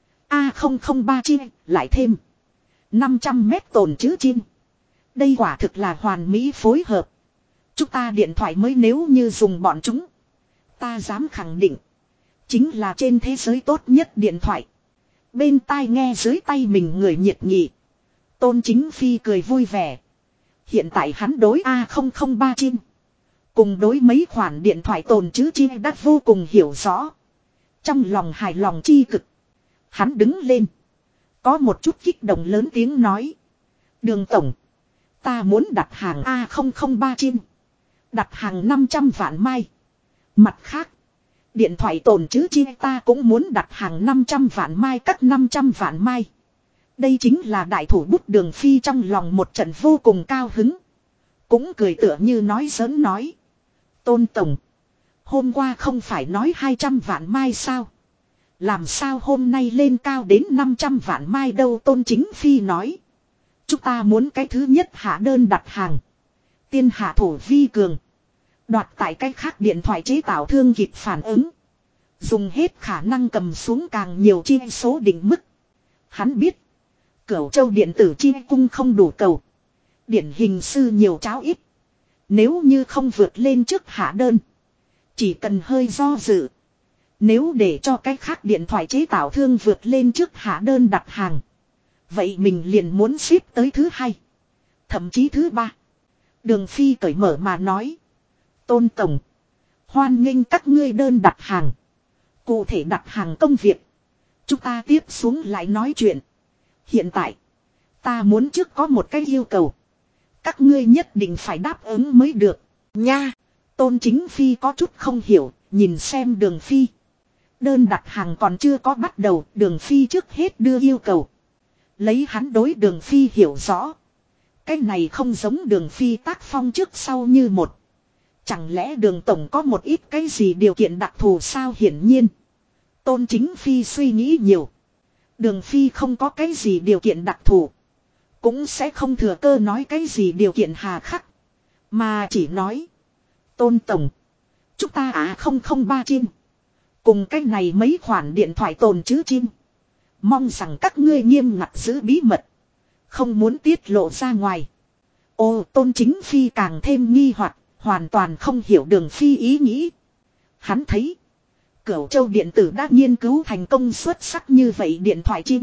A003 chi lại thêm 500 mét tồn chứ chi. Đây quả thực là hoàn mỹ phối hợp. Chúng ta điện thoại mới nếu như dùng bọn chúng. Ta dám khẳng định. Chính là trên thế giới tốt nhất điện thoại. Bên tai nghe dưới tay mình người nhiệt nghị. Tôn Chính Phi cười vui vẻ. Hiện tại hắn đối A003 chim. Cùng đối mấy khoản điện thoại tồn chứ chi đã vô cùng hiểu rõ. Trong lòng hài lòng chi cực. Hắn đứng lên. Có một chút kích động lớn tiếng nói. Đường tổng. Ta muốn đặt hàng A003 chim. Đặt hàng 500 vạn mai. Mặt khác. Điện thoại tồn chứ chi ta cũng muốn đặt hàng 500 vạn mai cắt 500 vạn mai. Đây chính là đại thủ bút Đường Phi trong lòng một trận vô cùng cao hứng. Cũng cười tựa như nói giỡn nói. Tôn tổng. Hôm qua không phải nói 200 vạn mai sao? Làm sao hôm nay lên cao đến 500 vạn mai đâu Tôn Chính Phi nói. Chúng ta muốn cái thứ nhất hạ đơn đặt hàng. Tiên hạ thủ vi cường. Đoạt tại cái khác điện thoại chế tạo thương kịp phản ứng. Dùng hết khả năng cầm xuống càng nhiều chi số định mức. Hắn biết. Cửu Châu điện tử chi cung không đủ cầu. Điển hình sư nhiều cháo ít. Nếu như không vượt lên trước hạ đơn. Chỉ cần hơi do dự. Nếu để cho cái khác điện thoại chế tạo thương vượt lên trước hạ đơn đặt hàng. Vậy mình liền muốn ship tới thứ hai. Thậm chí thứ ba. Đường Phi cởi mở mà nói. Tôn tổng. Hoan nghênh các ngươi đơn đặt hàng. Cụ thể đặt hàng công việc. Chúng ta tiếp xuống lại nói chuyện. Hiện tại. Ta muốn trước có một cái yêu cầu. Các ngươi nhất định phải đáp ứng mới được. Nha. Tôn Chính Phi có chút không hiểu. Nhìn xem Đường Phi. Đơn đặt hàng còn chưa có bắt đầu. Đường Phi trước hết đưa yêu cầu. Lấy hắn đối Đường Phi hiểu rõ. Cái này không giống Đường Phi tác phong trước sau như một. Chẳng lẽ Đường Tổng có một ít cái gì điều kiện đặc thù sao? Hiển nhiên. Tôn Chính Phi suy nghĩ nhiều. Đường Phi không có cái gì điều kiện đặc thù. Cũng sẽ không thừa cơ nói cái gì điều kiện hà khắc. Mà chỉ nói. Tôn Tổng. Chúng ta 003 chim. Cùng cái này mấy khoản điện thoại tồn chứ chim. Mong rằng các ngươi nghiêm ngặt giữ bí mật. Không muốn tiết lộ ra ngoài. Ô, Tôn Chính Phi càng thêm nghi hoặc, hoàn toàn không hiểu Đường Phi ý nghĩ. Hắn thấy. Cửu Châu điện tử đã nghiên cứu thành công xuất sắc như vậy điện thoại chim.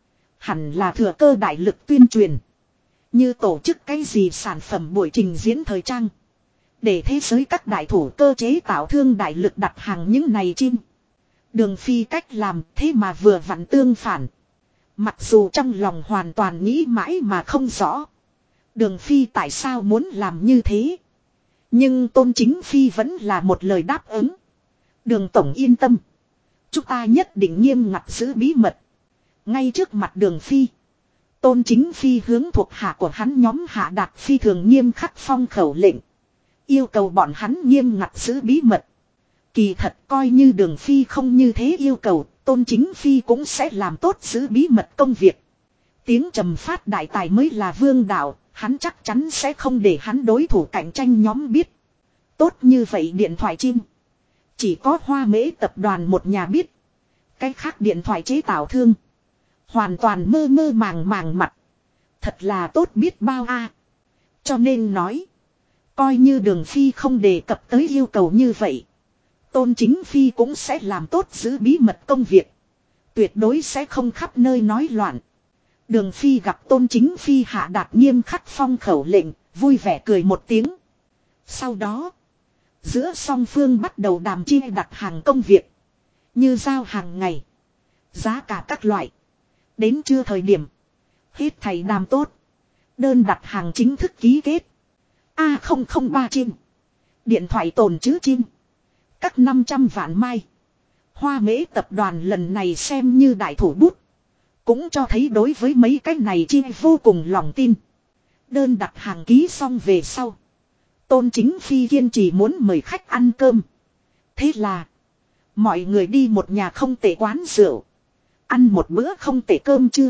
Hẳn là thừa cơ đại lực tuyên truyền. Như tổ chức cái gì sản phẩm buổi trình diễn thời trang. Để thế giới các đại thủ cơ chế tạo thương đại lực đặt hàng những này chim. Đường Phi cách làm thế mà vừa vặn tương phản. Mặc dù trong lòng hoàn toàn nghĩ mãi mà không rõ. Đường Phi tại sao muốn làm như thế. Nhưng Tôn Chính Phi vẫn là một lời đáp ứng. Đường Tổng yên tâm. Chúng ta nhất định nghiêm ngặt giữ bí mật. Ngay trước mặt Đường Phi. Tôn Chính Phi hướng thuộc hạ của hắn nhóm hạ đạt phi thường nghiêm khắc phong khẩu lệnh. Yêu cầu bọn hắn nghiêm ngặt giữ bí mật. Kỳ thật coi như Đường Phi không như thế yêu cầu, Tôn Chính Phi cũng sẽ làm tốt giữ bí mật công việc. Tiếng trầm phát đại tài mới là vương đạo, hắn chắc chắn sẽ không để hắn đối thủ cạnh tranh nhóm biết. Tốt như vậy điện thoại chim. Chỉ có Hoa Mễ tập đoàn một nhà biết. Cái khác điện thoại chế tạo thương. Hoàn toàn mơ mơ màng màng mặt. Thật là tốt biết bao a. Cho nên nói. Coi như Đường Phi không đề cập tới yêu cầu như vậy. Tôn Chính Phi cũng sẽ làm tốt giữ bí mật công việc. Tuyệt đối sẽ không khắp nơi nói loạn. Đường Phi gặp Tôn Chính Phi hạ đạt nghiêm khắc phong khẩu lệnh. Vui vẻ cười một tiếng. Sau đó. Giữa song phương bắt đầu đàm chi đặt hàng công việc. Như giao hàng ngày. Giá cả các loại. Đến trưa thời điểm. Hết thầy đàm tốt. Đơn đặt hàng chính thức ký kết. A003 chim. Điện thoại tồn chứ chim. Các 500 vạn mai. Hoa Mễ tập đoàn lần này xem như đại thủ bút. Cũng cho thấy đối với mấy cái này chi vô cùng lòng tin. Đơn đặt hàng ký xong về sau. Tôn Chính Phi kiên trì muốn mời khách ăn cơm. Thế là. Mọi người đi một nhà không tệ quán rượu. Ăn một bữa không tệ cơm chưa.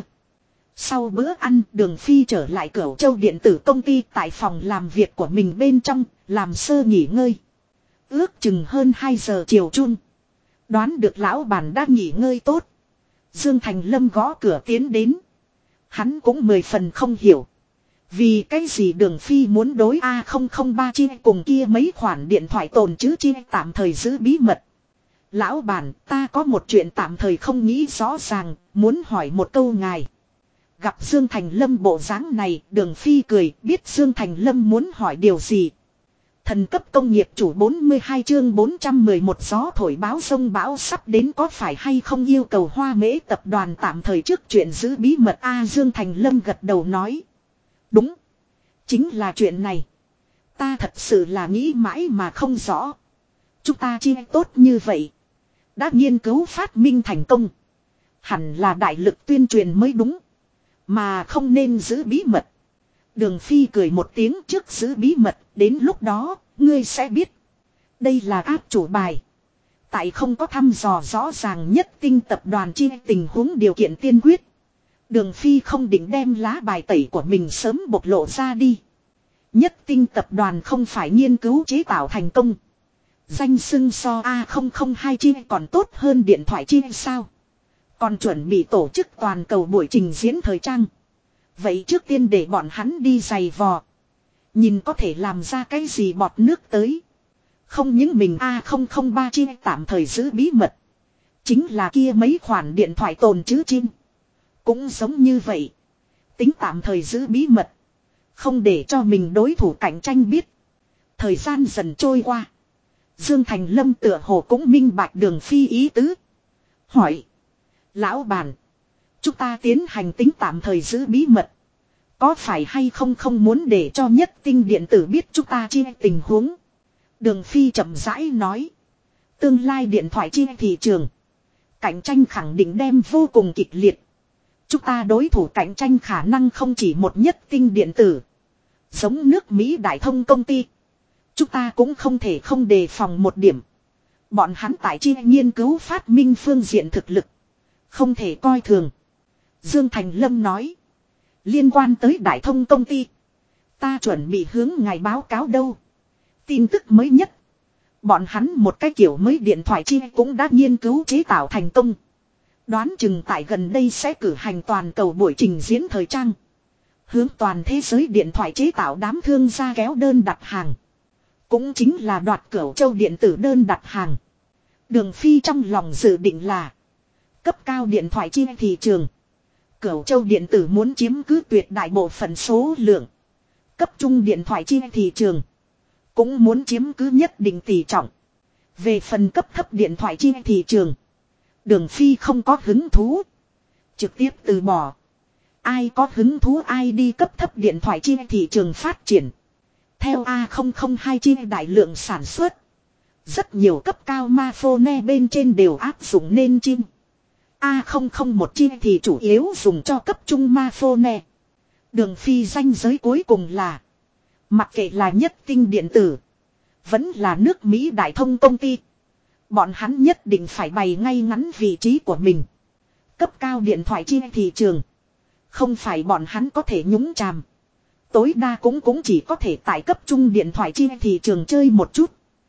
Sau bữa ăn Đường Phi trở lại Cửu Châu điện tử công ty tại phòng làm việc của mình bên trong. Làm sơ nghỉ ngơi. Ước chừng hơn 2 giờ chiều chung. Đoán được lão bản đã nghỉ ngơi tốt. Dương Thành Lâm gõ cửa tiến đến. Hắn cũng 10 phần không hiểu. Vì cái gì Đường Phi muốn đối A003 chi cùng kia mấy khoản điện thoại tồn chứ chi tạm thời giữ bí mật. Lão bản, ta có một chuyện tạm thời không nghĩ rõ ràng, muốn hỏi một câu ngài. Gặp Dương Thành Lâm bộ dáng này, Đường Phi cười, biết Dương Thành Lâm muốn hỏi điều gì. Thần cấp công nghiệp chủ 42 chương 411 gió thổi báo sông bão sắp đến có phải hay không yêu cầu Hoa Mễ tập đoàn tạm thời trước chuyện giữ bí mật Dương Thành Lâm gật đầu nói. Đúng. Chính là chuyện này. Ta thật sự là nghĩ mãi mà không rõ. Chúng ta chi tốt như vậy. Đã nghiên cứu phát minh thành công. Hẳn là đại lực tuyên truyền mới đúng. Mà không nên giữ bí mật. Đường Phi cười một tiếng trước giữ bí mật. Đến lúc đó, ngươi sẽ biết. Đây là áp chủ bài. Tại không có thăm dò rõ ràng nhất tinh tập đoàn chi tình huống điều kiện tiên quyết. Đường Phi không định đem lá bài tẩy của mình sớm bộc lộ ra đi. Nhất tinh tập đoàn không phải nghiên cứu chế tạo thành công. Danh xưng so A002 chi còn tốt hơn điện thoại chi sao. Còn chuẩn bị tổ chức toàn cầu buổi trình diễn thời trang. Vậy trước tiên để bọn hắn đi giày vò. Nhìn có thể làm ra cái gì bọt nước tới. Không những mình A003 chi tạm thời giữ bí mật. Chính là kia mấy khoản điện thoại tồn chứ chim. Cũng giống như vậy. Tính tạm thời giữ bí mật. Không để cho mình đối thủ cạnh tranh biết. Thời gian dần trôi qua. Dương Thành Lâm tựa hồ cũng minh bạch Đường Phi ý tứ. Hỏi. Lão bản. Chúng ta tiến hành tính tạm thời giữ bí mật. Có phải hay không không muốn để cho Nhất Tinh điện tử biết chúng ta chia tình huống. Đường Phi chậm rãi nói. Tương lai điện thoại chia thị trường. Cạnh tranh khẳng định đem vô cùng kịch liệt. Chúng ta đối thủ cạnh tranh khả năng không chỉ một Nhất Tinh điện tử. Giống nước Mỹ Đại Thông công ty. Chúng ta cũng không thể không đề phòng một điểm. Bọn hắn tại chia nghiên cứu phát minh phương diện thực lực. Không thể coi thường. Dương Thành Lâm nói. Liên quan tới Đại Thông công ty. Ta chuẩn bị hướng ngài báo cáo đâu. Tin tức mới nhất. Bọn hắn một cái kiểu mới điện thoại chia cũng đã nghiên cứu chế tạo thành công. Đoán chừng tại gần đây sẽ cử hành toàn cầu buổi trình diễn thời trang. Hướng toàn thế giới điện thoại chế tạo đám thương gia kéo đơn đặt hàng. Cũng chính là đoạt Cửu Châu điện tử đơn đặt hàng. Đường Phi trong lòng dự định là cấp cao điện thoại chia thị trường. Cửu Châu điện tử muốn chiếm cứ tuyệt đại bộ phận số lượng. Cấp trung điện thoại chia thị trường. Cũng muốn chiếm cứ nhất định tỷ trọng. Về phần cấp thấp điện thoại chia thị trường. Đường Phi không có hứng thú. Trực tiếp từ bỏ. Ai có hứng thú ai đi cấp thấp điện thoại chia thị trường phát triển. Theo A002 chia đại lượng sản xuất. Rất nhiều cấp cao smartphone bên trên đều áp dụng nên chim. A001 chia thì chủ yếu dùng cho cấp trung smartphone. Đường Phi ranh giới cuối cùng là. Mặc kệ là Nhất Tinh điện tử. Vẫn là nước Mỹ Đại Thông công ty. Bọn hắn nhất định phải bày ngay ngắn vị trí của mình. Cấp cao điện thoại chia thị trường. Không phải bọn hắn có thể nhúng chàm. Tối đa cũng chỉ có thể tại cấp trung điện thoại chia thị trường chơi một chút.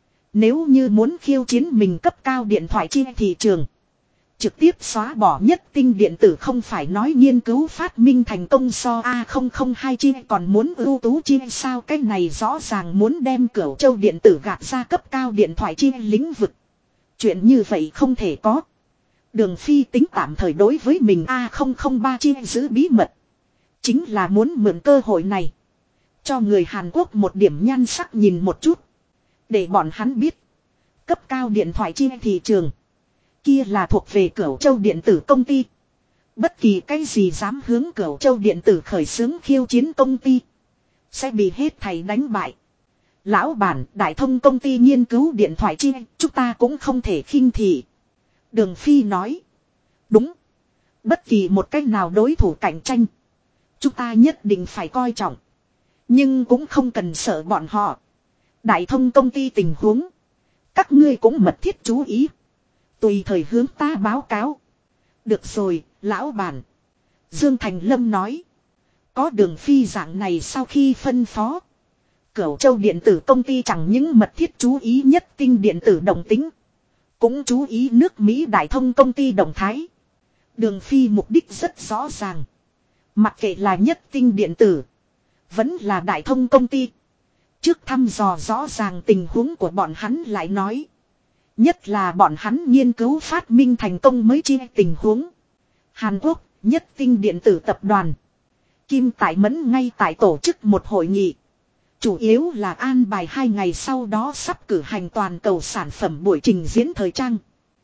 Nếu như muốn khiêu chiến mình cấp cao điện thoại chia thị trường. Trực tiếp xóa bỏ Nhất Tinh điện tử không phải nói nghiên cứu phát minh thành công so A002 chia còn muốn ưu tú chia sao cái này rõ ràng muốn đem Cửu Châu điện tử gạt ra cấp cao điện thoại chia lĩnh vực. Chuyện như vậy không thể có. Đường Phi tính tạm thời đối với mình A003 chia giữ bí mật. Chính là muốn mượn cơ hội này. Cho người Hàn Quốc một điểm nhan sắc nhìn một chút. Để bọn hắn biết. Cấp cao điện thoại chia thị trường. Kia là thuộc về Cửu Châu điện tử công ty. Bất kỳ cái gì dám hướng Cửu Châu điện tử khởi xướng khiêu chiến công ty. Sẽ bị hết thầy đánh bại. Lão bản Đại Thông công ty nghiên cứu điện thoại chia. Chúng ta cũng không thể khinh thị. Đường Phi nói. Đúng. Bất kỳ một cách nào đối thủ cạnh tranh. Chúng ta nhất định phải coi trọng. Nhưng cũng không cần sợ bọn họ. Đại Thông công ty tình huống. Các ngươi cũng mật thiết chú ý. Tùy thời hướng ta báo cáo. Được rồi, lão bản. Dương Thành Lâm nói. Có Đường Phi dạng này sau khi phân phó. Cửu Châu điện tử công ty chẳng những mật thiết chú ý Nhất Tinh điện tử đồng tính. Cũng chú ý nước Mỹ Đại Thông công ty đồng thái. Đường Phi mục đích rất rõ ràng. Mặc kệ là Nhất Tinh điện tử. Vẫn là Đại Thông công ty. Trước thăm dò rõ ràng tình huống của bọn hắn lại nói. Nhất là bọn hắn nghiên cứu phát minh thành công mới chia tình huống. Hàn Quốc, Nhất Tinh điện tử tập đoàn. Kim Tại Mẫn ngay tại tổ chức một hội nghị. Chủ yếu là an bài 2 ngày sau đó sắp cử hành toàn cầu sản phẩm buổi trình diễn thời trang.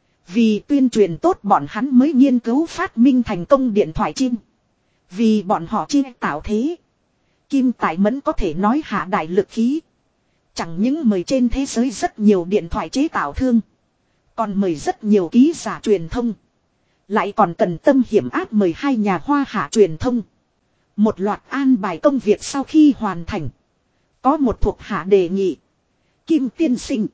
Vì tuyên truyền tốt bọn hắn mới nghiên cứu phát minh thành công điện thoại chim. Vì bọn họ chia tạo thế. Kim Tại Mẫn có thể nói hạ đại lực khí. Chẳng những mời trên thế giới rất nhiều điện thoại chế tạo thương. Còn mời rất nhiều ký giả truyền thông. Lại còn cần tâm hiểm áp mời 2 nhà hoa hạ truyền thông. Một loạt an bài công việc sau khi hoàn thành. Có một thuộc hạ đề nghị. Kim tiên sinh.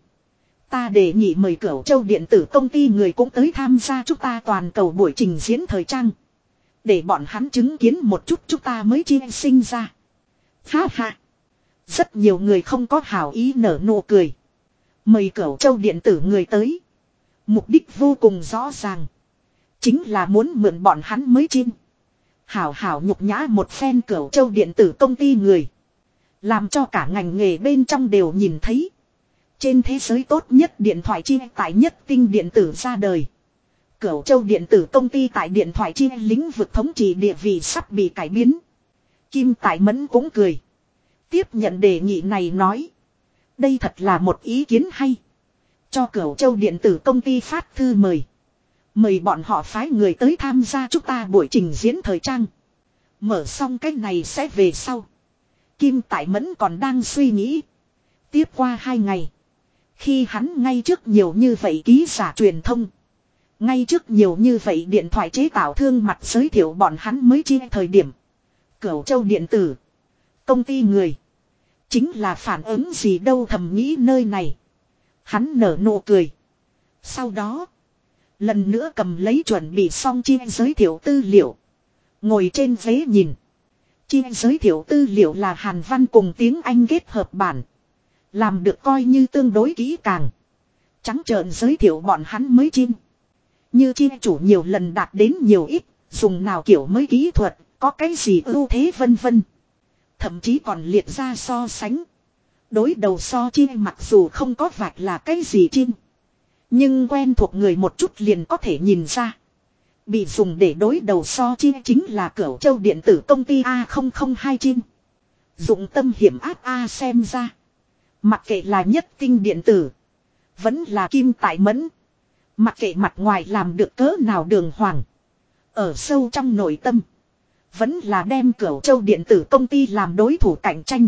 Ta đề nghị mời Cửu Châu điện tử công ty người cũng tới tham gia chúng ta toàn cầu buổi trình diễn thời trang. Để bọn hắn chứng kiến một chút chúng ta mới chia sinh ra. Ha ha. Rất nhiều người không có hảo ý nở nụ cười. Mời Cửu Châu điện tử người tới. Mục đích vô cùng rõ ràng. Chính là muốn mượn bọn hắn mới chinh. Hảo hảo nhục nhã một phen Cửu Châu điện tử công ty người. Làm cho cả ngành nghề bên trong đều nhìn thấy. Trên thế giới tốt nhất điện thoại chi tại Nhất Tinh điện tử ra đời. Cửu Châu điện tử công ty tại điện thoại chi lĩnh vực thống trị địa vị sắp bị cải biến. Kim Tại Mẫn cũng cười. Tiếp nhận đề nghị này nói. Đây thật là một ý kiến hay. Cho Cửu Châu điện tử công ty phát thư mời. Mời bọn họ phái người tới tham gia chúng ta buổi trình diễn thời trang. Mở xong cái này sẽ về sau. Kim Tại Mẫn còn đang suy nghĩ. Tiếp qua 2 ngày. Khi hắn ngay trước nhiều như vậy ký giả truyền thông. Ngay trước nhiều như vậy điện thoại chế tạo thương mặt giới thiệu bọn hắn mới chia thời điểm. Cửu Châu điện tử. Công ty người. Chính là phản ứng gì đâu thầm nghĩ nơi này. Hắn nở nụ cười. Sau đó. Lần nữa cầm lấy chuẩn bị xong chia giới thiệu tư liệu. Ngồi trên ghế nhìn. Chia giới thiệu tư liệu là Hàn văn cùng tiếng Anh kết hợp bản. Làm được coi như tương đối kỹ càng. Trắng trợn giới thiệu bọn hắn mới chim. Như chia chủ nhiều lần đạt đến nhiều ít. Dùng nào kiểu mới kỹ thuật. Có cái gì ưu thế vân vân. Thậm chí còn liệt ra so sánh. Đối đầu so chia mặc dù không có vạch là cái gì chim. Nhưng quen thuộc người một chút liền có thể nhìn ra. Bị dùng để đối đầu so chia chính là Cửu Châu điện tử công ty A002 chim. Dụng tâm hiểm áp A xem ra. Mặc kệ là Nhất Tinh điện tử. Vẫn là Kim Tại Mẫn. Mặc kệ mặt ngoài làm được cỡ nào đường hoàng. Ở sâu trong nội tâm. Vẫn là đem Cửu Châu điện tử công ty làm đối thủ cạnh tranh.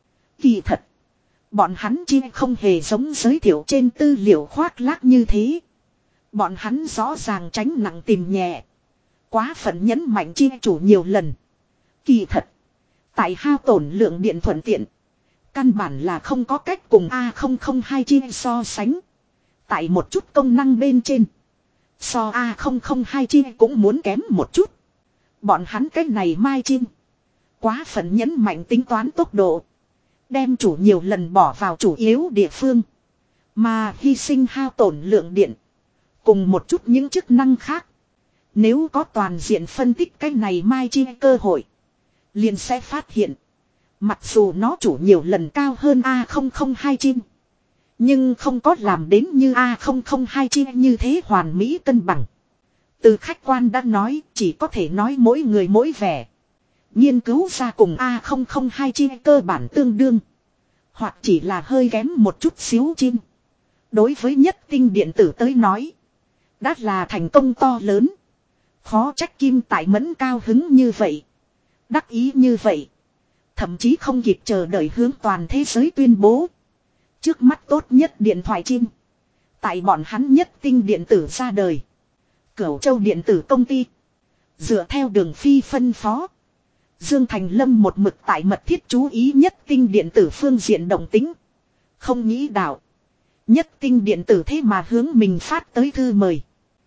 Kỳ thật. Bọn hắn chi không hề giống giới thiệu trên tư liệu khoác lác như thế. Bọn hắn rõ ràng tránh nặng tìm nhẹ. Quá phận nhấn mạnh chi chủ nhiều lần. Kỳ thật. Tại hao tổn lượng điện thuận tiện. Căn bản là không có cách cùng A002 chi so sánh. Tại một chút công năng bên trên. So A002 chi cũng muốn kém một chút. Bọn hắn cách này mai chi. Quá phận nhấn mạnh tính toán tốc độ. Đem chủ nhiều lần bỏ vào chủ yếu địa phương. Mà hy sinh hao tổn lượng điện. Cùng một chút những chức năng khác. Nếu có toàn diện phân tích cái này mai chi cơ hội. Liền sẽ phát hiện. Mặc dù nó chủ nhiều lần cao hơn A002 chi. Nhưng không có làm đến như A002 chi như thế hoàn mỹ cân bằng. Từ khách quan đã nói chỉ có thể nói mỗi người mỗi vẻ. Nghiên cứu ra cùng A002 chi cơ bản tương đương. Hoặc chỉ là hơi kém một chút xíu chi. Đối với Nhất Tinh điện tử tới nói. Đã là thành công to lớn. Khó trách Kim Tại Mẫn cao hứng như vậy. Đắc ý như vậy. Thậm chí không kịp chờ đợi hướng toàn thế giới tuyên bố. Trước mắt tốt nhất điện thoại chim. Tại bọn hắn Nhất Tinh điện tử ra đời. Cửu Châu điện tử công ty. Dựa theo Đường Phi phân phó. Dương Thành Lâm một mực tại mật thiết chú ý Nhất Tinh điện tử phương diện động tính. Không nghĩ đạo. Nhất Tinh điện tử thế mà hướng mình phát tới thư mời.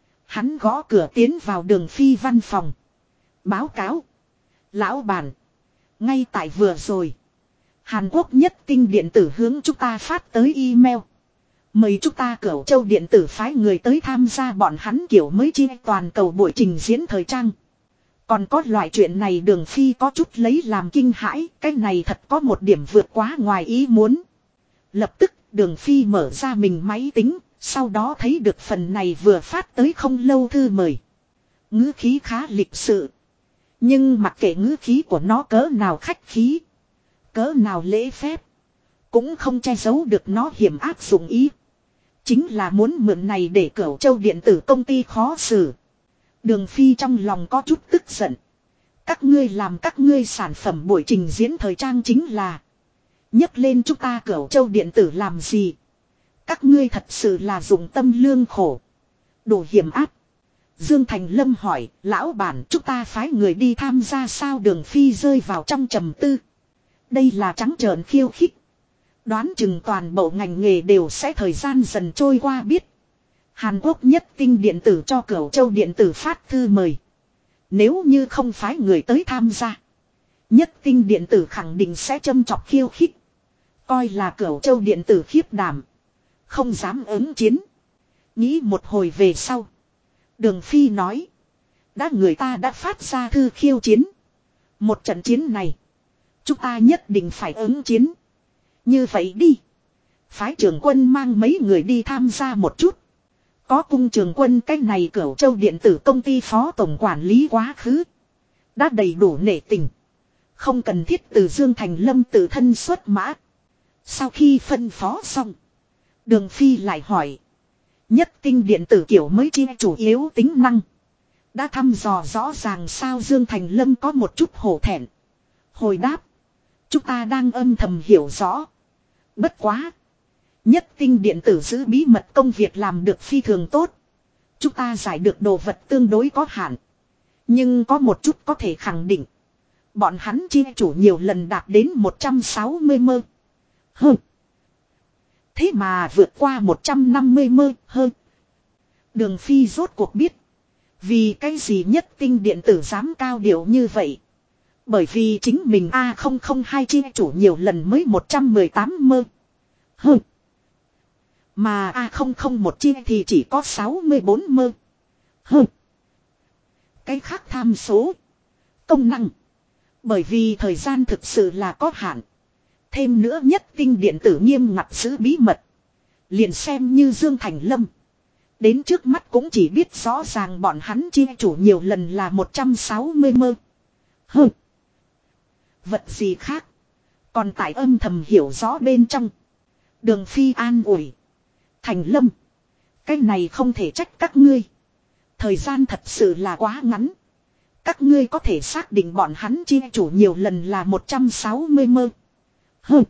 Hắn gõ cửa tiến vào Đường Phi văn phòng. Báo cáo. Lão bản. Ngay tại vừa rồi. Hàn Quốc Nhất Tinh điện tử hướng chúng ta phát tới email. Mời chúng ta Cửu Châu điện tử phái người tới tham gia bọn hắn kiểu mới chi toàn cầu buổi trình diễn thời trang. Còn có loại chuyện này Đường Phi có chút lấy làm kinh hãi. Cái này thật có một điểm vượt quá ngoài ý muốn. Lập tức Đường Phi mở ra mình máy tính. Sau đó thấy được phần này vừa phát tới không lâu thư mời. Ngữ khí khá lịch sự. Nhưng mặc kệ ngữ khí của nó cỡ nào khách khí. Cỡ nào lễ phép. Cũng không che giấu được nó hiểm ác dụng ý. Chính là muốn mượn này để Cửu Châu điện tử công ty khó xử. Đường Phi trong lòng có chút tức giận. Các ngươi làm các ngươi sản phẩm buổi trình diễn thời trang chính là. Nhấc lên chúng ta Cửu Châu điện tử làm gì. Các ngươi thật sự là dùng tâm lương khổ. Đủ hiểm ác. Dương Thành Lâm hỏi, lão bản chúng ta phái người đi tham gia sao Đường Phi rơi vào trong trầm tư. Đây là trắng trợn khiêu khích. Đoán chừng toàn bộ ngành nghề đều sẽ thời gian dần trôi qua biết. Hàn Quốc Nhất Tinh điện tử cho Cửu Châu điện tử phát thư mời. Nếu như không phái người tới tham gia. Nhất Tinh điện tử khẳng định sẽ châm chọc khiêu khích. Coi là Cửu Châu điện tử khiếp đảm. Không dám ứng chiến. Nghĩ một hồi về sau. Đường Phi nói. Người ta đã phát ra thư khiêu chiến. Một trận chiến này. Chúng ta nhất định phải ứng chiến. Như vậy đi. Phái trưởng quân mang mấy người đi tham gia một chút. Có cung trưởng quân cách này Cửu Châu điện tử công ty phó tổng quản lý quá khứ. Đã đầy đủ nể tình. Không cần thiết từ Dương Thành Lâm tự thân xuất mã. Sau khi phân phó xong. Đường Phi lại hỏi. Nhất tinh điện tử kiểu mới chia chủ yếu tính năng. Đã thăm dò rõ ràng sao Dương Thành Lâm có một chút hổ thẹn. Hồi đáp. Chúng ta đang âm thầm hiểu rõ. Bất quá. Nhất tinh điện tử giữ bí mật công việc làm được phi thường tốt. Chúng ta giải được đồ vật tương đối có hạn. Nhưng có một chút có thể khẳng định. Bọn hắn chia chủ nhiều lần đạt đến 160 mơ. Hơn. Thế mà vượt qua 150 mơ hơn. Đường Phi rốt cuộc biết. Vì cái gì nhất tinh điện tử dám cao điệu như vậy. Bởi vì chính mình A002 chia chủ nhiều lần mới 118 mơ. Hơn. Mà A001 chia thì chỉ có 64 mơ. Hơn. Cái khác tham số. Công năng. Bởi vì thời gian thực sự là có hạn. Thêm nữa nhất tinh điện tử nghiêm ngặt giữ bí mật. Liền xem như Dương Thành Lâm. Đến trước mắt cũng chỉ biết rõ ràng bọn hắn chia chủ nhiều lần là 160 mơ. Hơn. Vật gì khác. Còn tại âm thầm hiểu rõ bên trong. Đường Phi an ủi. Thành Lâm. Cái này không thể trách các ngươi. Thời gian thật sự là quá ngắn. Các ngươi có thể xác định bọn hắn chia chủ nhiều lần là 160 mơ. Hơn.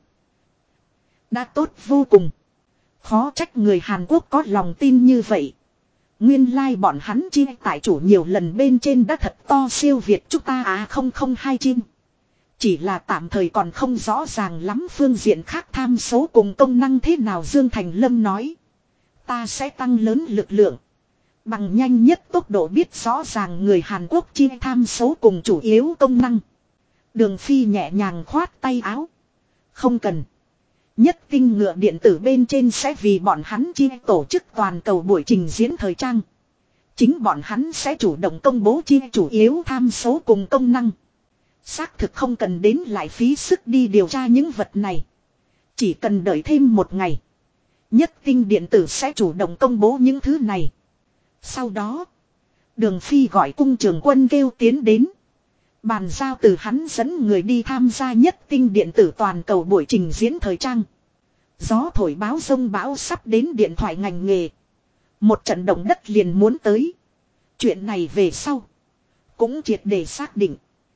Đã tốt vô cùng. Khó trách người Hàn Quốc có lòng tin như vậy. Nguyên lai bọn hắn chia tại chủ nhiều lần bên trên đã thật to siêu việt chúng ta A002 chim. Chỉ là tạm thời còn không rõ ràng lắm phương diện khác tham số cùng công năng thế nào Dương Thành Lâm nói. Ta sẽ tăng lớn lực lượng. Bằng nhanh nhất tốc độ biết rõ ràng người Hàn Quốc chia tham số cùng chủ yếu công năng. Đường Phi nhẹ nhàng khoát tay áo. Không cần. Nhất tinh ngựa điện tử bên trên sẽ vì bọn hắn chia tổ chức toàn cầu buổi trình diễn thời trang. Chính bọn hắn sẽ chủ động công bố chia chủ yếu tham số cùng công năng. Xác thực không cần đến lại phí sức đi điều tra những vật này. Chỉ cần đợi thêm một ngày. Nhất tinh điện tử sẽ chủ động công bố những thứ này. Sau đó, Đường Phi gọi cung trưởng quân kêu tiến đến. Bàn giao từ hắn dẫn người đi tham gia nhất tinh điện tử toàn cầu buổi trình diễn thời trang. Gió thổi báo giông bão sắp đến điện thoại ngành nghề. Một trận động đất liền muốn tới. Chuyện này về sau. Cũng triệt để xác định.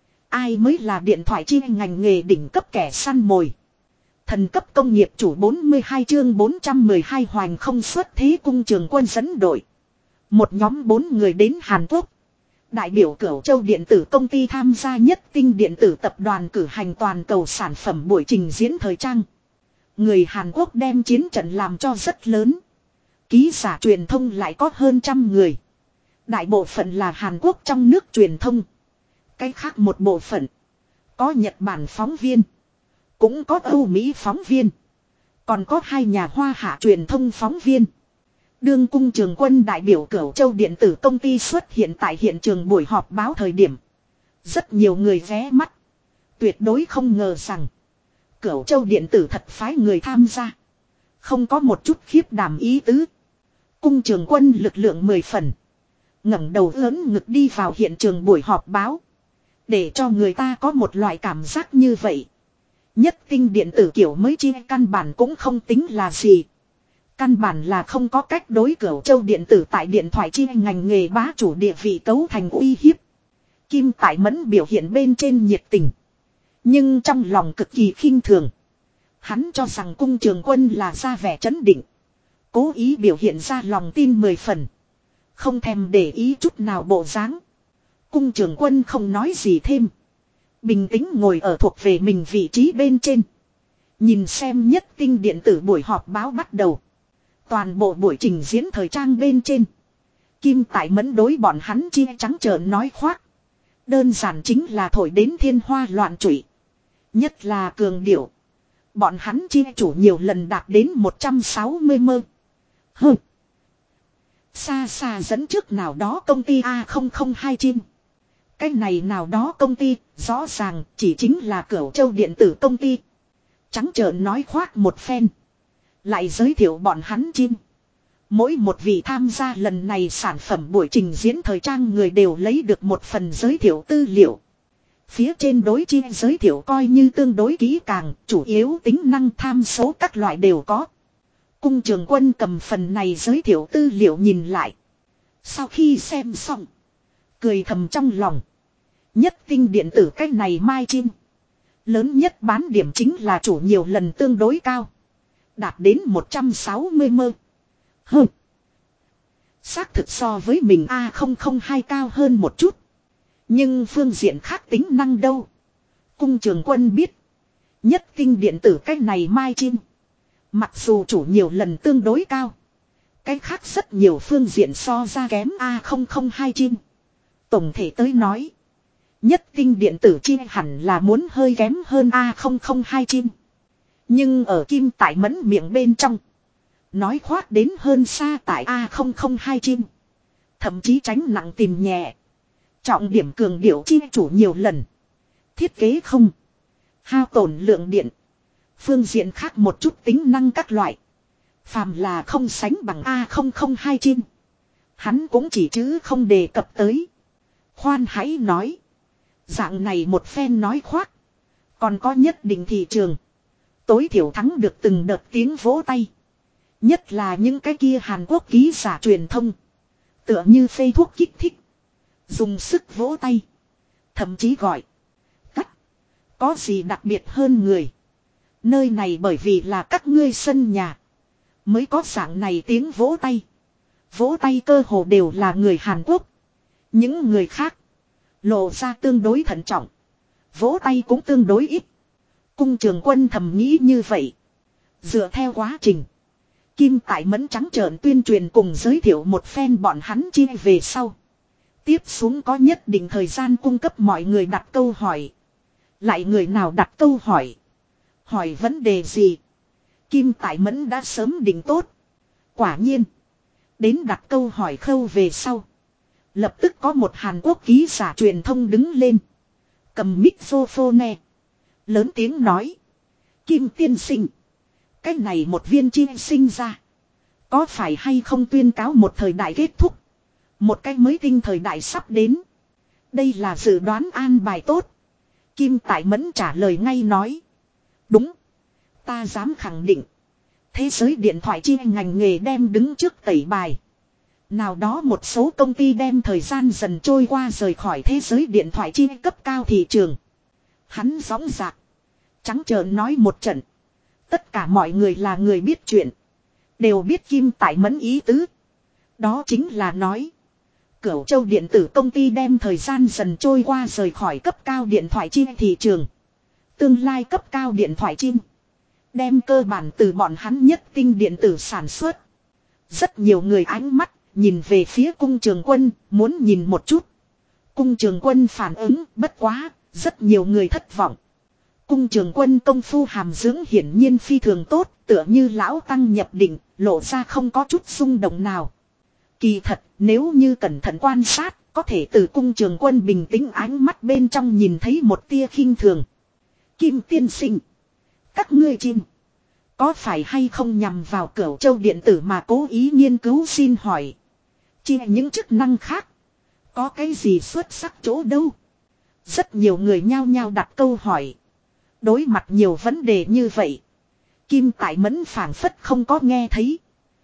Ai mới là điện thoại chi ngành nghề đỉnh cấp kẻ săn mồi. Thần cấp công nghiệp chủ 42 chương 412 hoành không xuất thế cung trường quân dẫn đội. Một nhóm 4 người đến Hàn Quốc. Đại biểu Cửu Châu điện tử công ty tham gia nhất tinh điện tử tập đoàn cử hành toàn cầu sản phẩm buổi trình diễn thời trang. Người Hàn Quốc đem chiến trận làm cho rất lớn. Ký giả truyền thông lại có hơn 100 người. Đại bộ phận là Hàn Quốc trong nước truyền thông. Cái khác một bộ phận. Có Nhật Bản phóng viên. Cũng có Âu Mỹ phóng viên. Còn có 2 nhà Hoa Hạ truyền thông phóng viên. Đương cung trường quân đại biểu Cửu Châu điện tử công ty xuất hiện tại hiện trường buổi họp báo thời điểm. Rất nhiều người ghé mắt. Tuyệt đối không ngờ rằng. Cửu Châu điện tử thật phái người tham gia. Không có một chút khiếp đảm ý tứ. Cung trường quân lực lượng 10 phần. Ngẩng đầu lớn ngực đi vào hiện trường buổi họp báo. Để cho người ta có một loại cảm giác như vậy. Nhất tinh điện tử kiểu mới chia căn bản cũng không tính là gì. Căn bản là không có cách đối Cửu Châu điện tử tại điện thoại chia ngành nghề bá chủ địa vị cấu thành uy hiếp. Kim Tại Mẫn biểu hiện bên trên nhiệt tình. Nhưng trong lòng cực kỳ khinh thường. Hắn cho rằng cung trường quân là ra vẻ trấn định. Cố ý biểu hiện ra lòng tin 10 phần. Không thèm để ý chút nào bộ dáng. Cung trường quân không nói gì thêm. Bình tĩnh ngồi ở thuộc về mình vị trí bên trên. Nhìn xem nhất tinh điện tử buổi họp báo bắt đầu. Toàn bộ buổi trình diễn thời trang bên trên. Kim Tại Mẫn đối bọn hắn chia trắng trợn nói khoác. Đơn giản chính là thổi đến thiên hoa loạn trụy. Nhất là cường điệu. Bọn hắn chia chủ nhiều lần đạt đến 160 mơ. Hừ. Xa xa dẫn trước nào đó công ty A002 chim. Cái này nào đó công ty, rõ ràng chỉ chính là Cửu Châu điện tử công ty. Trắng trợn nói khoác một phen. Lại giới thiệu bọn hắn chim. Mỗi một vị tham gia lần này sản phẩm buổi trình diễn thời trang người đều lấy được một phần giới thiệu tư liệu. Phía trên đối chi giới thiệu coi như tương đối kỹ càng, chủ yếu tính năng tham số các loại đều có. Cung Trường Quân cầm phần này giới thiệu tư liệu nhìn lại. Sau khi xem xong. Cười thầm trong lòng. Nhất tinh điện tử cách này mai chim. Lớn nhất bán điểm chính là chủ nhiều lần tương đối cao. Đạt đến 160 mơ. Hừ. Xác thực so với mình A002 cao hơn một chút. Nhưng phương diện khác tính năng đâu. Cung Trường Quân biết. Nhất tinh điện tử cách này mai chim. Mặc dù chủ nhiều lần tương đối cao. Cái khác rất nhiều phương diện so ra kém A002 chim. Tổng thể tới nói. Nhất tinh điện tử chim hẳn là muốn hơi kém hơn A002 chim. Nhưng ở Kim Tại Mẫn miệng bên trong. Nói khoác đến hơn xa tại A002 chim. Thậm chí tránh nặng tìm nhẹ. Trọng điểm cường điệu chi chủ nhiều lần. Thiết kế không. Hao tổn lượng điện. Phương diện khác một chút tính năng các loại. Phàm là không sánh bằng A002 chim. Hắn cũng chỉ chứ không đề cập tới. Khoan hãy nói. Dạng này một phen nói khoác. Còn có nhất định thị trường. Tối thiểu thắng được từng đợt tiếng vỗ tay. Nhất là những cái kia Hàn Quốc ký giả truyền thông. Tựa như phê thuốc kích thích. Dùng sức vỗ tay. Thậm chí gọi. Cắt. Có gì đặc biệt hơn người. Nơi này bởi vì là các ngươi sân nhà. Mới có dạng này tiếng vỗ tay. Vỗ tay cơ hồ đều là người Hàn Quốc. Những người khác. Lộ ra tương đối thận trọng. Vỗ tay cũng tương đối ít. Cung Trường Quân thầm nghĩ như vậy. Dựa theo quá trình. Kim Tại Mẫn trắng trợn tuyên truyền cùng giới thiệu một phen bọn hắn chia về sau. Tiếp xuống có nhất định thời gian cung cấp mọi người đặt câu hỏi. Lại người nào đặt câu hỏi. Hỏi vấn đề gì. Kim Tại Mẫn đã sớm định tốt. Quả nhiên. Đến đặt câu hỏi khâu về sau. Lập tức có một Hàn Quốc ký giả truyền thông đứng lên. Cầm microphone. Lớn tiếng nói. Kim tiên sinh. Cái này một viên chi sinh ra. Có phải hay không tuyên cáo một thời đại kết thúc. Một cái mới tinh thời đại sắp đến. Đây là dự đoán an bài tốt. Kim Tại Mẫn trả lời ngay nói. Đúng. Ta dám khẳng định. Thế giới điện thoại chi ngành nghề đem đứng trước tẩy bài. Nào đó một số công ty đem thời gian dần trôi qua rời khỏi thế giới điện thoại chi cấp cao thị trường. Hắn gióng dạc. Trắng trợn nói một trận. Tất cả mọi người là người biết chuyện. Đều biết Kim Tại Mẫn ý tứ. Đó chính là nói. Cửu Châu điện tử công ty đem thời gian dần trôi qua rời khỏi cấp cao điện thoại chi thị trường. Tương lai cấp cao điện thoại chi. Đem cơ bản từ bọn hắn nhất tinh điện tử sản xuất. Rất nhiều người ánh mắt nhìn về phía Cung Trường Quân muốn nhìn một chút. Cung Trường Quân phản ứng bất quá. Rất nhiều người thất vọng. Cung Trường Quân công phu hàm dưỡng hiển nhiên phi thường tốt. Tựa như lão tăng nhập định. Lộ ra không có chút xung động nào. Kỳ thật nếu như cẩn thận quan sát. Có thể từ Cung Trường Quân bình tĩnh ánh mắt bên trong nhìn thấy một tia khinh thường. Kim tiên sinh. Các ngươi chim. Có phải hay không nhằm vào Cửu Châu điện tử mà cố ý nghiên cứu xin hỏi. Chia những chức năng khác. Có cái gì xuất sắc chỗ đâu. Rất nhiều người nhao nhao đặt câu hỏi. Đối mặt nhiều vấn đề như vậy. Kim Tại Mẫn phảng phất không có nghe thấy.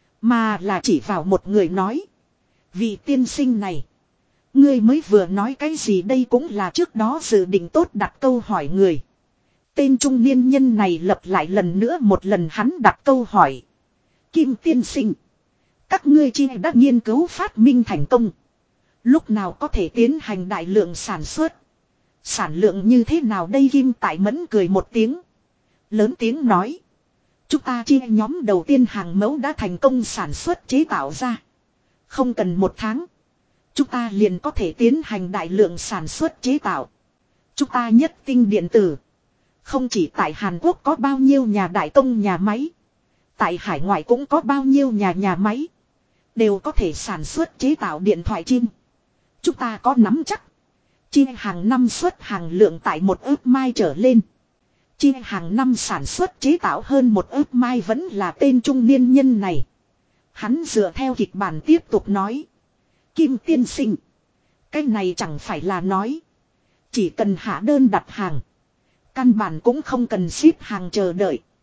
Mà là chỉ vào một người nói. Vị tiên sinh này. Ngươi mới vừa nói cái gì đây cũng là trước đó dự định tốt đặt câu hỏi người. Tên trung niên nhân này lặp lại lần nữa một lần hắn đặt câu hỏi. Kim tiên sinh. Các ngươi chi đã nghiên cứu phát minh thành công. Lúc nào có thể tiến hành đại lượng sản xuất. Sản lượng như thế nào đây Kim Tại Mẫn cười một tiếng. Lớn tiếng nói. Chúng ta chia nhóm đầu tiên hàng mẫu đã thành công sản xuất chế tạo ra. Không cần một tháng. Chúng ta liền có thể tiến hành đại lượng sản xuất chế tạo. Chúng ta nhất tinh điện tử. Không chỉ tại Hàn Quốc có bao nhiêu nhà đại công nhà máy. Tại hải ngoại cũng có bao nhiêu nhà máy. Đều có thể sản xuất chế tạo điện thoại chim. Chúng ta có nắm chắc. Chia hàng năm xuất hàng lượng tại 1 ức mai trở lên. Chia hàng năm sản xuất chế tạo hơn 1 ức mai vẫn là tên trung niên nhân này. Hắn dựa theo kịch bản tiếp tục nói. Kim tiên sinh. Cái này chẳng phải là nói. Chỉ cần hạ đơn đặt hàng. Căn bản cũng không cần ship hàng chờ đợi.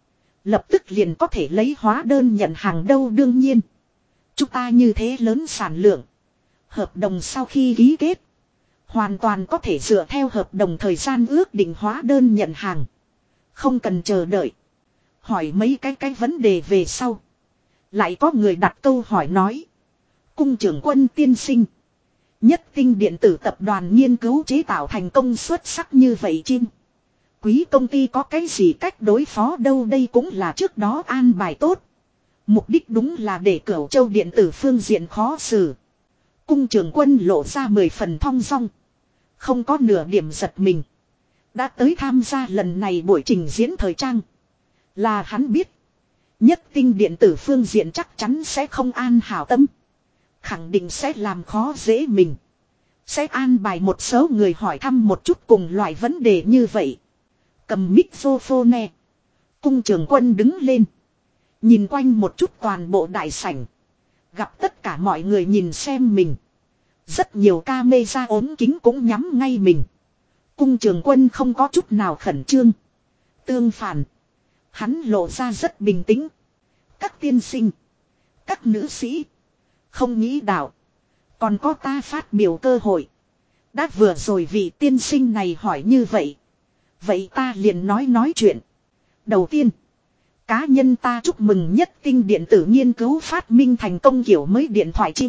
Lập tức liền có thể lấy hóa đơn nhận hàng đâu, đương nhiên. Chúng ta như thế lớn sản lượng. Hợp đồng sau khi ký kết. Hoàn toàn có thể dựa theo hợp đồng thời gian ước định hóa đơn nhận hàng. Không cần chờ đợi. Hỏi mấy cái vấn đề về sau. Lại có người đặt câu hỏi nói. Cung trưởng quân tiên sinh. Nhất tinh điện tử tập đoàn nghiên cứu chế tạo thành công xuất sắc như vậy chinh. Quý công ty có cái gì cách đối phó đâu, đây cũng là trước đó an bài tốt. Mục đích đúng là để Cửu Châu điện tử phương diện khó xử. Cung trưởng quân lộ ra 10 phần thong dong. Không có nửa điểm giật mình. Đã tới tham gia lần này buổi trình diễn thời trang. Là hắn biết. Nhất tinh điện tử phương diện chắc chắn sẽ không an hảo tâm. Khẳng định sẽ làm khó dễ mình. Sẽ an bài một số người hỏi thăm một chút cùng loại vấn đề như vậy. Cầm microphone. Cung trưởng quân đứng lên. Nhìn quanh một chút toàn bộ đại sảnh. Gặp tất cả mọi người nhìn xem mình. Rất nhiều camera ốm kính cũng nhắm ngay mình. Cung trưởng quân không có chút nào khẩn trương. Tương phản. Hắn lộ ra rất bình tĩnh. Các tiên sinh. Các nữ sĩ. Không nghĩ đạo. Còn có ta phát biểu cơ hội. Đã vừa rồi vị tiên sinh này hỏi như vậy. Vậy ta liền nói chuyện. Đầu tiên. Cá nhân ta chúc mừng nhất tinh điện tử nghiên cứu phát minh thành công kiểu mới điện thoại chim.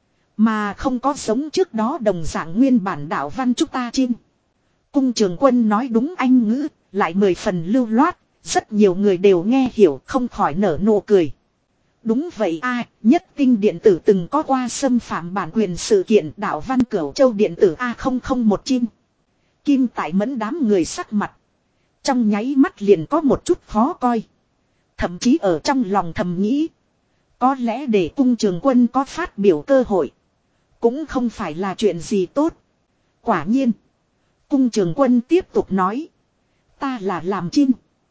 Mà không có giống trước đó đồng dạng nguyên bản đạo văn chúng ta chim. Cung trưởng quân nói đúng Anh ngữ, lại 10 phần lưu loát. Rất nhiều người đều nghe hiểu, không khỏi nở nụ cười. Đúng vậy a, nhất tinh điện tử từng có qua xâm phạm bản quyền sự kiện đạo văn Cửu Châu điện tử A001 chim. Kim Tại Mẫn đám người sắc mặt. Trong nháy mắt liền có một chút khó coi. Thậm chí ở trong lòng thầm nghĩ. Có lẽ để cung trưởng quân có phát biểu cơ hội. Cũng không phải là chuyện gì tốt. Quả nhiên. Cung trưởng quân tiếp tục nói. Ta là làm chim.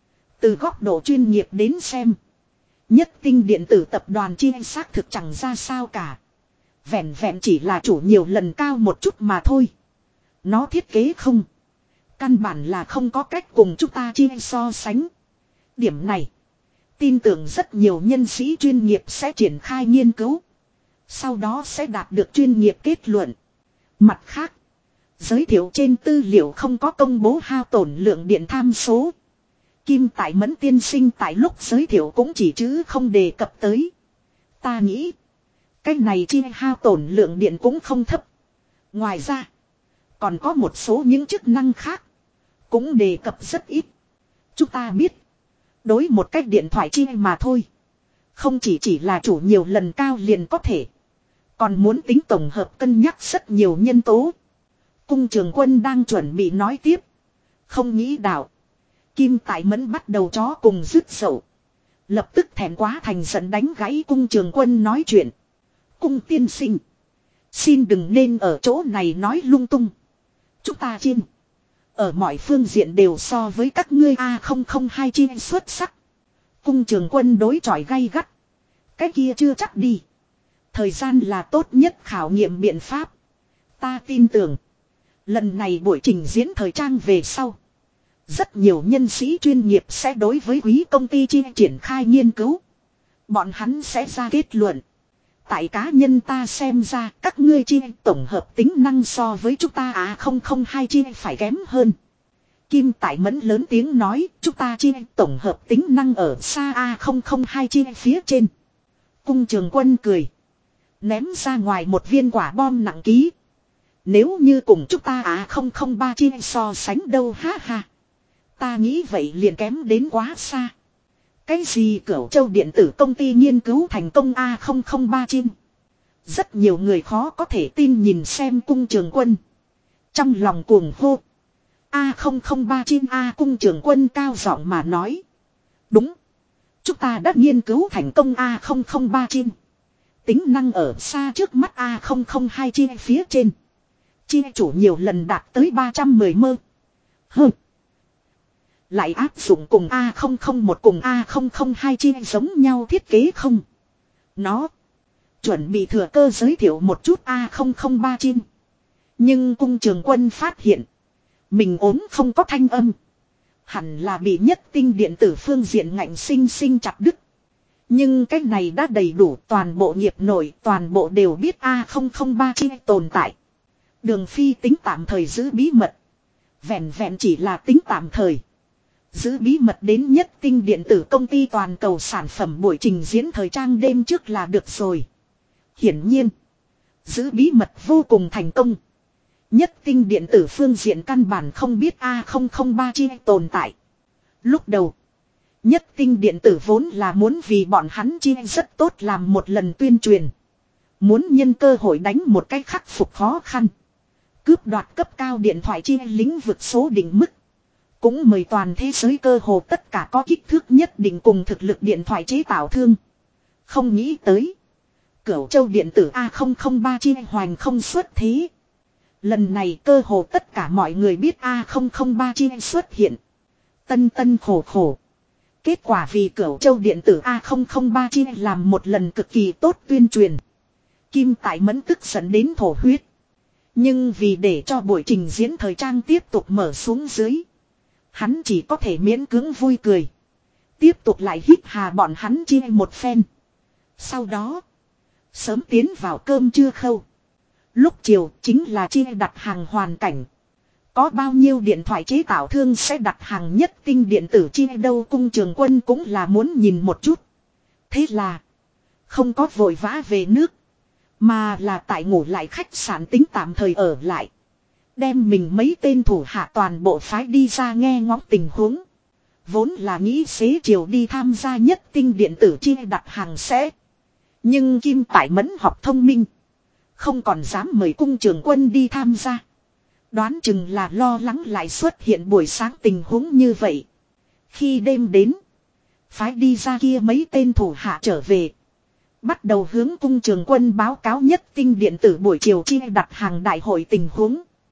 Từ góc độ chuyên nghiệp đến xem. Nhất tinh điện tử tập đoàn chi xác thực chẳng ra sao cả. Vẹn vẹn chỉ là chủ nhiều lần cao một chút mà thôi. Nó thiết kế không. Căn bản là không có cách cùng chúng ta chi so sánh. Điểm này. Tin tưởng rất nhiều nhân sĩ chuyên nghiệp sẽ triển khai nghiên cứu. Sau đó sẽ đạt được chuyên nghiệp kết luận. Mặt khác. Giới thiệu trên tư liệu không có công bố hao tổn lượng điện tham số. Kim Tại Mẫn tiên sinh tại lúc giới thiệu cũng chỉ chứ không đề cập tới. Ta nghĩ. Cái này chi hao tổn lượng điện cũng không thấp. Ngoài ra. Còn có một số những chức năng khác. Cũng đề cập rất ít. Chúng ta biết. Đối một cách điện thoại chi mà thôi. Không chỉ là chủ nhiều lần cao liền có thể. Còn muốn tính tổng hợp cân nhắc rất nhiều nhân tố. Cung trưởng quân đang chuẩn bị nói tiếp. Không nghĩ đạo. Kim Tại Mẫn bắt đầu chó cùng dứt sầu. Lập tức thẹn quá thành giận đánh gãy cung trưởng quân nói chuyện. Cung tiên sinh. Xin đừng nên ở chỗ này nói lung tung. Chúng ta chiên. Ở mọi phương diện đều so với các ngươi A002 chiên xuất sắc. Cung trưởng quân đối chọi gay gắt. Cái kia chưa chắc đi. Thời gian là tốt nhất khảo nghiệm biện pháp. Ta tin tưởng. Lần này buổi trình diễn thời trang về sau. Rất nhiều nhân sĩ chuyên nghiệp sẽ đối với quý công ty chi triển khai nghiên cứu. Bọn hắn sẽ ra kết luận. Tại cá nhân ta xem ra các ngươi chi tổng hợp tính năng so với chúng ta A002 chi phải kém hơn. Kim Tại Mẫn lớn tiếng nói chúng ta chi tổng hợp tính năng ở xa A002 chi phía trên. Cung trưởng quân cười. Ném ra ngoài một viên quả bom nặng ký. Nếu như cùng chúng ta A003 chi so sánh đâu ha ha. Ta nghĩ vậy liền kém đến quá xa. Cái gì Cửu Châu điện tử công ty nghiên cứu thành công A003 chim. Rất nhiều người khó có thể tin nhìn xem cung trưởng quân. Trong lòng cuồng hô. A003 chim cung trưởng quân cao giọng mà nói. Đúng. Chúng ta đã nghiên cứu thành công A003 chim. Tính năng ở xa trước mắt A002 chim phía trên. Chi chủ nhiều lần đạt tới 310 mơ. Hơ. Lại áp dụng cùng A001 cùng A002 chi giống nhau thiết kế không? Nó. Chuẩn bị thừa cơ giới thiệu một chút A003 chim. Nhưng cung trưởng quân phát hiện. Mình ốm không có thanh âm. Hẳn là bị nhất tinh điện tử phương diện ngạnh sinh sinh chặt đứt. Nhưng cái này đã đầy đủ, toàn bộ nghiệp nội, toàn bộ đều biết A003 chi tồn tại. Đường Phi tính tạm thời giữ bí mật. Vẹn vẹn chỉ là tính tạm thời. Giữ bí mật đến nhất tinh điện tử công ty toàn cầu sản phẩm buổi trình diễn thời trang đêm trước là được rồi. Hiển nhiên, giữ bí mật vô cùng thành công. Nhất tinh điện tử phương diện căn bản không biết A003 chi tồn tại. Lúc đầu, nhất tinh điện tử vốn là muốn vì bọn hắn chi rất tốt làm một lần tuyên truyền. Muốn nhân cơ hội đánh một cách khắc phục khó khăn. Cướp đoạt cấp cao điện thoại chi lĩnh vực số định mức. Cũng mời toàn thế giới cơ hồ tất cả có kích thước nhất định cùng thực lực điện thoại chế tạo thương. Không nghĩ tới. Cửu châu điện tử A003 chi hoành không xuất thế. Lần này cơ hồ tất cả mọi người biết A003 chi xuất hiện. Tân tân khổ khổ. Kết quả vì Cửu châu điện tử A003 chi làm một lần cực kỳ tốt tuyên truyền. Kim Tại Mẫn tức giận đến thổ huyết. Nhưng vì để cho buổi trình diễn thời trang tiếp tục mở xuống dưới. Hắn chỉ có thể miễn cưỡng vui cười. Tiếp tục lại hít hà bọn hắn chia một phen. Sau đó, sớm tiến vào cơm trưa khâu. Lúc chiều chính là chia đặt hàng hoàn cảnh. Có bao nhiêu điện thoại chế tạo thương sẽ đặt hàng nhất tinh điện tử chia đâu, Cung Trường Quân cũng là muốn nhìn một chút. Thế là, không có vội vã về nước. Mà là tại ngủ lại khách sạn tính tạm thời ở lại. Đem mình mấy tên thủ hạ toàn bộ phái đi ra nghe ngóng tình huống. Vốn là nghĩ xế chiều đi tham gia nhất tinh điện tử chia đặt hàng sẽ. Nhưng Kim Tại Mẫn học thông minh. Không còn dám mời Cung Trường Quân đi tham gia. Đoán chừng là lo lắng lại xuất hiện buổi sáng tình huống như vậy. Khi đêm đến, phái đi ra kia mấy tên thủ hạ trở về. Bắt đầu hướng Cung Trường Quân báo cáo nhất tinh điện tử buổi chiều chia đặt hàng đại hội tình huống.